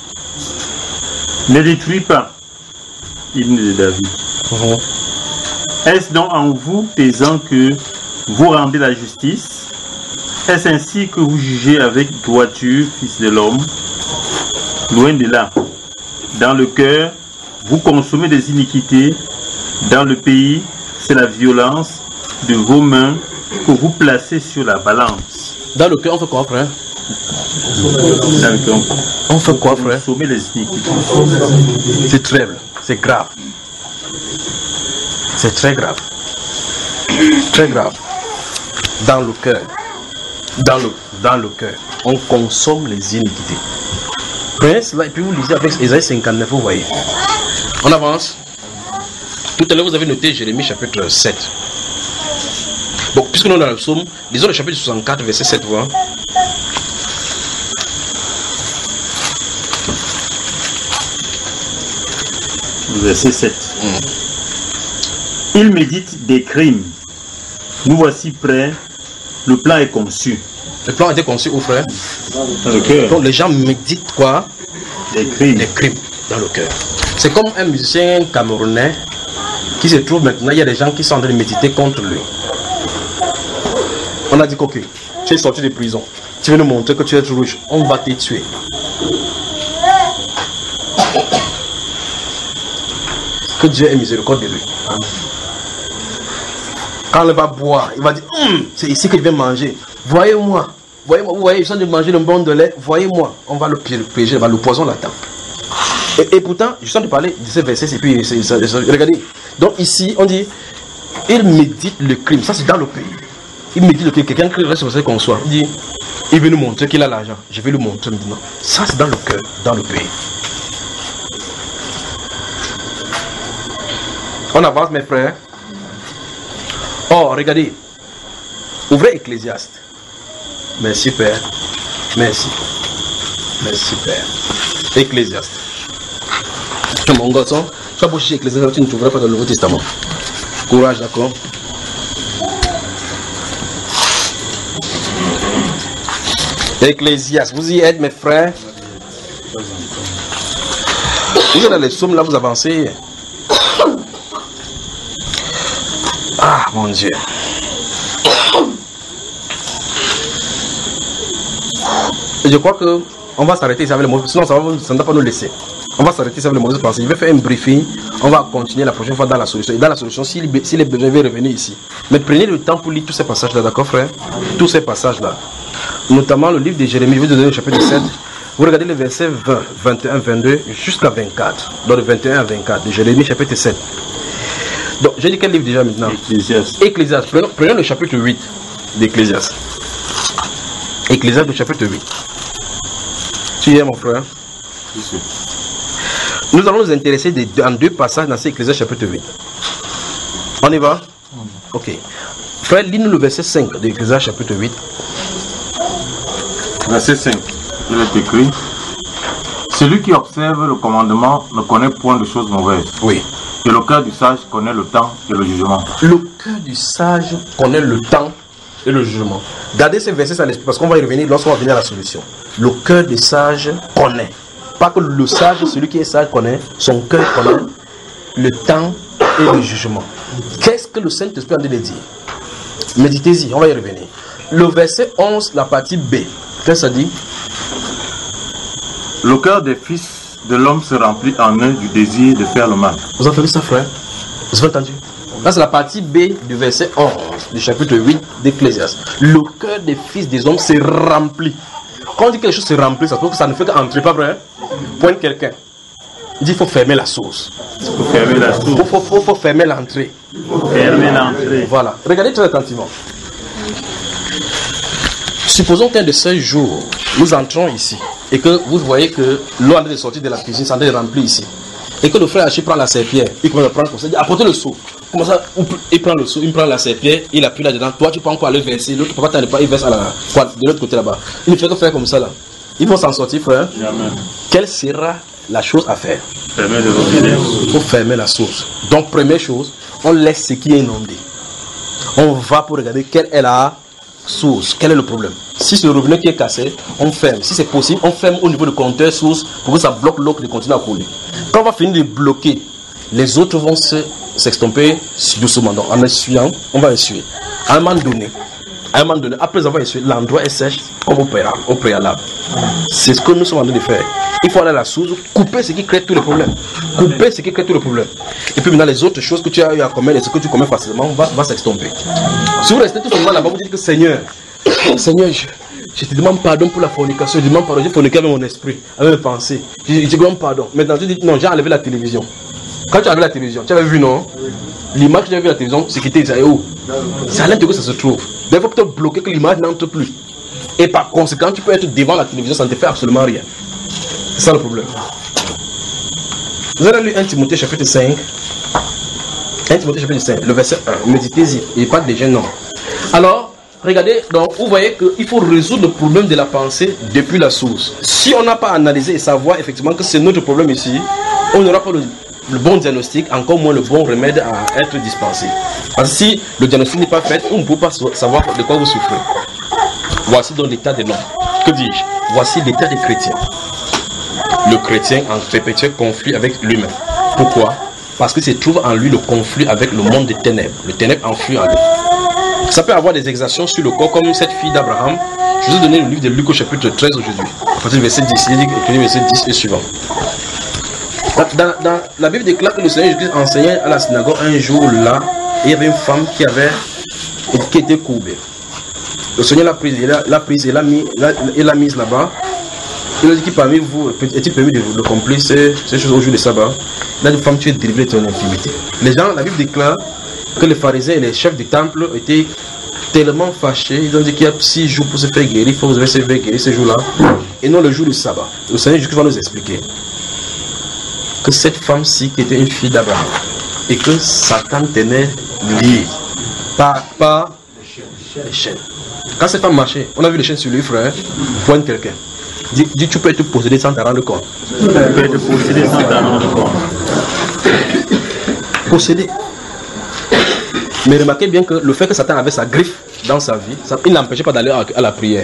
ne détruis pas, hymne de David. Est-ce donc en vous, paysans, que vous rendez la justice? Est-ce ainsi que vous jugez avec droiture, fils de l'homme? Loin de là. Dans le cœur, vous consommez des iniquités. Dans le pays, c'est la violence de vos mains que vous placez sur la balance. Dans le cœur, on fait quoi, frère? Dans le cœur, on fait quoi, frère? Consommer les iniquités. C'est terrible, c'est grave. C'est très grave. Très grave. Dans le cœur. Dans le cœur. On consomme les iniquités. Prenez cela et puis vous lisez avec Ésaïe 59, vous voyez. On avance. Tout à l'heure, vous avez noté Jérémie chapitre 7. Donc, puisque nous sommes dans le psaume, lisons le chapitre 64, verset 7, voilà. Verset 7. Il médite des crimes. Nous voici prêts. Le plan est conçu. Le plan a été conçu où, frère? Dans le cœur. Donc les gens méditent quoi? Des crimes. Des crimes dans le cœur. C'est comme un musicien camerounais qui se trouve maintenant, il y a des gens qui sont en train de méditer contre lui. On a dit qu'ok, tu es sorti de prison. Tu veux nous montrer que tu es rouge. On va te tuer. Que Dieu ait miséricorde de lui. Quand il va boire, il va dire, c'est ici que je vais manger. Voyez-moi, vous voyez, ils sont de manger le bon de lait. Voyez-moi, on va le piéger, le poison l'attend. Et pourtant, je suis en train de parler de ces versets, et puis, regardez. Donc ici, on dit, il médite le crime. Ça, c'est dans le pays. Il médite le crime. Quelqu'un qui reste sur ce qu'on soit. Il dit, il veut nous montrer qu'il a l'argent. Je vais lui montrer maintenant. Ça, c'est dans le cœur, dans le pays. On avance, mes frères. Oh, regardez. Ouvrez Ecclésiaste. Merci, Père. Merci. Merci, Père. Ecclésiaste. Mon garçon, tu vas boucher Ecclésiaste, tu ne trouveras pas dans le Nouveau Testament. Courage, d'accord? Ecclésiaste, vous y êtes, mes frères? Vous êtes dans les psaumes, là, vous avancez. Ah, mon Dieu. Et je crois que on va s'arrêter ici avec les mauvaises, sinon ça ne va pas nous laisser. On va s'arrêter ici avec les mauvaises pensées. Je vais faire un briefing. On va continuer la prochaine fois dans la solution. Et dans la solution, s'il est besoin, je vais revenir ici. Mais prenez le temps pour lire tous ces passages-là, d'accord, frère? Tous ces passages-là. Notamment le livre de Jérémie, je vais vous donner le chapitre 7. Vous regardez les versets 20, 21, 22 jusqu'à 24. Dans le 21 à 24 de Jérémie, chapitre 7. Donc, j'ai dit quel livre déjà maintenant? Ecclésiaste. Ecclésiaste. Prenons le chapitre 8 d'Ecclésiaste. Ecclésiaste, le chapitre 8. Tu y es, mon frère? Nous allons nous intéresser en deux passages dans cet Ecclésiaste, chapitre 8. On y va? Ok. Frère, lis-nous le verset 5 d'Ecclésiaste, chapitre 8. Verset 5. Il est écrit: celui qui observe le commandement ne connaît point de choses mauvaises. Oui. Et le cœur du sage connaît le temps et le jugement. Le cœur du sage connaît le temps et le jugement. Gardez ces versets à l'esprit parce qu'on va y revenir lorsqu'on va venir à la solution. Le cœur du sage connaît. Pas que le sage, celui qui est sage connaît, son cœur connaît le temps et le jugement. Qu'est-ce que le Saint-Esprit a dit de dire? Méditez-y, on va y revenir. Le verset 11, la partie B. Qu'est-ce que ça dit? Le cœur des fils de l'homme se remplit en eux du désir de faire le mal. Vous avez entendu ça, frère? Vous avez entendu? Là, c'est la partie B du verset 11 du chapitre 8 d'Ecclésiaste. Le cœur des fils des hommes se remplit. Quand on dit que quelque chose se remplit, ça veut dire que ça ne fait qu'entrer, pas vrai? Pointe quelqu'un. Il dit qu'il faut fermer la source. Il faut fermer la source. Faut fermer l'entrée. Fermer l'entrée. Voilà. Regardez très attentivement. Supposons qu'un de ces jours, nous entrons ici et que vous voyez que l'eau est sortie de la cuisine, ça est rempli ici. Et que le frère Hachi prend la serpillère, il commence à prendre comme ça, il dit apportez le seau. Comment ça, il prend le seau, il prend la serpillère, il appuie là-dedans. Toi, tu prends quoi aller verser, l'autre papa t'en pas, il verse à de l'autre côté là-bas. Il ne fait que faire comme ça là. Ils vont s'en sortir, frère. Jamais. Quelle sera la chose à faire. Il faut fermer la source. Donc, première chose, on laisse ce qui est inondé. On va pour regarder quelle est la source, quel est le problème. Si c'est le robinet qui est cassé, on ferme. Si c'est possible, on ferme au niveau du compteur source pour que ça bloque l'eau qui continue à couler. Quand on va finir de bloquer, les autres vont s'estomper doucement. Donc, en essuyant, on va essuyer. À un moment donné, après avoir essuyé, l'endroit est sèche comme au préalable. C'est ce que nous sommes en train de faire. Il faut aller à la source, couper ce qui crée tous les problèmes. Couper ce qui crée tous les problèmes. Et puis maintenant, les autres choses que tu as eu à commettre et ce que tu commets facilement va s'estomper. Si vous restez tout simplement là-bas, vous dites que Seigneur, je te demande pardon pour la fornication. Je demande pardon, j'ai forniqué avec mon esprit, avec mes pensées. Je te demande pardon. Maintenant, tu dis non, j'ai enlevé la télévision. Quand tu as enlevé la télévision, tu avais vu, non? L'image que tu avais vu à la télévision, c'est qui était où? C'est à l'intérieur que ça se trouve. Donc, il faut peut-être bloquer que l'image n'entre plus. Et par conséquent, tu peux être devant la télévision, ça ne te fait absolument rien. C'est ça le problème. Vous allez lire 1 Timothée chapitre 5. 1 Timothée chapitre 5, le verset 1. Méditez-y. Il parle des jeunes hommes. Alors, regardez, donc, vous voyez qu'il faut résoudre le problème de la pensée depuis la source. Si on n'a pas analysé et savoir effectivement que c'est notre problème ici, on n'aura pas le bon diagnostic, encore moins le bon remède à être dispensé. Parce que si le diagnostic n'est pas fait, on ne peut pas savoir de quoi vous souffrez. Voici donc l'état des hommes. Que dis-je? Voici l'état des chrétiens. Le chrétien en perpétuel conflit avec lui-même. Pourquoi? Parce qu'il se trouve en lui le conflit avec le monde des ténèbres. Le ténèbre enfui en lui. Ça peut avoir des exactions sur le corps, comme cette fille d'Abraham. Je vous ai donné le livre de Luc au chapitre 13 aujourd'hui. À partir du verset 10, il dit que le verset 10 et suivant. Dans la Bible déclare que le Seigneur Jésus enseignait à la synagogue un jour là, et il y avait une femme qui était courbée. Le Seigneur l'a prise et l'a mise là-bas. Il a dit que parmi vous, est-il permis de accomplir ces choses au jour de sabbat? Il a dit, femme, tu es délivrée de ton infimité. Les gens, la Bible déclare que les pharisiens et les chefs du temple étaient tellement fâchés. Ils ont dit qu'il y a 6 jours pour se faire guérir. Il faut vous se faire guérir ce jour-là. Et non le jour du sabbat. Le Seigneur Jésus va nous expliquer que cette femme-ci qui était une fille d'Abraham et que Satan tenait liée par les chaînes. Quand cette femme marchait, on a vu les chaînes sur lui, frère, pointe quelqu'un. Dis, tu peux être possédé sans t'en rendre compte. Tu peux être possédé sans t'en rendre compte. Possédé. Mais remarquez bien que le fait que Satan avait sa griffe dans sa vie, il n'empêchait pas d'aller à la prière.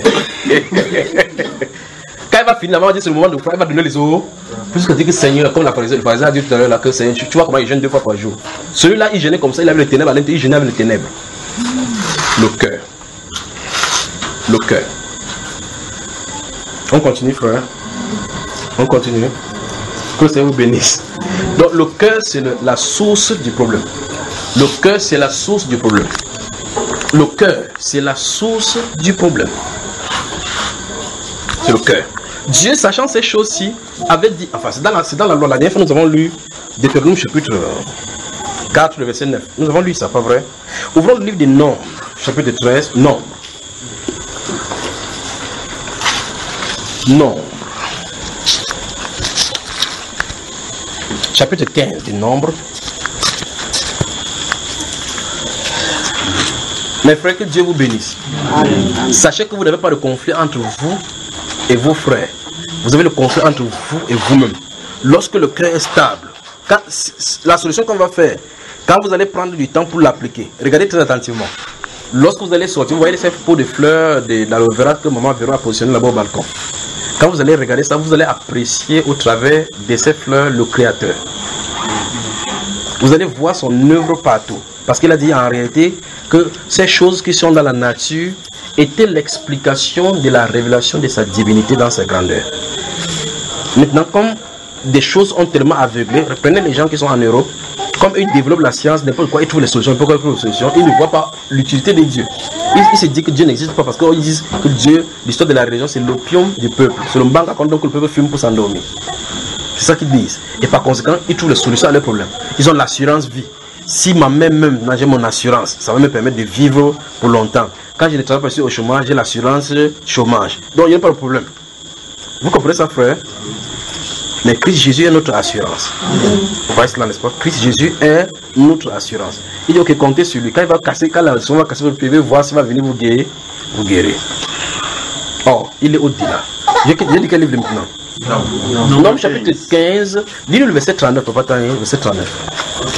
Quand il va finir, il va dire c'est le moment de frère, il va donner les eaux. Puisque dit que Seigneur, comme le pharisien a dit tout à l'heure, là, que Seigneur, tu vois comment il gêne 2 fois par jour. Celui-là, il gênait comme ça, il avait les ténèbres à l'intérieur, il gênait avec les ténèbres. Le cœur. Le cœur. On continue, frère. On continue. Que le Seigneur vous bénisse. Donc, le cœur, c'est la source du problème. Le cœur, c'est la source du problème. Le cœur, c'est la source du problème. C'est le cœur. Dieu, sachant ces choses-ci, avait dit, enfin, c'est dans la loi. La dernière fois, nous avons lu Deutéronome chapitre 4, le verset 9. Nous avons lu ça, pas vrai? Ouvrons le livre des Nombres, chapitre 13, Nombres. Nombres. Chapitre 15 des Nombres. Mes frères, que Dieu vous bénisse. Amen. Sachez que vous n'avez pas de conflit entre vous et vos frères. Vous avez le conflit entre vous et vous-même. Lorsque le cœur est stable, la solution qu'on va faire, quand vous allez prendre du temps pour l'appliquer, regardez très attentivement. Lorsque vous allez sortir, vous voyez ces pots de fleurs d'aloe vera que maman Véro a positionné là-bas au balcon. Quand vous allez regarder ça, vous allez apprécier au travers de ces fleurs le Créateur. Vous allez voir son œuvre partout. Parce qu'il a dit en réalité que ces choses qui sont dans la nature étaient l'explication de la révélation de sa divinité dans sa grandeur. Maintenant, comme des choses ont tellement aveuglé, reprenez les gens qui sont en Europe, comme ils développent la science, n'importe quoi, ils trouvent les solutions, pourquoi ils trouvent les solutions, ils ne voient pas l'utilité de Dieu. Ils se disent que Dieu n'existe pas parce qu'ils disent que Dieu, l'histoire de la religion, c'est l'opium du peuple. C'est le banc à compte donc le peuple fume pour s'endormir. C'est ça qu'ils disent. Et par conséquent, ils trouvent les solutions à leurs problèmes. Ils ont l'assurance vie. Si ma mère même, j'ai mon assurance, ça va me permettre de vivre pour longtemps. Quand je ne travaille pas au chômage, j'ai l'assurance chômage. Donc il n'y a pas de problème. Vous comprenez ça, frère? Mais Christ Jésus est notre assurance. Vous voyez cela, n'est-ce pas? Christ Jésus est notre assurance. Il dit ok, comptez sur lui. Quand il va casser, quand la somme va casser votre PV, voir s'il va venir vous guérir, vous guérir. Or, il est au-delà. J'ai dit quel livre maintenant? Nombre chapitre 15, lis-le le verset 39, papa, t'as un verset 39.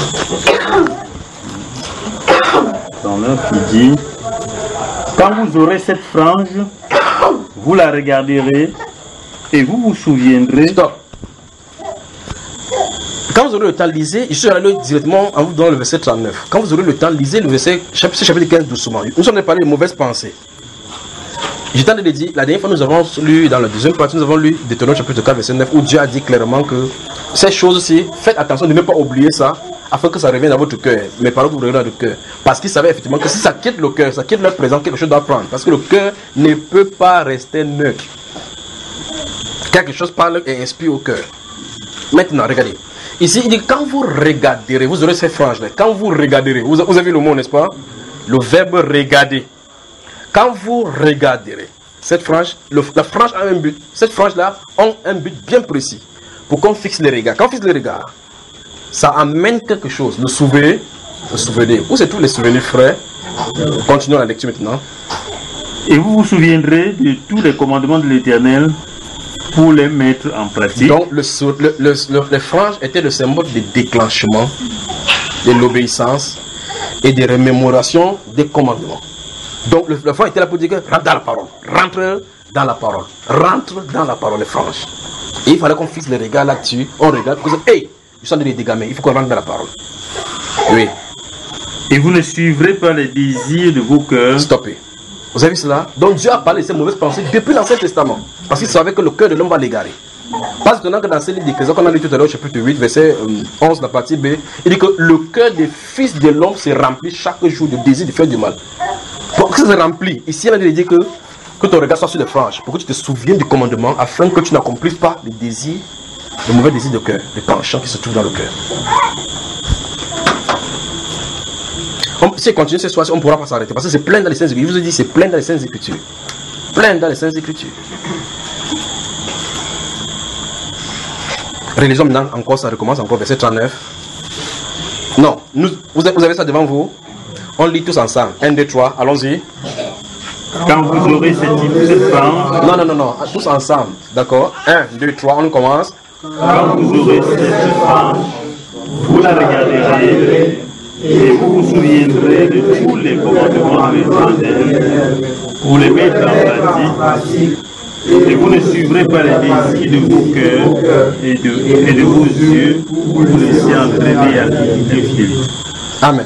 39, il dit, quand vous aurez cette frange, vous la regarderez et vous vous souviendrez. Stop. Quand vous aurez le temps, lisez, je suis allé directement en vous donnant le verset 39. Quand vous aurez le temps, lisez le verset chapitre 15 doucement. Nous sommes parlé de mauvaises pensées. J'étais en train de dire, la dernière fois nous avons lu, dans la deuxième partie, nous avons lu Deutéronome chapitre 4 verset 9, où Dieu a dit clairement que ces choses-ci, faites attention de ne pas oublier ça, afin que ça revienne dans votre cœur. Mes paroles vous reviennent dans le cœur. Parce qu'ils savaient effectivement que si ça quitte le cœur, ça quitte leur présent, quelque chose doit prendre. Parce que le cœur ne peut pas rester neutre. Quelque chose parle et inspire au cœur. Maintenant, regardez. Ici, il dit, quand vous regarderez, vous aurez ces franges-là. Quand vous regarderez, vous avez vu le mot, n'est-ce pas? Le verbe regarder. Quand vous regarderez, cette frange, la frange a un but. Cette frange-là a un but bien précis. Pour qu'on fixe les regards. Quand on fixe les regards, ça amène quelque chose. Le souvenir. Où c'est tous les souvenirs frais? Continuons la lecture maintenant. Et vous vous souviendrez de tous les commandements de l'Éternel pour les mettre en pratique. Donc, les franges étaient le symbole de déclenchement, de l'obéissance et de remémoration des commandements. Donc, le frange était là pour dire que rentre dans la parole. Rentre dans la parole. Rentre dans la parole, les franges. Et il fallait qu'on fixe les regards là-dessus. On regarde, parce que, hey, je sens des dégâts, il faut qu'on rentre dans la parole. Oui. Et vous ne suivrez pas les désirs de vos cœurs. Stoppez. Vous avez vu cela? Donc Dieu a parlé de ces mauvaises pensées depuis l'Ancien Testament. Parce qu'il savait que le cœur de l'homme va l'égarer. Parce que dans ce livre d'Ecclésiaste qu'on a lu tout à l'heure, chapitre 8, verset 11, la partie B, il dit que le cœur des fils de l'homme se remplit chaque jour de désir de faire du mal. Pour que ça se remplit, ici il dit que ton regard soit sur les franges, pour que tu te souviennes du commandement, afin que tu n'accomplisses pas les désirs, les mauvais désirs de cœur, les penchants qui se trouvent dans le cœur. Si on continue cette soirée, on ne pourra pas s'arrêter. Parce que c'est plein dans les Saintes Écritures. Je vous ai dit, c'est plein dans les Saintes Écritures. Plein dans les Saintes Écritures. Relisons maintenant encore, ça recommence encore, verset 39. Non, vous avez ça devant vous. On lit tous ensemble. 1, 2, 3, allons-y. Quand vous aurez cette frange. Non, tous ensemble. D'accord. 1, 2, 3, on commence. Quand vous aurez cette frange, vous la regarderez. Et vous vous souviendrez de tous les commandements de l'Éternel pour les mettre en pratique. Et vous ne suivrez pas les désirs de vos cœurs et de vos yeux pour vous laisser entraîner à l'infidélité. Amen.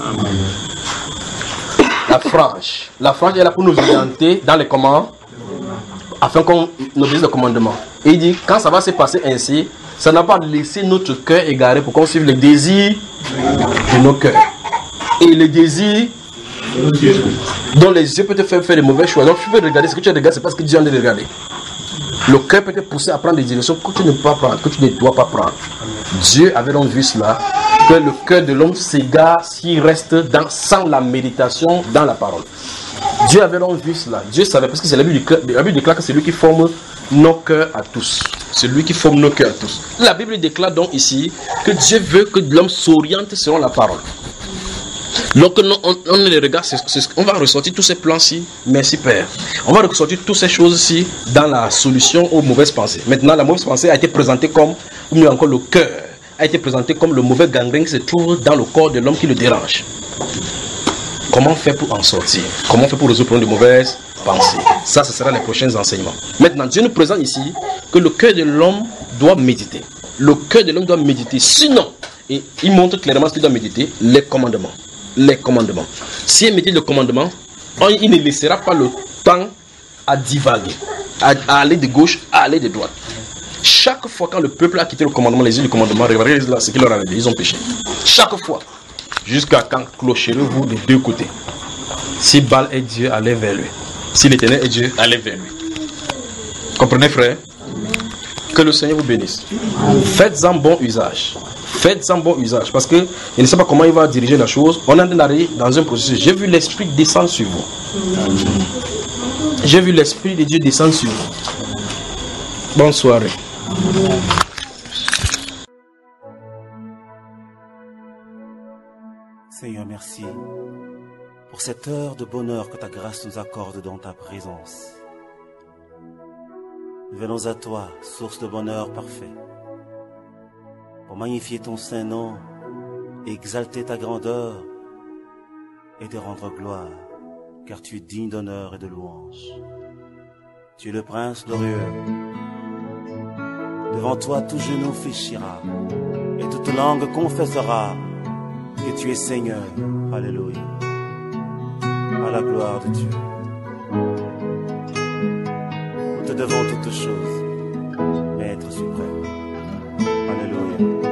La frange est là pour nous orienter dans les commandes, afin qu'on obéisse le commandement. Et il dit, quand ça va se passer ainsi, ça n'a pas laissé notre cœur égaré pour qu'on suive les désirs de nos cœurs. Et les désirs dont les yeux peuvent te faire des mauvais choix. Donc tu peux regarder ce que tu regardes, c'est parce que Dieu en est de regarder. Le cœur peut te pousser à prendre des directions que tu ne peux pas prendre, que tu ne dois pas prendre. Dieu avait donc vu cela, que le cœur de l'homme s'égare s'il reste sans la méditation dans la parole. Dieu avait donc vu cela. Dieu savait, parce que c'est la Bible déclare que c'est lui qui forme nos cœurs à tous. C'est lui qui forme nos cœurs à tous. La Bible déclare donc ici que Dieu veut que l'homme s'oriente selon la parole. Donc on les regarde, on va ressortir tous ces plans-ci. Merci Père. On va ressortir toutes ces choses-ci dans la solution aux mauvaises pensées. Maintenant, la mauvaise pensée a été présentée comme, ou mieux encore le cœur, a été présenté comme le mauvais gangrène qui se trouve dans le corps de l'homme qui le dérange. Comment faire pour en sortir? Comment faire pour résoudre le problème de mauvaises pensées? Ça, ce sera les prochains enseignements. Maintenant, Dieu nous présente ici que le cœur de l'homme doit méditer. Le cœur de l'homme doit méditer. Sinon, et il montre clairement ce qu'il doit méditer, les commandements. Les commandements. S'il médite le commandement, il ne laissera pas le temps à divaguer, à aller de gauche, à aller de droite. Chaque fois quand le peuple a quitté le commandement, les yeux du commandement, regardez là ce qu'il leur a dit, ils ont péché. Chaque fois. Jusqu'à quand clocherez-vous des deux côtés. Si Baal est Dieu, allez vers lui. Si l'Éternel est Dieu, allez vers lui. Comprenez, frère? Que le Seigneur vous bénisse. Faites-en bon usage. Faites-en bon usage. Parce que je ne sais pas comment il va diriger la chose. On est en train d'aller dans un processus. J'ai vu l'Esprit descendre sur vous. J'ai vu l'Esprit de Dieu descendre sur vous. Bonne soirée. Seigneur, merci pour cette heure de bonheur que ta grâce nous accorde dans ta présence. Nous venons à toi, source de bonheur parfait, pour magnifier ton saint nom, exalter ta grandeur et te rendre gloire, car tu es digne d'honneur et de louange. Tu es le prince glorieux. Devant toi, tout genou fléchira et toute langue confessera que tu es Seigneur. Alléluia. À la gloire de Dieu. Nous te devons toutes choses, Maître suprême. Alléluia.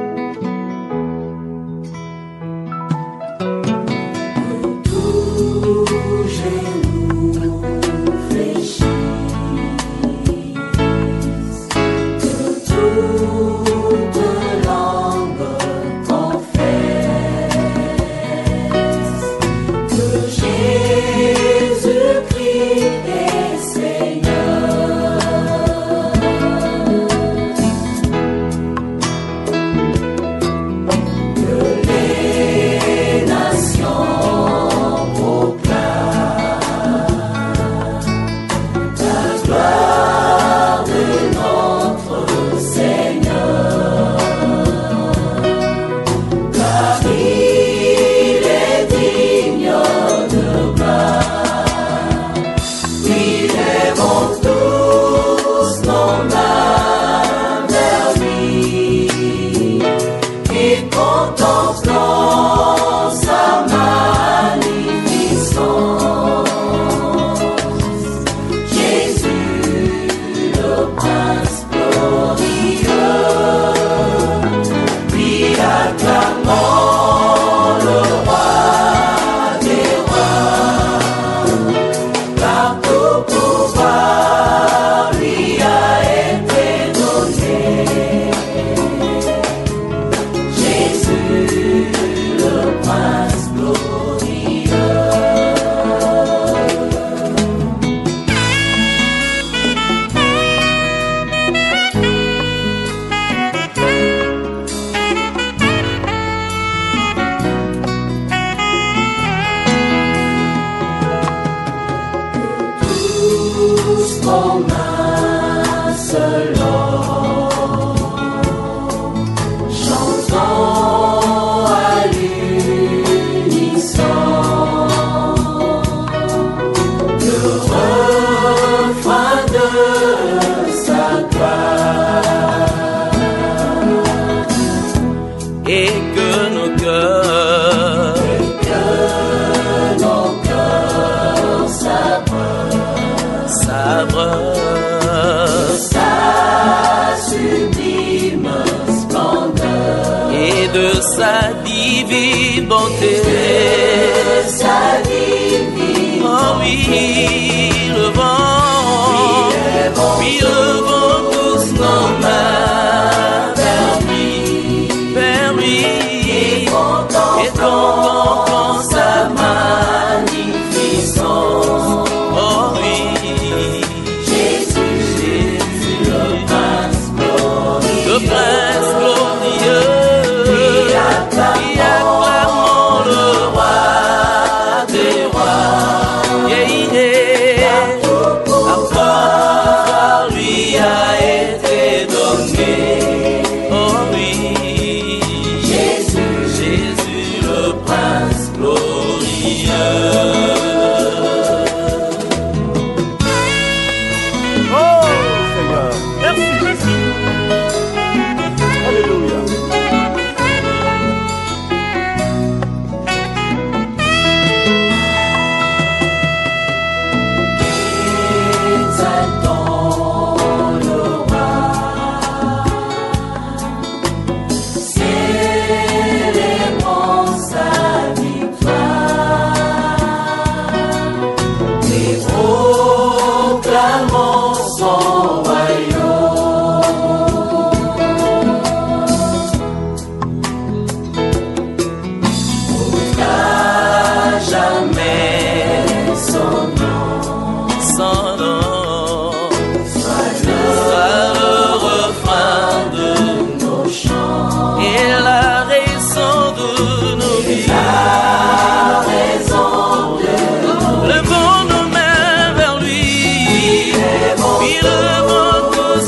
Le bon nos mains vers lui, puis le vent tous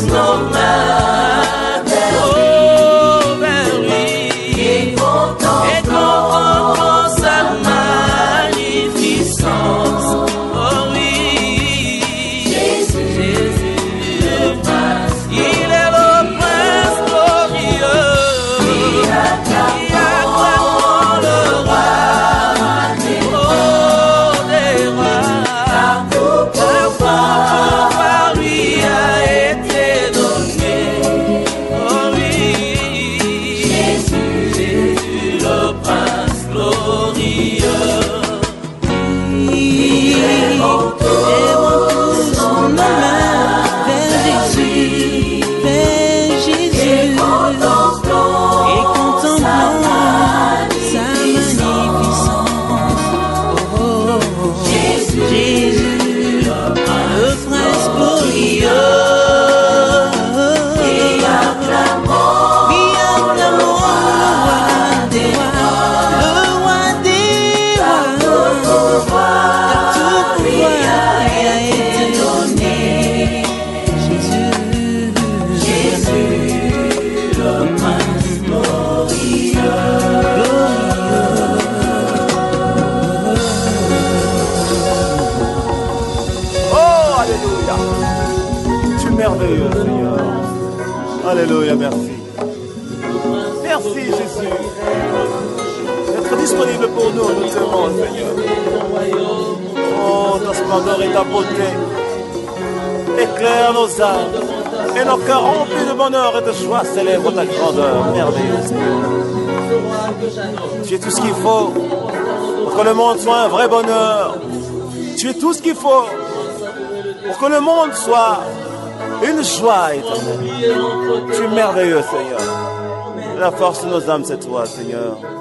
Alléluia, merci. Merci Jésus d'être disponible pour nous, nous t'aimons Seigneur. Oh, ta splendeur et ta beauté éclaire nos âmes et nos cœurs remplis de bonheur et de joie célèbrent ta grandeur merveilleuse Seigneur. Tu es tout ce qu'il faut pour que le monde soit un vrai bonheur. Tu es tout ce qu'il faut pour que le monde soit une joie éternelle. Tu es merveilleux Seigneur. La force de nos âmes c'est toi Seigneur.